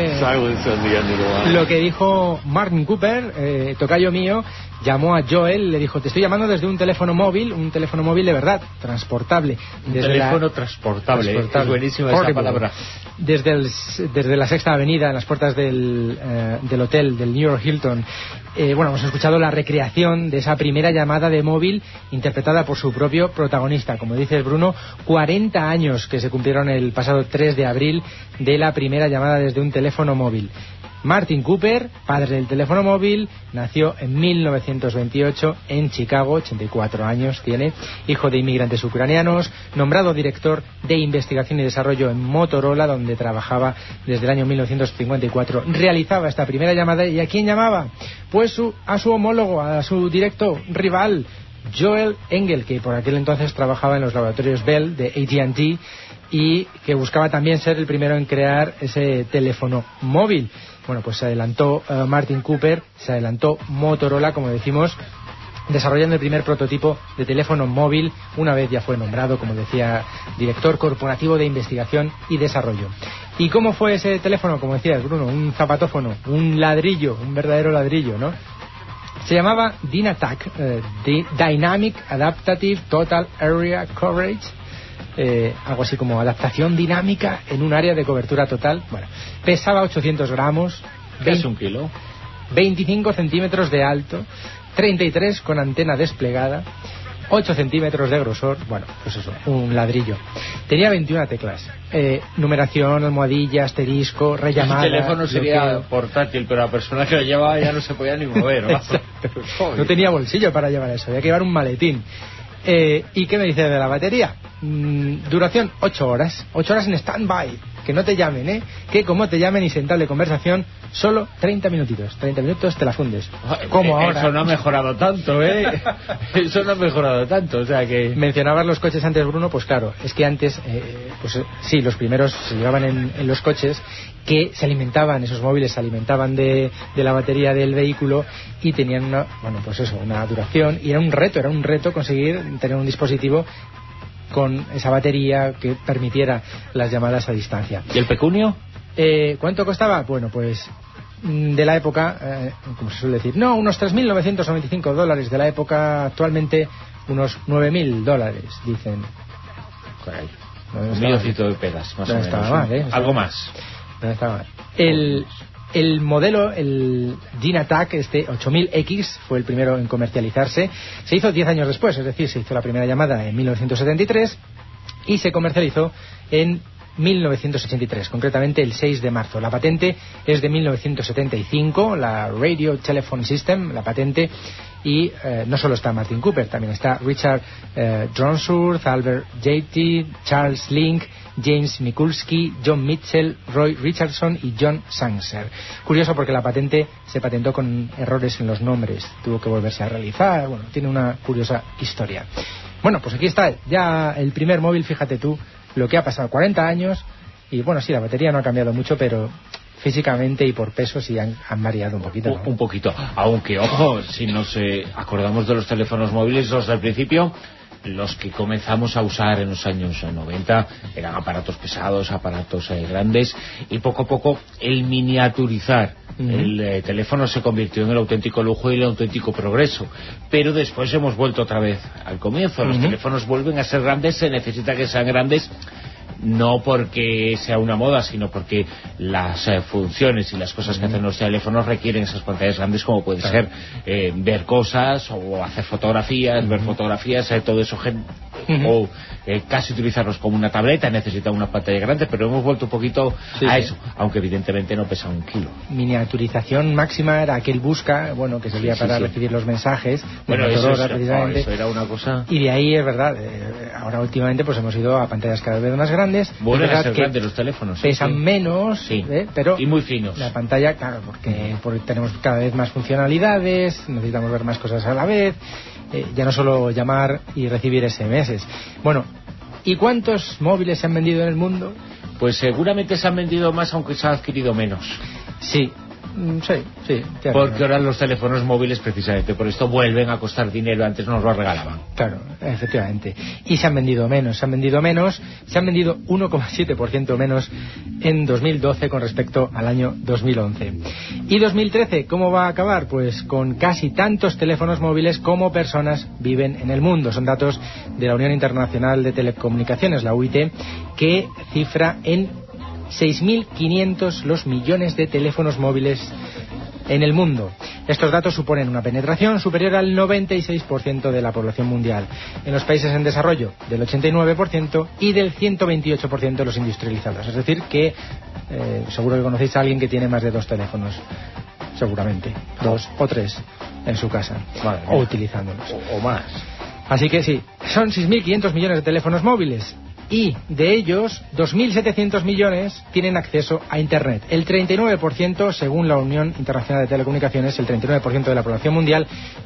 lo que dijo Martin Cooper, tocayo mío. Llamó a Joel, le dijo, te estoy llamando desde un teléfono móvil de verdad, transportable. Transportable. Es buenísima esa palabra. Desde la Sexta Avenida, en las puertas del hotel, del New York Hilton. Hemos escuchado la recreación de esa primera llamada de móvil interpretada por su propio protagonista. Como dices, Bruno, 40 años que se cumplieron el pasado 3 de abril de la primera llamada desde un teléfono móvil. Martin Cooper, padre del teléfono móvil, nació en 1928 en Chicago, 84 años tiene, hijo de inmigrantes ucranianos, nombrado director de investigación y desarrollo en Motorola, donde trabajaba desde el año 1954. Realizaba esta primera llamada, ¿y a quién llamaba? Pues a su homólogo, a su directo rival, Joel Engel, que por aquel entonces trabajaba en los laboratorios Bell de AT&T y que buscaba también ser el primero en crear ese teléfono móvil. Bueno, pues se adelantó Martin Cooper, se adelantó Motorola, como decimos, desarrollando el primer prototipo de teléfono móvil. Una vez ya fue nombrado, como decía, director corporativo de investigación y desarrollo. ¿Y cómo fue ese teléfono? Como decías, Bruno, un zapatófono, un ladrillo, un verdadero ladrillo, ¿no? Se llamaba DynaTAC, Dynamic Adaptative Total Area Coverage. Algo así como adaptación dinámica en un área de cobertura total. Bueno, pesaba 800 gramos. ¿Es un kilo? 25 centímetros de alto, 33 con antena desplegada, 8 centímetros de grosor. Bueno, pues eso, un ladrillo. Tenía 21 teclas. Numeración, almohadilla, asterisco, rellamada. El teléfono sería portátil, pero la persona que lo llevaba ya no se podía ni mover, ¿no? No tenía bolsillo para llevar eso, había que llevar un maletín. ¿Y qué me dice de la batería? duración 8 horas. 8 horas en stand-by. Que no te llamen, que como te llamen y se entable conversación, solo 30 minutitos. 30 minutos te la fundes. Como ahora. Eso no ha mejorado tanto, Eso no ha mejorado tanto, o sea que... Mencionabas los coches antes, Bruno, pues claro, es que antes, sí, los primeros se llevaban en los coches, que se alimentaban, esos móviles se alimentaban de la batería del vehículo y tenían una duración, y era un reto conseguir tener un dispositivo con esa batería que permitiera las llamadas a distancia. ¿Y el pecunio? ¿Cuánto costaba? Bueno, pues de la época, como se suele decir, unos $3.995 de la época, actualmente unos $9.000, dicen. Caray. Un millocito de pelas, más o menos. Estaba mal, Algo más. No estaba mal. El modelo, el DynaTAC, 8000X, fue el primero en comercializarse. Se hizo 10 años después, es decir, se hizo la primera llamada en 1973 y se comercializó en 1983, concretamente el 6 de marzo. La patente es de 1975, la Radio Telephone System, la patente, y no solo está Martin Cooper, también está Richard Dronsworth, Albert Jayty, Charles Link, James Mikulski, John Mitchell, Roy Richardson y John Sanser. Curioso porque la patente se patentó con errores en los nombres, tuvo que volverse a realizar, tiene una curiosa historia. Bueno, pues aquí está ya el primer móvil, fíjate tú lo que ha pasado, 40 años, y sí, la batería no ha cambiado mucho, pero físicamente y por peso sí han variado un poquito, ¿no? Un poquito, aunque ojo, si nos acordamos de los teléfonos móviles, los del principio, los que comenzamos a usar en los años 90 eran aparatos pesados, aparatos grandes, y poco a poco el miniaturizar el teléfono se convirtió en el auténtico lujo y el auténtico progreso. Pero después hemos vuelto otra vez al comienzo. Los teléfonos vuelven a ser grandes, se necesita que sean grandes, no porque sea una moda, sino porque las funciones y las cosas que hacen los teléfonos requieren esas pantallas grandes, como puede ser ver cosas o hacer fotografías, ver fotografías, todo eso, o casi utilizarlos como una tableta, necesita una pantalla grande, pero hemos vuelto un poquito a eso, aunque evidentemente no pesa 1 kilo. Miniaturización máxima era aquel busca, que servía para recibir los mensajes. Eso era una cosa... Y de ahí es verdad, ahora últimamente pues hemos ido a pantallas cada vez más grandes. Vuelven a ser grandes los teléfonos. Pesan menos, pero... Y muy finos. La pantalla, claro, porque tenemos cada vez más funcionalidades, necesitamos ver más cosas a la vez, ya no solo llamar y recibir SMS. Bueno, ¿y cuántos móviles se han vendido en el mundo? Pues seguramente se han vendido más, aunque se ha adquirido menos. Sí. Porque ahora los teléfonos móviles, precisamente por esto, vuelven a costar dinero. Antes nos lo regalaban. Claro, efectivamente. Y se han vendido menos. Se han vendido 1,7% menos en 2012 con respecto al año 2011. ¿Y 2013 cómo va a acabar? Pues con casi tantos teléfonos móviles como personas viven en el mundo. Son datos de la Unión Internacional de Telecomunicaciones, la UIT, que cifra en 6.500 los millones de teléfonos móviles en el mundo. Estos datos suponen una penetración superior al 96% de la población mundial. En los países en desarrollo, del 89% y del 128% de los industrializados. Es decir, que seguro que conocéis a alguien que tiene más de 2 teléfonos. Seguramente. 2 o 3 en su casa. O utilizándolos. O más. Así que sí, son 6.500 millones de teléfonos móviles. Y de ellos, 2.700 millones tienen acceso a Internet. El 39%, según la Unión Internacional de Telecomunicaciones, el 39% de la población mundial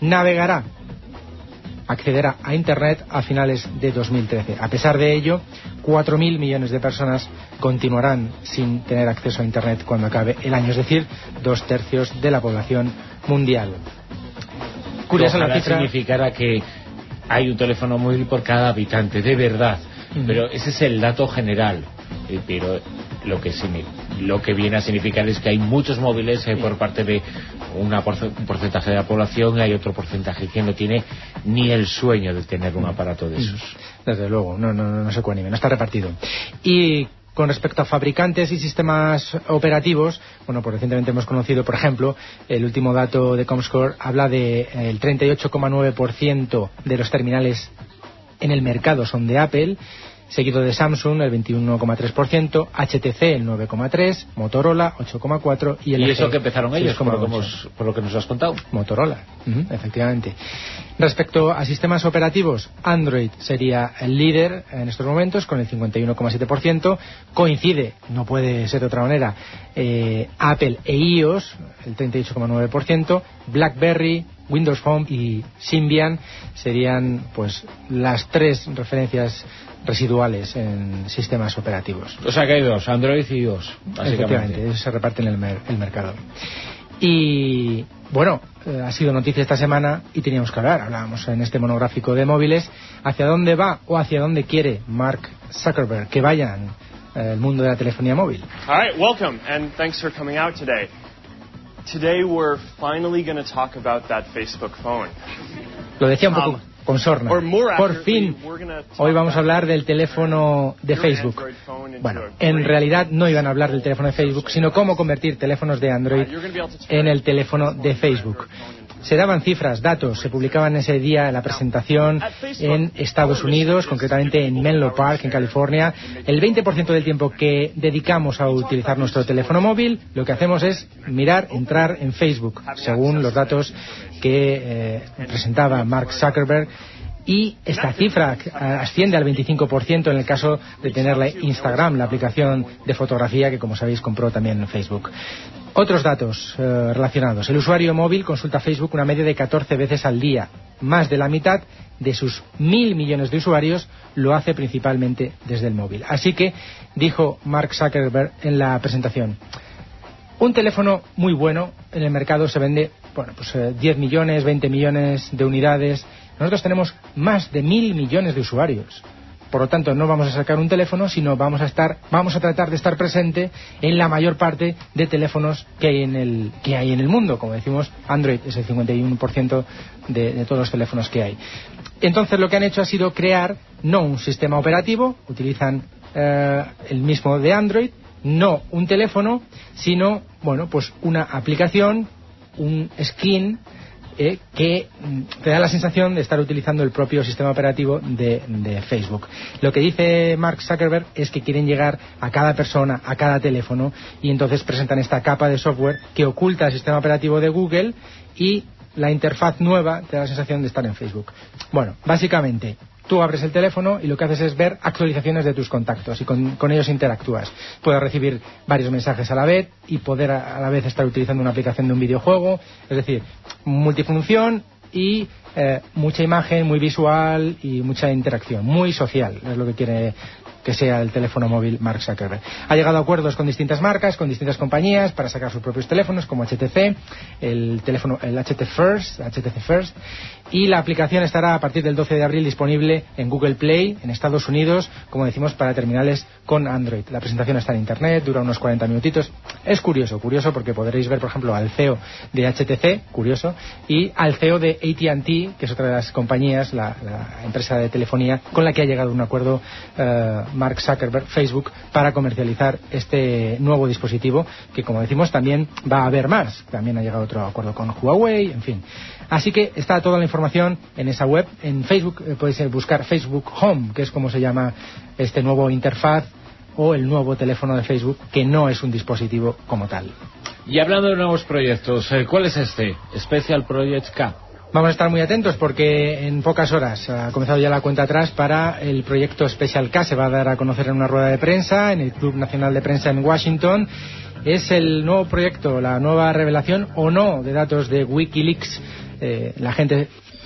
accederá a Internet a finales de 2013. A pesar de ello, 4.000 millones de personas continuarán sin tener acceso a Internet cuando acabe el año, es decir, 2/3 de la población mundial. Curiosa la cifra. Significará que hay un teléfono móvil por cada habitante, de verdad. Pero ese es el dato general, pero lo que viene a significar es que hay muchos móviles por parte de un porcentaje de la población, y hay otro porcentaje que no tiene ni el sueño de tener un aparato de esos. Desde luego, no se cuanime, no está repartido. Y con respecto a fabricantes y sistemas operativos, pues recientemente hemos conocido, por ejemplo, el último dato de Comscore habla de el 38,9% de los terminales en el mercado son de Apple, seguido de Samsung el 21,3%, HTC el 9,3%, Motorola 8,4% y LG. ¿Y eso que empezaron ellos, por lo que nos has contado? Motorola, efectivamente. Respecto a sistemas operativos, Android sería el líder en estos momentos con el 51,7%. Coincide, no puede ser de otra manera, Apple e iOS, el 38,9%. BlackBerry, Windows Phone y Symbian serían pues las tres referencias residuales en sistemas operativos. O sea que hay dos, Android y iOS, básicamente. Efectivamente, eso se reparten el mercado. Y bueno, ha sido noticia esta semana y teníamos que hablábamos en este monográfico de móviles, hacia dónde va o hacia dónde quiere Mark Zuckerberg que vayan el mundo de la telefonía móvil. All right, welcome and thanks for coming out today. Today we're finally going to talk about that Facebook phone. Lo decía un poco con sorna. Por fin, hoy vamos a hablar del teléfono de Facebook. Bueno, en realidad no iban a hablar del teléfono de Facebook, sino cómo convertir teléfonos de Android en el teléfono de Facebook. Se daban cifras, datos, se publicaban ese día en la presentación en Estados Unidos, concretamente en Menlo Park, en California. El 20% del tiempo que dedicamos a utilizar nuestro teléfono móvil, lo que hacemos es entrar en Facebook, según los datos que presentaba Mark Zuckerberg. Y esta cifra asciende al 25% en el caso de tener la Instagram, la aplicación de fotografía que, como sabéis, compró también Facebook. Otros datos relacionados. El usuario móvil consulta Facebook una media de 14 veces al día. Más de la mitad de sus 1.000 millones de usuarios lo hace principalmente desde el móvil. Así que, dijo Mark Zuckerberg en la presentación, un teléfono muy bueno en el mercado se vende, 10 millones, 20 millones de unidades. Nosotros tenemos más de 1.000 millones de usuarios. Por lo tanto, no vamos a sacar un teléfono, sino vamos a tratar de estar presente en la mayor parte de teléfonos que hay en el mundo. Como decimos, Android es el 51% de todos los teléfonos que hay. Entonces, lo que han hecho ha sido crear no un sistema operativo, utilizan el mismo de Android, no un teléfono, sino una aplicación, un skin que te da la sensación de estar utilizando el propio sistema operativo de Facebook. Lo que dice Mark Zuckerberg es que quieren llegar a cada persona, a cada teléfono, y entonces presentan esta capa de software que oculta el sistema operativo de Google y la interfaz nueva te da la sensación de estar en Facebook. Bueno, básicamente, tú abres el teléfono y lo que haces es ver actualizaciones de tus contactos y con ellos interactúas. Puedes recibir varios mensajes a la vez y poder a la vez estar utilizando una aplicación de un videojuego. Es decir, multifunción y mucha imagen, muy visual y mucha interacción. Muy social, es lo que quiere que sea el teléfono móvil Mark Zuckerberg. Ha llegado a acuerdos con distintas marcas, con distintas compañías para sacar sus propios teléfonos, como HTC, el HTC First, y la aplicación estará a partir del 12 de abril disponible en Google Play, en Estados Unidos, como decimos, para terminales con Android. La presentación está en Internet, dura unos 40 minutitos. Es curioso porque podréis ver, por ejemplo, al CEO de HTC, curioso, y al CEO de AT&T, que es otra de las compañías, la empresa de telefonía, con la que ha llegado a un acuerdo Mark Zuckerberg, Facebook, para comercializar este nuevo dispositivo, que, como decimos, también va a haber más. También ha llegado otro acuerdo con Huawei, en fin. Así que está toda la información en esa web. En Facebook podéis buscar Facebook Home, que es como se llama este nuevo interfaz o el nuevo teléfono de Facebook, que no es un dispositivo como tal. Y hablando de nuevos proyectos, ¿cuál es este? Special Project K. Vamos a estar muy atentos porque en pocas horas ha comenzado ya la cuenta atrás para el proyecto Special K. Se va a dar a conocer en una rueda de prensa en el Club Nacional de Prensa en Washington. Es el nuevo proyecto, la nueva revelación o no de datos de Wikileaks. La gente,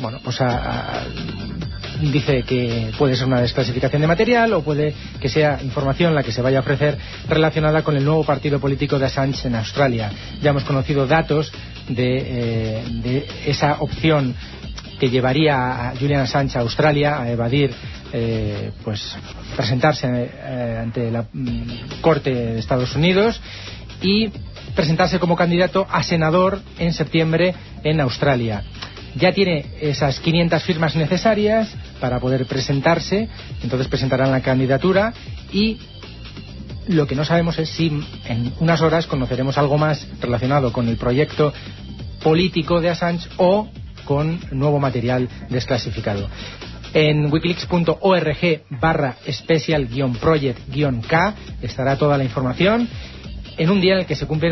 dice que puede ser una desclasificación de material o puede que sea información la que se vaya a ofrecer relacionada con el nuevo partido político de Assange en Australia. Ya hemos conocido datos de esa opción que llevaría a Julian Assange a Australia a evadir presentarse ante la Corte de Estados Unidos y presentarse como candidato a senador en septiembre en Australia. Ya tiene esas 500 firmas necesarias para poder presentarse, entonces presentarán la candidatura y lo que no sabemos es si en unas horas conoceremos algo más relacionado con el proyecto político de Assange o con nuevo material desclasificado. En wikileaks.org/special-project-k estará toda la información, en un día en el que se cumplen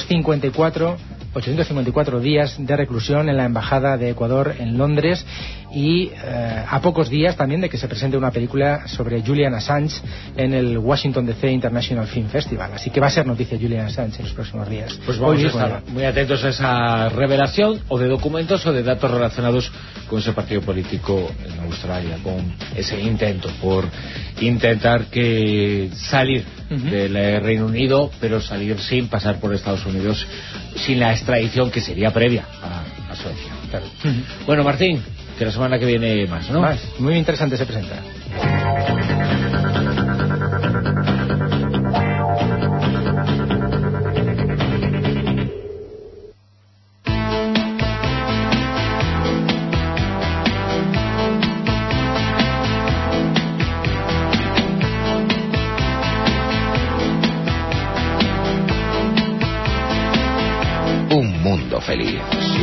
854 días de reclusión en la Embajada de Ecuador en Londres, y a pocos días también de que se presente una película sobre Julian Assange en el Washington DC International Film Festival. Así que va a ser noticia Julian Assange en los próximos días. Pues vamos a estar muy atentos a esa revelación, o de documentos o de datos relacionados con ese partido político en Australia, con ese intento por intentar que salir del Reino Unido, pero salir sin pasar por Estados Unidos, sin la extradición que sería previa a Suecia. Claro. Bueno, Martín, que la semana que viene más, ¿no? Más, muy interesante se presenta. Un mundo feliz.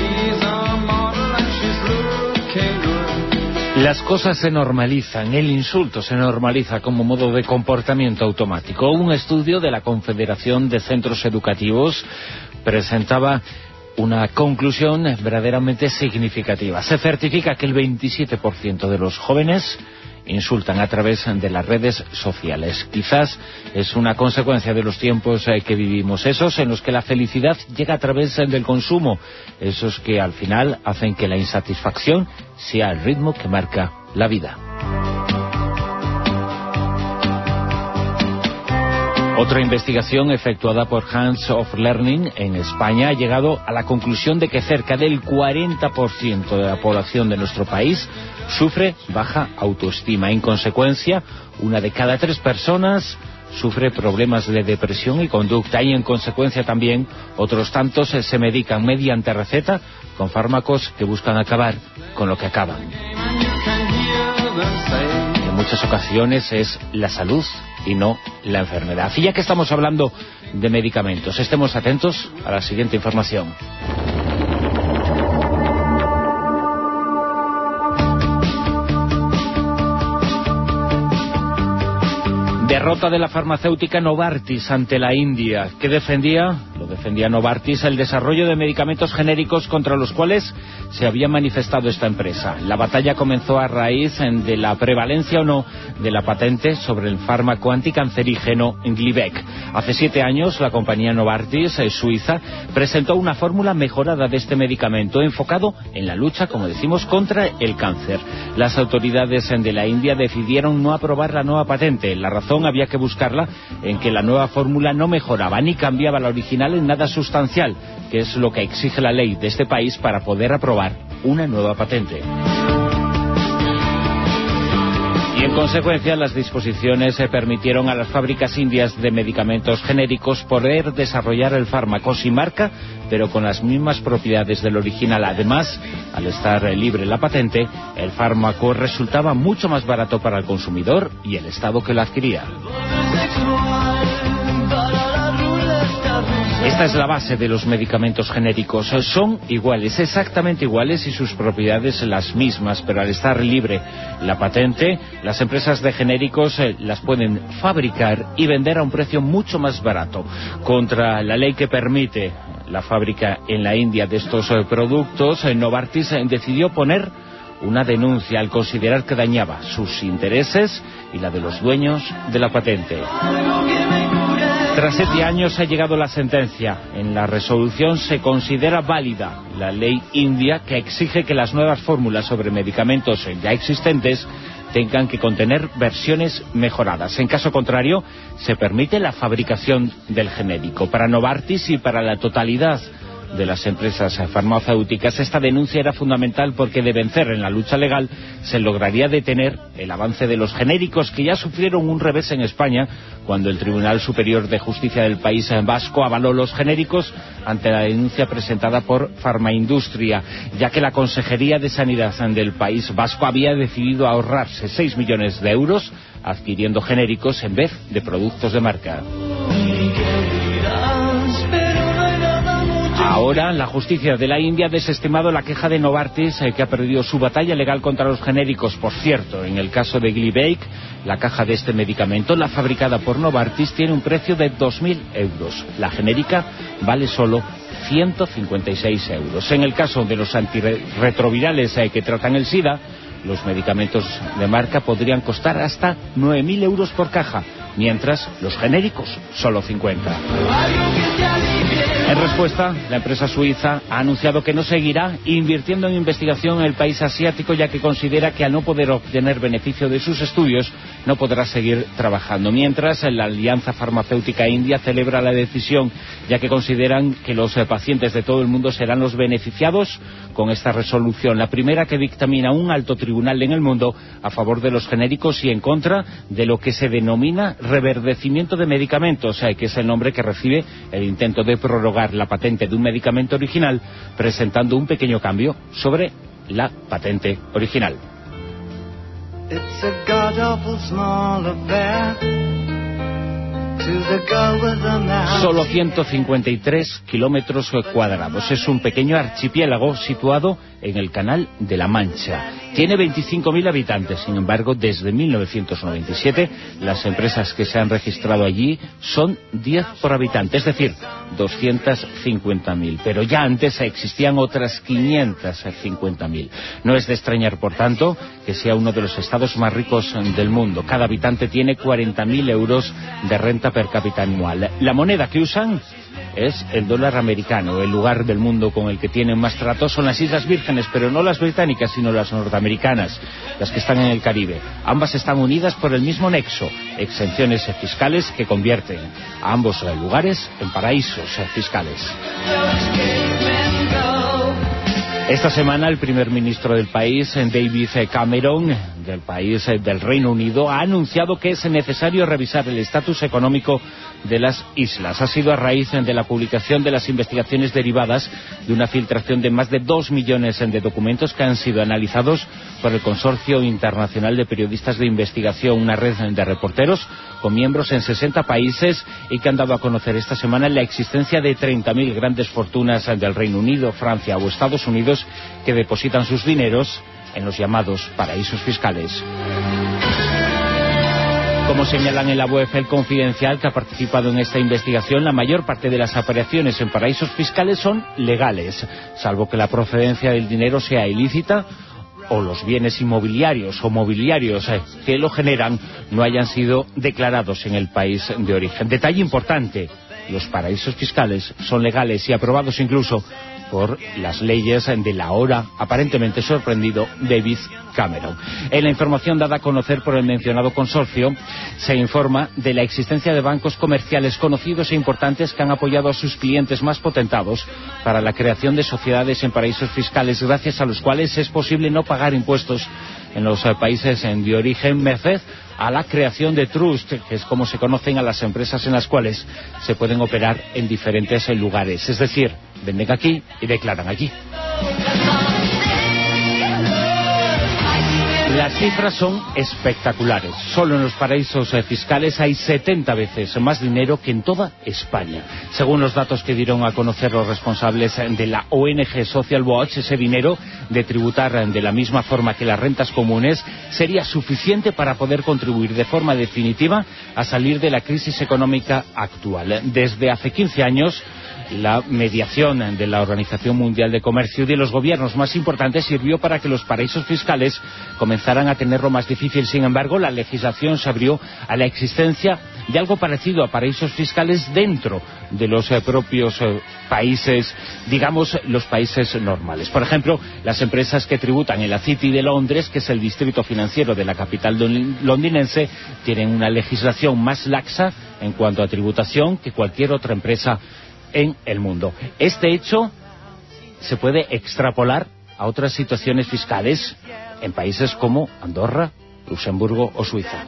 Las cosas se normalizan, el insulto se normaliza como modo de comportamiento automático. Un estudio de la Confederación de Centros Educativos presentaba una conclusión verdaderamente significativa. Se certifica que el 27% de los jóvenes insultan a través de las redes sociales. Quizás es una consecuencia de los tiempos que vivimos, esos en los que la felicidad llega a través del consumo, esos que al final hacen que la insatisfacción sea el ritmo que marca la vida. Otra investigación efectuada por Hands of Learning en España ha llegado a la conclusión de que cerca del 40% de la población de nuestro país sufre baja autoestima. En consecuencia, 1 de cada 3 personas sufre problemas de depresión y conducta, y en consecuencia también otros tantos se medican mediante receta con fármacos que buscan acabar con lo que acaban. En muchas ocasiones es la salud y no la enfermedad. Y ya que estamos hablando de medicamentos, estemos atentos a la siguiente información. Derrota de la farmacéutica Novartis ante la India. ¿Qué defendía? Lo defendía Novartis, el desarrollo de medicamentos genéricos contra los cuales se había manifestado esta empresa. La batalla comenzó a raíz de la prevalencia o no de la patente sobre el fármaco anticancerígeno Glivec. Hace 7 años la compañía Novartis, suiza, presentó una fórmula mejorada de este medicamento enfocado en la lucha, como decimos, contra el cáncer. Las autoridades de la India decidieron no aprobar la nueva patente. La razón había que buscarla en que la nueva fórmula no mejoraba ni cambiaba la original en nada sustancial, que es lo que exige la ley de este país para poder aprobar una nueva patente. Y en consecuencia las disposiciones permitieron a las fábricas indias de medicamentos genéricos poder desarrollar el fármaco sin marca, pero con las mismas propiedades del original. Además, al estar libre la patente, el fármaco resultaba mucho más barato para el consumidor y el Estado que lo adquiría. Esta es la base de los medicamentos genéricos. Son iguales, exactamente iguales, y sus propiedades las mismas, pero al estar libre la patente, las empresas de genéricos las pueden fabricar y vender a un precio mucho más barato. Contra la ley que permite la fábrica en la India de estos productos, Novartis decidió poner una denuncia al considerar que dañaba sus intereses y la de los dueños de la patente. Tras 7 años ha llegado la sentencia. En la resolución se considera válida la ley india que exige que las nuevas fórmulas sobre medicamentos ya existentes tengan que contener versiones mejoradas. En caso contrario, se permite la fabricación del genérico. Para Novartis y para la totalidad de las empresas farmacéuticas, esta denuncia era fundamental porque de vencer en la lucha legal se lograría detener el avance de los genéricos, que ya sufrieron un revés en España cuando el Tribunal Superior de Justicia del País Vasco avaló los genéricos ante la denuncia presentada por Farmaindustria, ya que la Consejería de Sanidad del País Vasco había decidido ahorrarse 6 millones de euros adquiriendo genéricos en vez de productos de marca. Ahora Ahora la justicia de la India ha desestimado la queja de Novartis, que ha perdido su batalla legal contra los genéricos. Por cierto, en el caso de Glivec, la caja de este medicamento, la fabricada por Novartis, tiene un precio de 2.000 euros. La genérica vale solo 156 euros. En el caso de los antirretrovirales que tratan el SIDA, los medicamentos de marca podrían costar hasta 9.000 euros por caja, mientras los genéricos solo 50. En respuesta, la empresa suiza ha anunciado que no seguirá invirtiendo en investigación en el país asiático, ya que considera que al no poder obtener beneficio de sus estudios no podrá seguir trabajando. Mientras, la Alianza Farmacéutica India celebra la decisión, ya que consideran que los pacientes de todo el mundo serán los beneficiados con esta resolución, la primera que dictamina un alto tribunal en el mundo a favor de los genéricos y en contra de lo que se denomina reverdecimiento de medicamentos, que es el nombre que recibe el intento de prorrogar la patente de un medicamento original, presentando un pequeño cambio sobre la patente original. Solo 153 kilómetros cuadrados. Es un pequeño archipiélago situado en el Canal de la Mancha. Tiene 25.000 habitantes. Sin embargo, desde 1997, las empresas que se han registrado allí son 10 por habitante, es decir, 250.000. Pero ya antes existían otras 550.000. No es de extrañar, por tanto, que sea uno de los estados más ricos del mundo. Cada habitante tiene 40.000 euros de renta per cápita anual. La moneda que usan es el dólar americano. El lugar del mundo con el que tienen más trato son las Islas Vírgenes, pero no las británicas, sino las norteamericanas, las que están en el Caribe. Ambas están unidas por el mismo nexo, exenciones fiscales que convierten a ambos lugares en paraísos fiscales. Esta semana el primer ministro del país, David Cameron, del país del Reino Unido, ha anunciado que es necesario revisar el estatus económico de las islas. Ha sido a raíz de la publicación de las investigaciones derivadas de una filtración de más de 2 millones de documentos que han sido analizados por el Consorcio Internacional de Periodistas de Investigación, una red de reporteros con miembros en 60 países y que han dado a conocer esta semana la existencia de 30.000 grandes fortunas del Reino Unido, Francia o Estados Unidos que depositan sus dineros en los llamados paraísos fiscales. Como señalan en la web El Confidencial, que ha participado en esta investigación, la mayor parte de las operaciones en paraísos fiscales son legales, salvo que la procedencia del dinero sea ilícita o los bienes inmobiliarios o mobiliarios que lo generan no hayan sido declarados en el país de origen. Detalle importante: los paraísos fiscales son legales y aprobados incluso por las leyes del ahora aparentemente sorprendido David Cameron. En la información dada a conocer por el mencionado consorcio, se informa de la existencia de bancos comerciales conocidos e importantes que han apoyado a sus clientes más potentados para la creación de sociedades en paraísos fiscales, gracias a los cuales es posible no pagar impuestos en los países de origen, merced a la creación de trust, que es como se conocen a las empresas en las cuales se pueden operar en diferentes lugares. Es decir, venden aquí y declaran allí. Las cifras son espectaculares. Solo en los paraísos fiscales hay 70 veces más dinero que en toda España. Según los datos que dieron a conocer los responsables de la ONG Social Watch, ese dinero, de tributar de la misma forma que las rentas comunes, sería suficiente para poder contribuir de forma definitiva a salir de la crisis económica actual. Desde hace 15 años, la mediación de la Organización Mundial de Comercio y de los gobiernos más importantes sirvió para que los paraísos fiscales comenzaran a tenerlo más difícil. Sin embargo, la legislación se abrió a la existencia de algo parecido a paraísos fiscales dentro de los propios países, digamos, los países normales. Por ejemplo, las empresas que tributan en la City de Londres, que es el distrito financiero de la capital londinense, tienen una legislación más laxa en cuanto a tributación que cualquier otra empresa en el mundo. Este hecho se puede extrapolar a otras situaciones fiscales en países como Andorra, Luxemburgo o Suiza.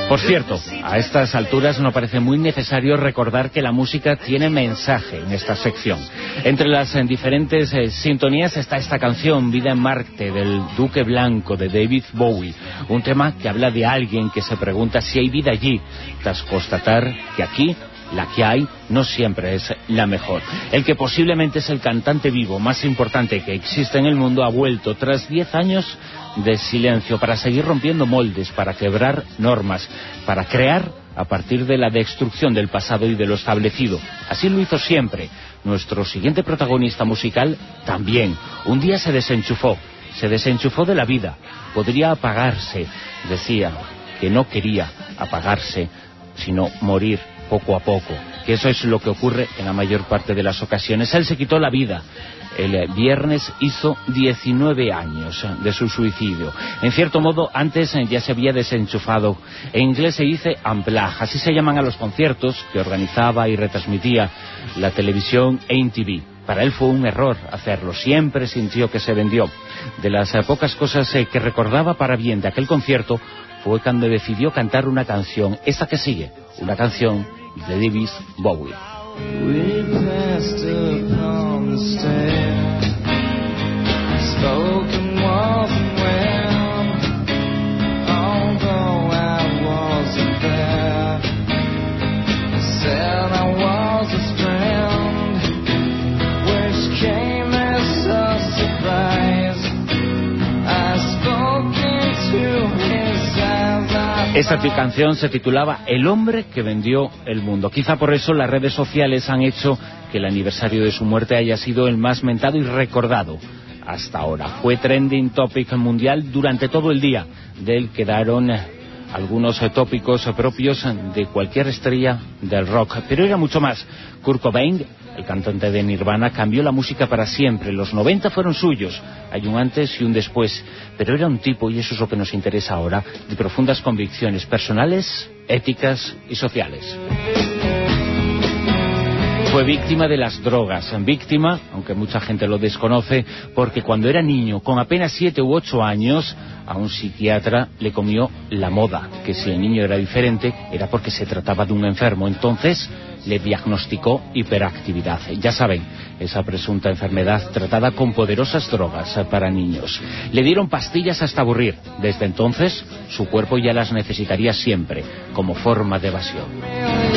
Por cierto, a estas alturas no parece muy necesario recordar que la música tiene mensaje en esta sección. Entre las diferentes sintonías está esta canción, Vida en Marte, del Duque Blanco, de David Bowie. Un tema que habla de alguien que se pregunta si hay vida allí, tras constatar que aquí la que hay no siempre es la mejor. El que posiblemente es el cantante vivo más importante que existe en el mundo ha vuelto tras 10 años de silencio para seguir rompiendo moldes, para quebrar normas, para crear a partir de la destrucción del pasado y de lo establecido. Así lo hizo siempre. Nuestro siguiente protagonista musical también. Un día se desenchufó de la vida. Podría apagarse, decía que no quería apagarse, sino morir poco a poco, que eso es lo que ocurre en la mayor parte de las ocasiones. Él se quitó la vida. El viernes hizo 19 años de su suicidio. En cierto modo, antes ya se había desenchufado. En inglés se dice unplugged, así se llaman a los conciertos que organizaba y retransmitía la televisión MTV. Para él fue un error hacerlo, siempre sintió que se vendió. De las pocas cosas que recordaba para bien de aquel concierto fue cuando decidió cantar una canción, esa que sigue, una canción de David Bowie. We passed upon the stair, spoken wasn't well, although I wasn't there. I said I was his friend, which came as a surprise. I spoke into his eyes. Esta canción se titulaba El hombre que vendió el mundo. Quizá por eso las redes sociales han hecho que el aniversario de su muerte haya sido el más mentado y recordado hasta ahora. Fue trending topic mundial durante todo el día. De él quedaron algunos tópicos propios de cualquier estrella del rock. Pero era mucho más. Kurt Cobain, el cantante de Nirvana, cambió la música para siempre. Los 90 fueron suyos. Hay un antes y un después. Pero era un tipo, y eso es lo que nos interesa ahora, de profundas convicciones personales, éticas y sociales. Fue víctima de las drogas, víctima, aunque mucha gente lo desconoce, porque cuando era niño, con apenas 7 u 8 años, a un psiquiatra le comió la moda, que si el niño era diferente, era porque se trataba de un enfermo. Entonces le diagnosticó hiperactividad. Ya saben, esa presunta enfermedad tratada con poderosas drogas para niños. Le dieron pastillas hasta aburrir. Desde entonces, su cuerpo ya las necesitaría siempre, como forma de evasión.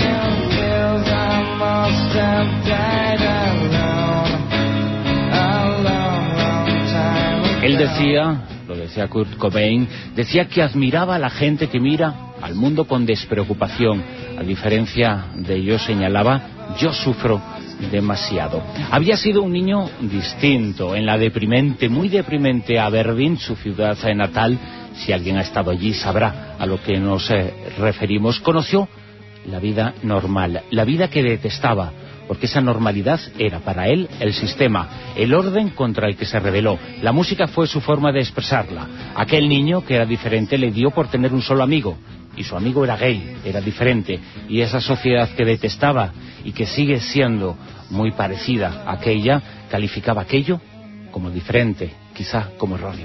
Él decía, lo decía Kurt Cobain, decía que admiraba a la gente que mira al mundo con despreocupación. A diferencia de ellos, señalaba, yo sufro demasiado. Había sido un niño distinto en la deprimente, muy deprimente Aberdeen, su ciudad natal. Si alguien ha estado allí sabrá a lo que nos referimos. Conoció la vida normal, la vida que detestaba, porque esa normalidad era para él el sistema, el orden contra el que se rebeló. La música fue su forma de expresarla. Aquel niño que era diferente le dio por tener un solo amigo, y su amigo era gay, era diferente, y esa sociedad que detestaba y que sigue siendo muy parecida a aquella, calificaba aquello como diferente, quizá como erróneo.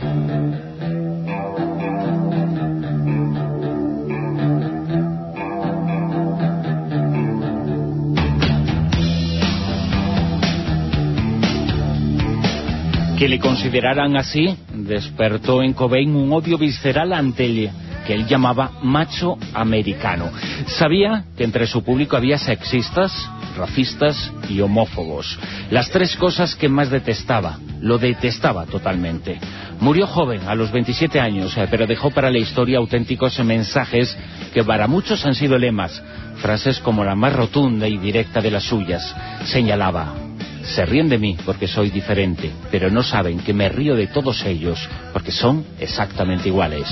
Que le consideraran así despertó en Cobain un odio visceral ante el que él llamaba macho americano. Sabía que entre su público había sexistas, racistas y homófobos. Las tres cosas que más detestaba. Lo detestaba totalmente. Murió joven, a los 27 años, pero dejó para la historia auténticos mensajes que para muchos han sido lemas. Frases como la más rotunda y directa de las suyas. Señalaba: se ríen de mí porque soy diferente, pero no saben que me río de todos ellos porque son exactamente iguales.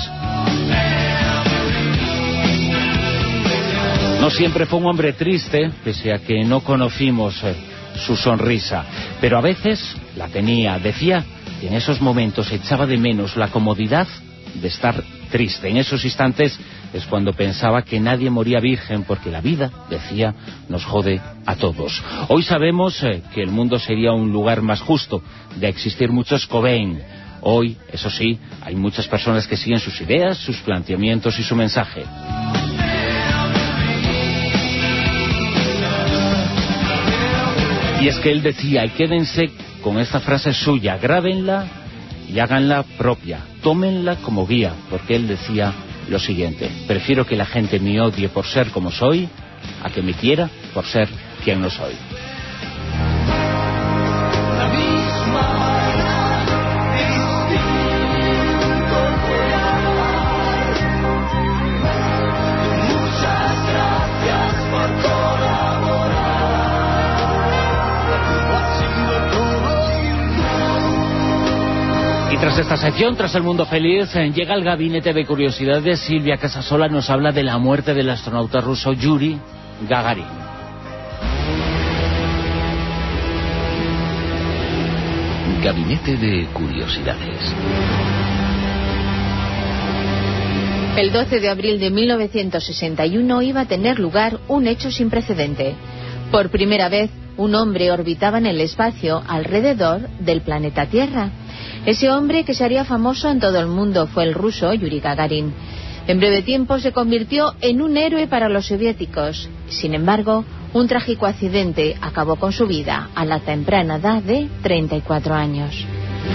No siempre fue un hombre triste, pese a que no conocimos su sonrisa, pero a veces la tenía. Decía que en esos momentos echaba de menos la comodidad de estar triste. En esos instantes es cuando pensaba que nadie moría virgen, porque la vida, decía, nos jode a todos. Hoy sabemos que el mundo sería un lugar más justo de existir muchos Cobain. Hoy, eso sí, hay muchas personas que siguen sus ideas, sus planteamientos y su mensaje. Y es que él decía, y quédense con esta frase suya, grábenla y háganla propia, tómenla como guía, porque él decía lo siguiente: prefiero que la gente me odie por ser como soy, a que me quiera por ser quien no soy. Y tras esta sección, tras el mundo feliz, llega el gabinete de curiosidades. Silvia Casasola nos habla de la muerte del astronauta ruso Yuri Gagarin. Gabinete de curiosidades. El 12 de abril de 1961 iba a tener lugar un hecho sin precedente. Por primera vez, un hombre orbitaba en el espacio alrededor del planeta Tierra. Ese hombre que se haría famoso en todo el mundo fue el ruso Yuri Gagarin. En breve tiempo se convirtió en un héroe para los soviéticos. Sin embargo, un trágico accidente acabó con su vida a la temprana edad de 34 años.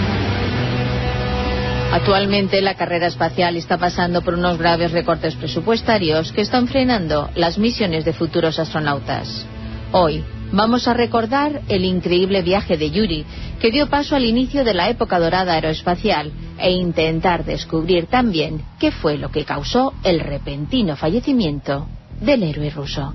Actualmente la carrera espacial está pasando por unos graves recortes presupuestarios que están frenando las misiones de futuros astronautas. Hoy vamos a recordar el increíble viaje de Yuri, que dio paso al inicio de la época dorada aeroespacial, e intentar descubrir también qué fue lo que causó el repentino fallecimiento del héroe ruso.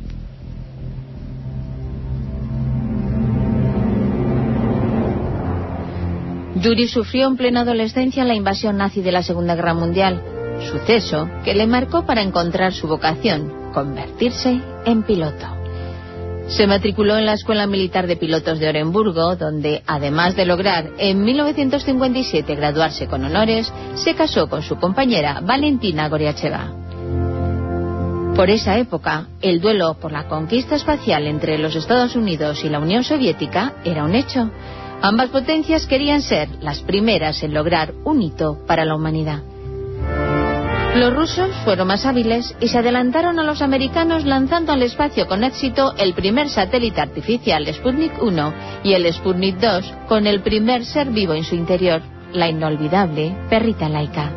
Yuri sufrió en plena adolescencia la invasión nazi de la Segunda Guerra Mundial, suceso que le marcó para encontrar su vocación, convertirse en piloto. Se matriculó en la Escuela Militar de Pilotos de Oremburgo, donde, además de lograr en 1957 graduarse con honores, se casó con su compañera Valentina Goriacheva. Por esa época, el duelo por la conquista espacial entre los Estados Unidos y la Unión Soviética era un hecho. Ambas potencias querían ser las primeras en lograr un hito para la humanidad. Los rusos fueron más hábiles y se adelantaron a los americanos, lanzando al espacio con éxito el primer satélite artificial Sputnik 1 y el Sputnik 2, con el primer ser vivo en su interior, la inolvidable perrita Laika.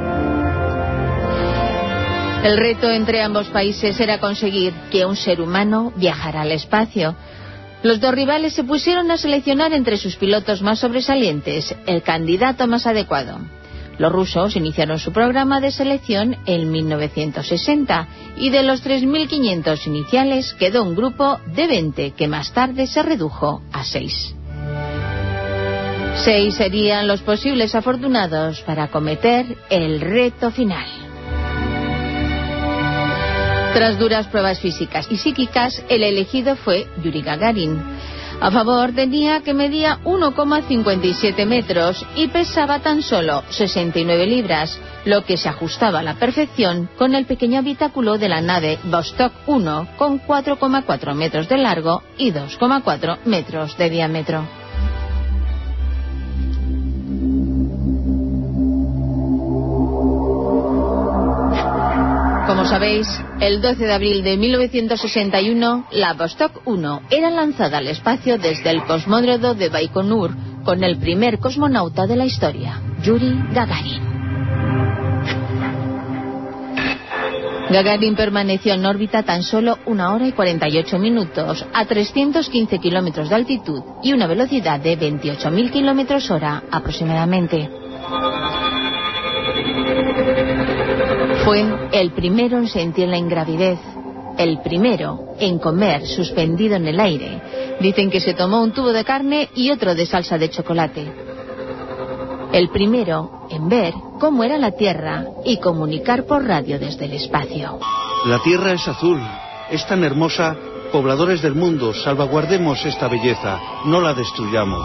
El reto entre ambos países era conseguir que un ser humano viajara al espacio. Los dos rivales se pusieron a seleccionar entre sus pilotos más sobresalientes el candidato más adecuado. Los rusos iniciaron su programa de selección en 1960 y de los 3.500 iniciales quedó un grupo de 20 que más tarde se redujo a 6. 6 serían los posibles afortunados para acometer el reto final. Tras duras pruebas físicas y psíquicas, el elegido fue Yuri Gagarin. A favor tenía que medía 1,57 metros y pesaba tan solo 69 libras, lo que se ajustaba a la perfección con el pequeño habitáculo de la nave Vostok 1 con 4,4 metros de largo y 2,4 metros de diámetro. Como sabéis, el 12 de abril de 1961, la Vostok 1 era lanzada al espacio desde el cosmódromo de Baikonur con el primer cosmonauta de la historia, Yuri Gagarin. Gagarin permaneció en órbita tan solo 1 hora y 48 minutos a 315 kilómetros de altitud y una velocidad de 28.000 kilómetros hora aproximadamente. Fue el primero en sentir la ingravidez, el primero en comer suspendido en el aire. Dicen que se tomó un tubo de carne y otro de salsa de chocolate. El primero en ver cómo era la Tierra y comunicar por radio desde el espacio. La Tierra es azul, es tan hermosa. Pobladores del mundo, salvaguardemos esta belleza, no la destruyamos.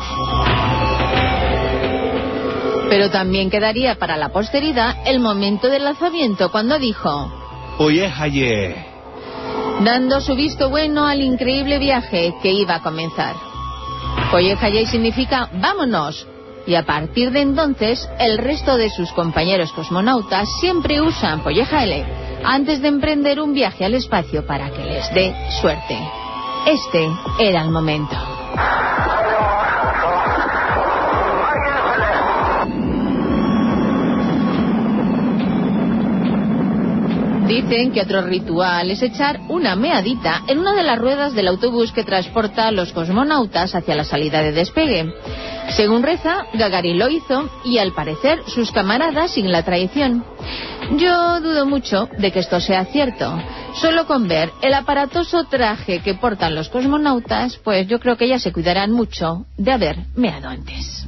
Pero también quedaría para la posteridad el momento del lanzamiento, cuando dijo: Oye, dando su visto bueno al increíble viaje que iba a comenzar. Oye, significa vámonos. Y a partir de entonces, el resto de sus compañeros cosmonautas siempre usan Poyejale antes de emprender un viaje al espacio para que les dé suerte. Este era el momento. Dicen que otro ritual es echar una meadita en una de las ruedas del autobús que transporta a los cosmonautas hacia la salida de despegue. Según reza, Gagarin lo hizo y al parecer sus camaradas siguen la tradición. Yo dudo mucho de que esto sea cierto. Solo con ver el aparatoso traje que portan los cosmonautas, pues yo creo que ya se cuidarán mucho de haber meado antes.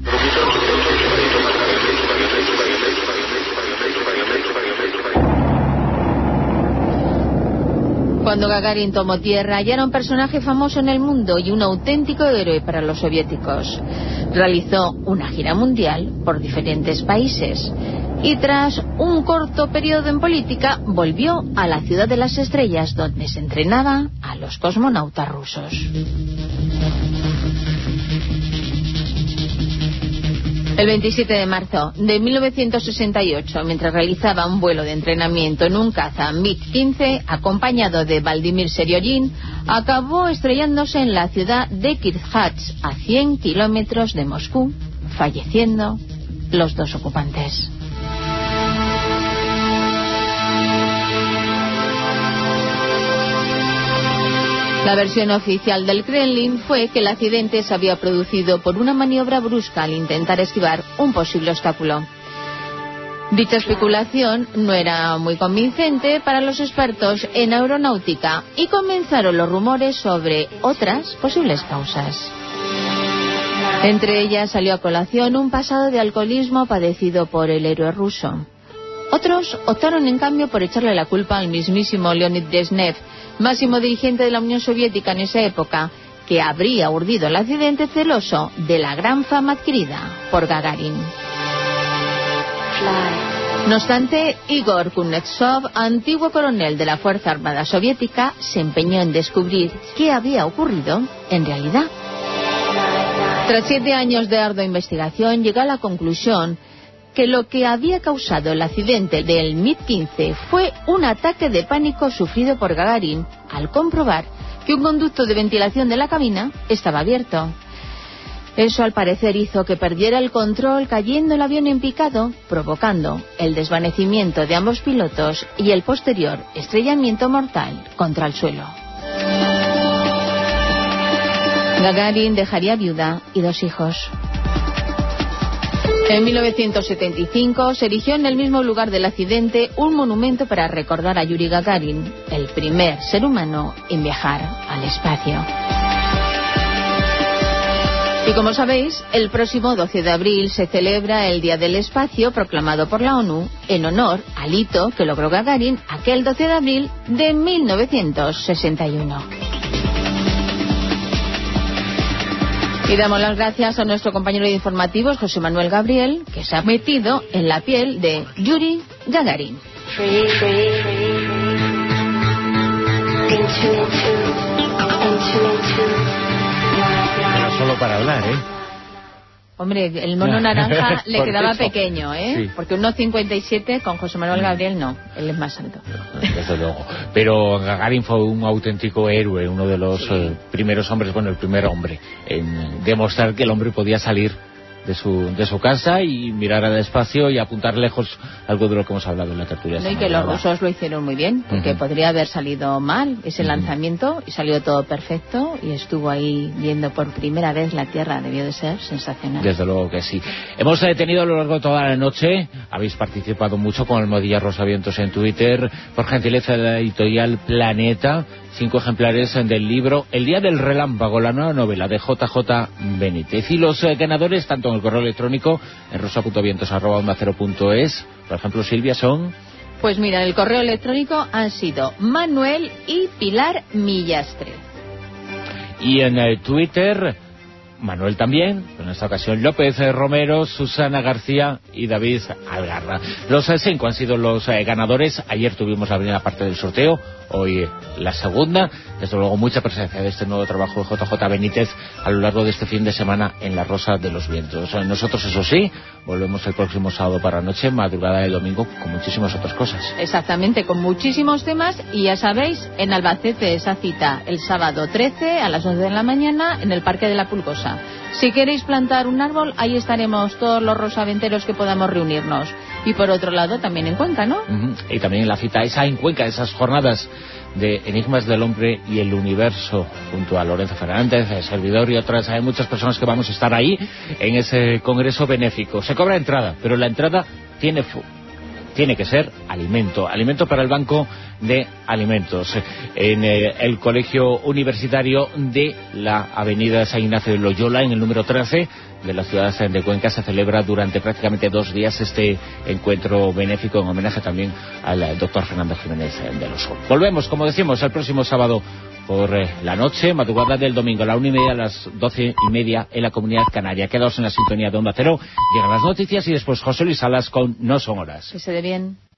Cuando Gagarin tomó tierra, ya era un personaje famoso en el mundo y un auténtico héroe para los soviéticos. Realizó una gira mundial por diferentes países y tras un corto periodo en política volvió a la ciudad de las estrellas donde se entrenaba a los cosmonautas rusos. El 27 de marzo de 1968, mientras realizaba un vuelo de entrenamiento en un caza MiG-15, acompañado de Vladimir Serioyin, acabó estrellándose en la ciudad de Kirchhats, a 100 kilómetros de Moscú, falleciendo los dos ocupantes. La versión oficial del Kremlin fue que el accidente se había producido por una maniobra brusca al intentar esquivar un posible obstáculo. Dicha especulación no era muy convincente para los expertos en aeronáutica y comenzaron los rumores sobre otras posibles causas. Entre ellas salió a colación un pasado de alcoholismo padecido por el héroe ruso. Otros optaron en cambio por echarle la culpa al mismísimo Leonid Brezhnev, máximo dirigente de la Unión Soviética en esa época, que habría urdido el accidente celoso de la gran fama adquirida por Gagarin. No obstante, Igor Kuznetsov, antiguo coronel de la Fuerza Armada Soviética, se empeñó en descubrir qué había ocurrido en realidad. Tras 7 años de ardua investigación, llegó a la conclusión que lo que había causado el accidente del MiG-15 fue un ataque de pánico sufrido por Gagarin al comprobar que un conducto de ventilación de la cabina estaba abierto. Eso al parecer hizo que perdiera el control cayendo el avión en picado, provocando el desvanecimiento de ambos pilotos y el posterior estrellamiento mortal contra el suelo. Gagarin dejaría viuda y 2 hijos. En 1975 se erigió en el mismo lugar del accidente un monumento para recordar a Yuri Gagarin, el primer ser humano en viajar al espacio. Y como sabéis, el próximo 12 de abril se celebra el Día del Espacio proclamado por la ONU en honor al hito que logró Gagarin aquel 12 de abril de 1961. Y damos las gracias a nuestro compañero de informativos, José Manuel Gabriel, que se ha metido en la piel de Yuri Gagarin. Era solo para hablar, ¿eh? Hombre, el mono naranja le quedaba eso. pequeño, ¿eh? Sí. Porque 1,57 con José Manuel Gabriel no, él es más alto. Desde luego. Pero Gagarin fue un auténtico héroe, uno de los primeros hombres, bueno, el primer hombre, en demostrar que el hombre podía salir de su casa y mirar al espacio y apuntar lejos, algo de lo que hemos hablado en la tertulia. No, y que los rusos lo hicieron muy bien, porque podría haber salido mal ese lanzamiento y salió todo perfecto y estuvo ahí viendo por primera vez la Tierra, debió de ser sensacional. Desde luego que sí. Hemos tenido a lo largo de toda la noche, habéis participado mucho con Almohadilla Rosavientos en Twitter, por gentileza de la editorial Planeta, 5 ejemplares del libro El Día del Relámpago, la nueva novela de JJ Benítez. Y los ganadores, tanto en el correo electrónico, en rosa.vientos@ondacero.es, por ejemplo, Silvia, son... Pues mira, en el correo electrónico han sido Manuel y Pilar Millastre. Y en Twitter, Manuel también, en esta ocasión López Romero, Susana García y David Algarra. Los 5 han sido los ganadores. Ayer tuvimos la primera parte del sorteo, hoy la segunda. Desde luego mucha presencia de este nuevo trabajo de JJ Benítez a lo largo de este fin de semana en La Rosa de los Vientos. Nosotros, eso sí, volvemos el próximo sábado para la noche, madrugada de domingo, con muchísimas otras cosas. Exactamente, con muchísimos temas, y ya sabéis, en Albacete esa cita el sábado 13 a las 11 de la mañana en el Parque de la Pulgosa. Si queréis plantar un árbol, ahí estaremos todos los rosaventeros que podamos reunirnos. Y por otro lado, también en Cuenca, ¿no? Y también la cita esa en Cuenca, esas jornadas de Enigmas del Hombre y el Universo, junto a Lorenzo Fernández, el servidor y otras. Hay muchas personas que vamos a estar ahí en ese congreso benéfico. Se cobra entrada, pero la entrada tiene que ser alimento para el Banco de Alimentos. En el Colegio Universitario de la Avenida San Ignacio de Loyola, en el número 13 de la ciudad de Cuenca, se celebra durante prácticamente 2 días este encuentro benéfico, en homenaje también al doctor Fernando Jiménez del Oso. Volvemos, como decimos, el próximo sábado por la noche, madrugada del domingo, a la 1:30 a las 12:30 en la Comunidad Canaria. Quedaos en la sintonía de Onda Cero, llegan las noticias y después José Luis Salas con No Son Horas. Que se dé bien.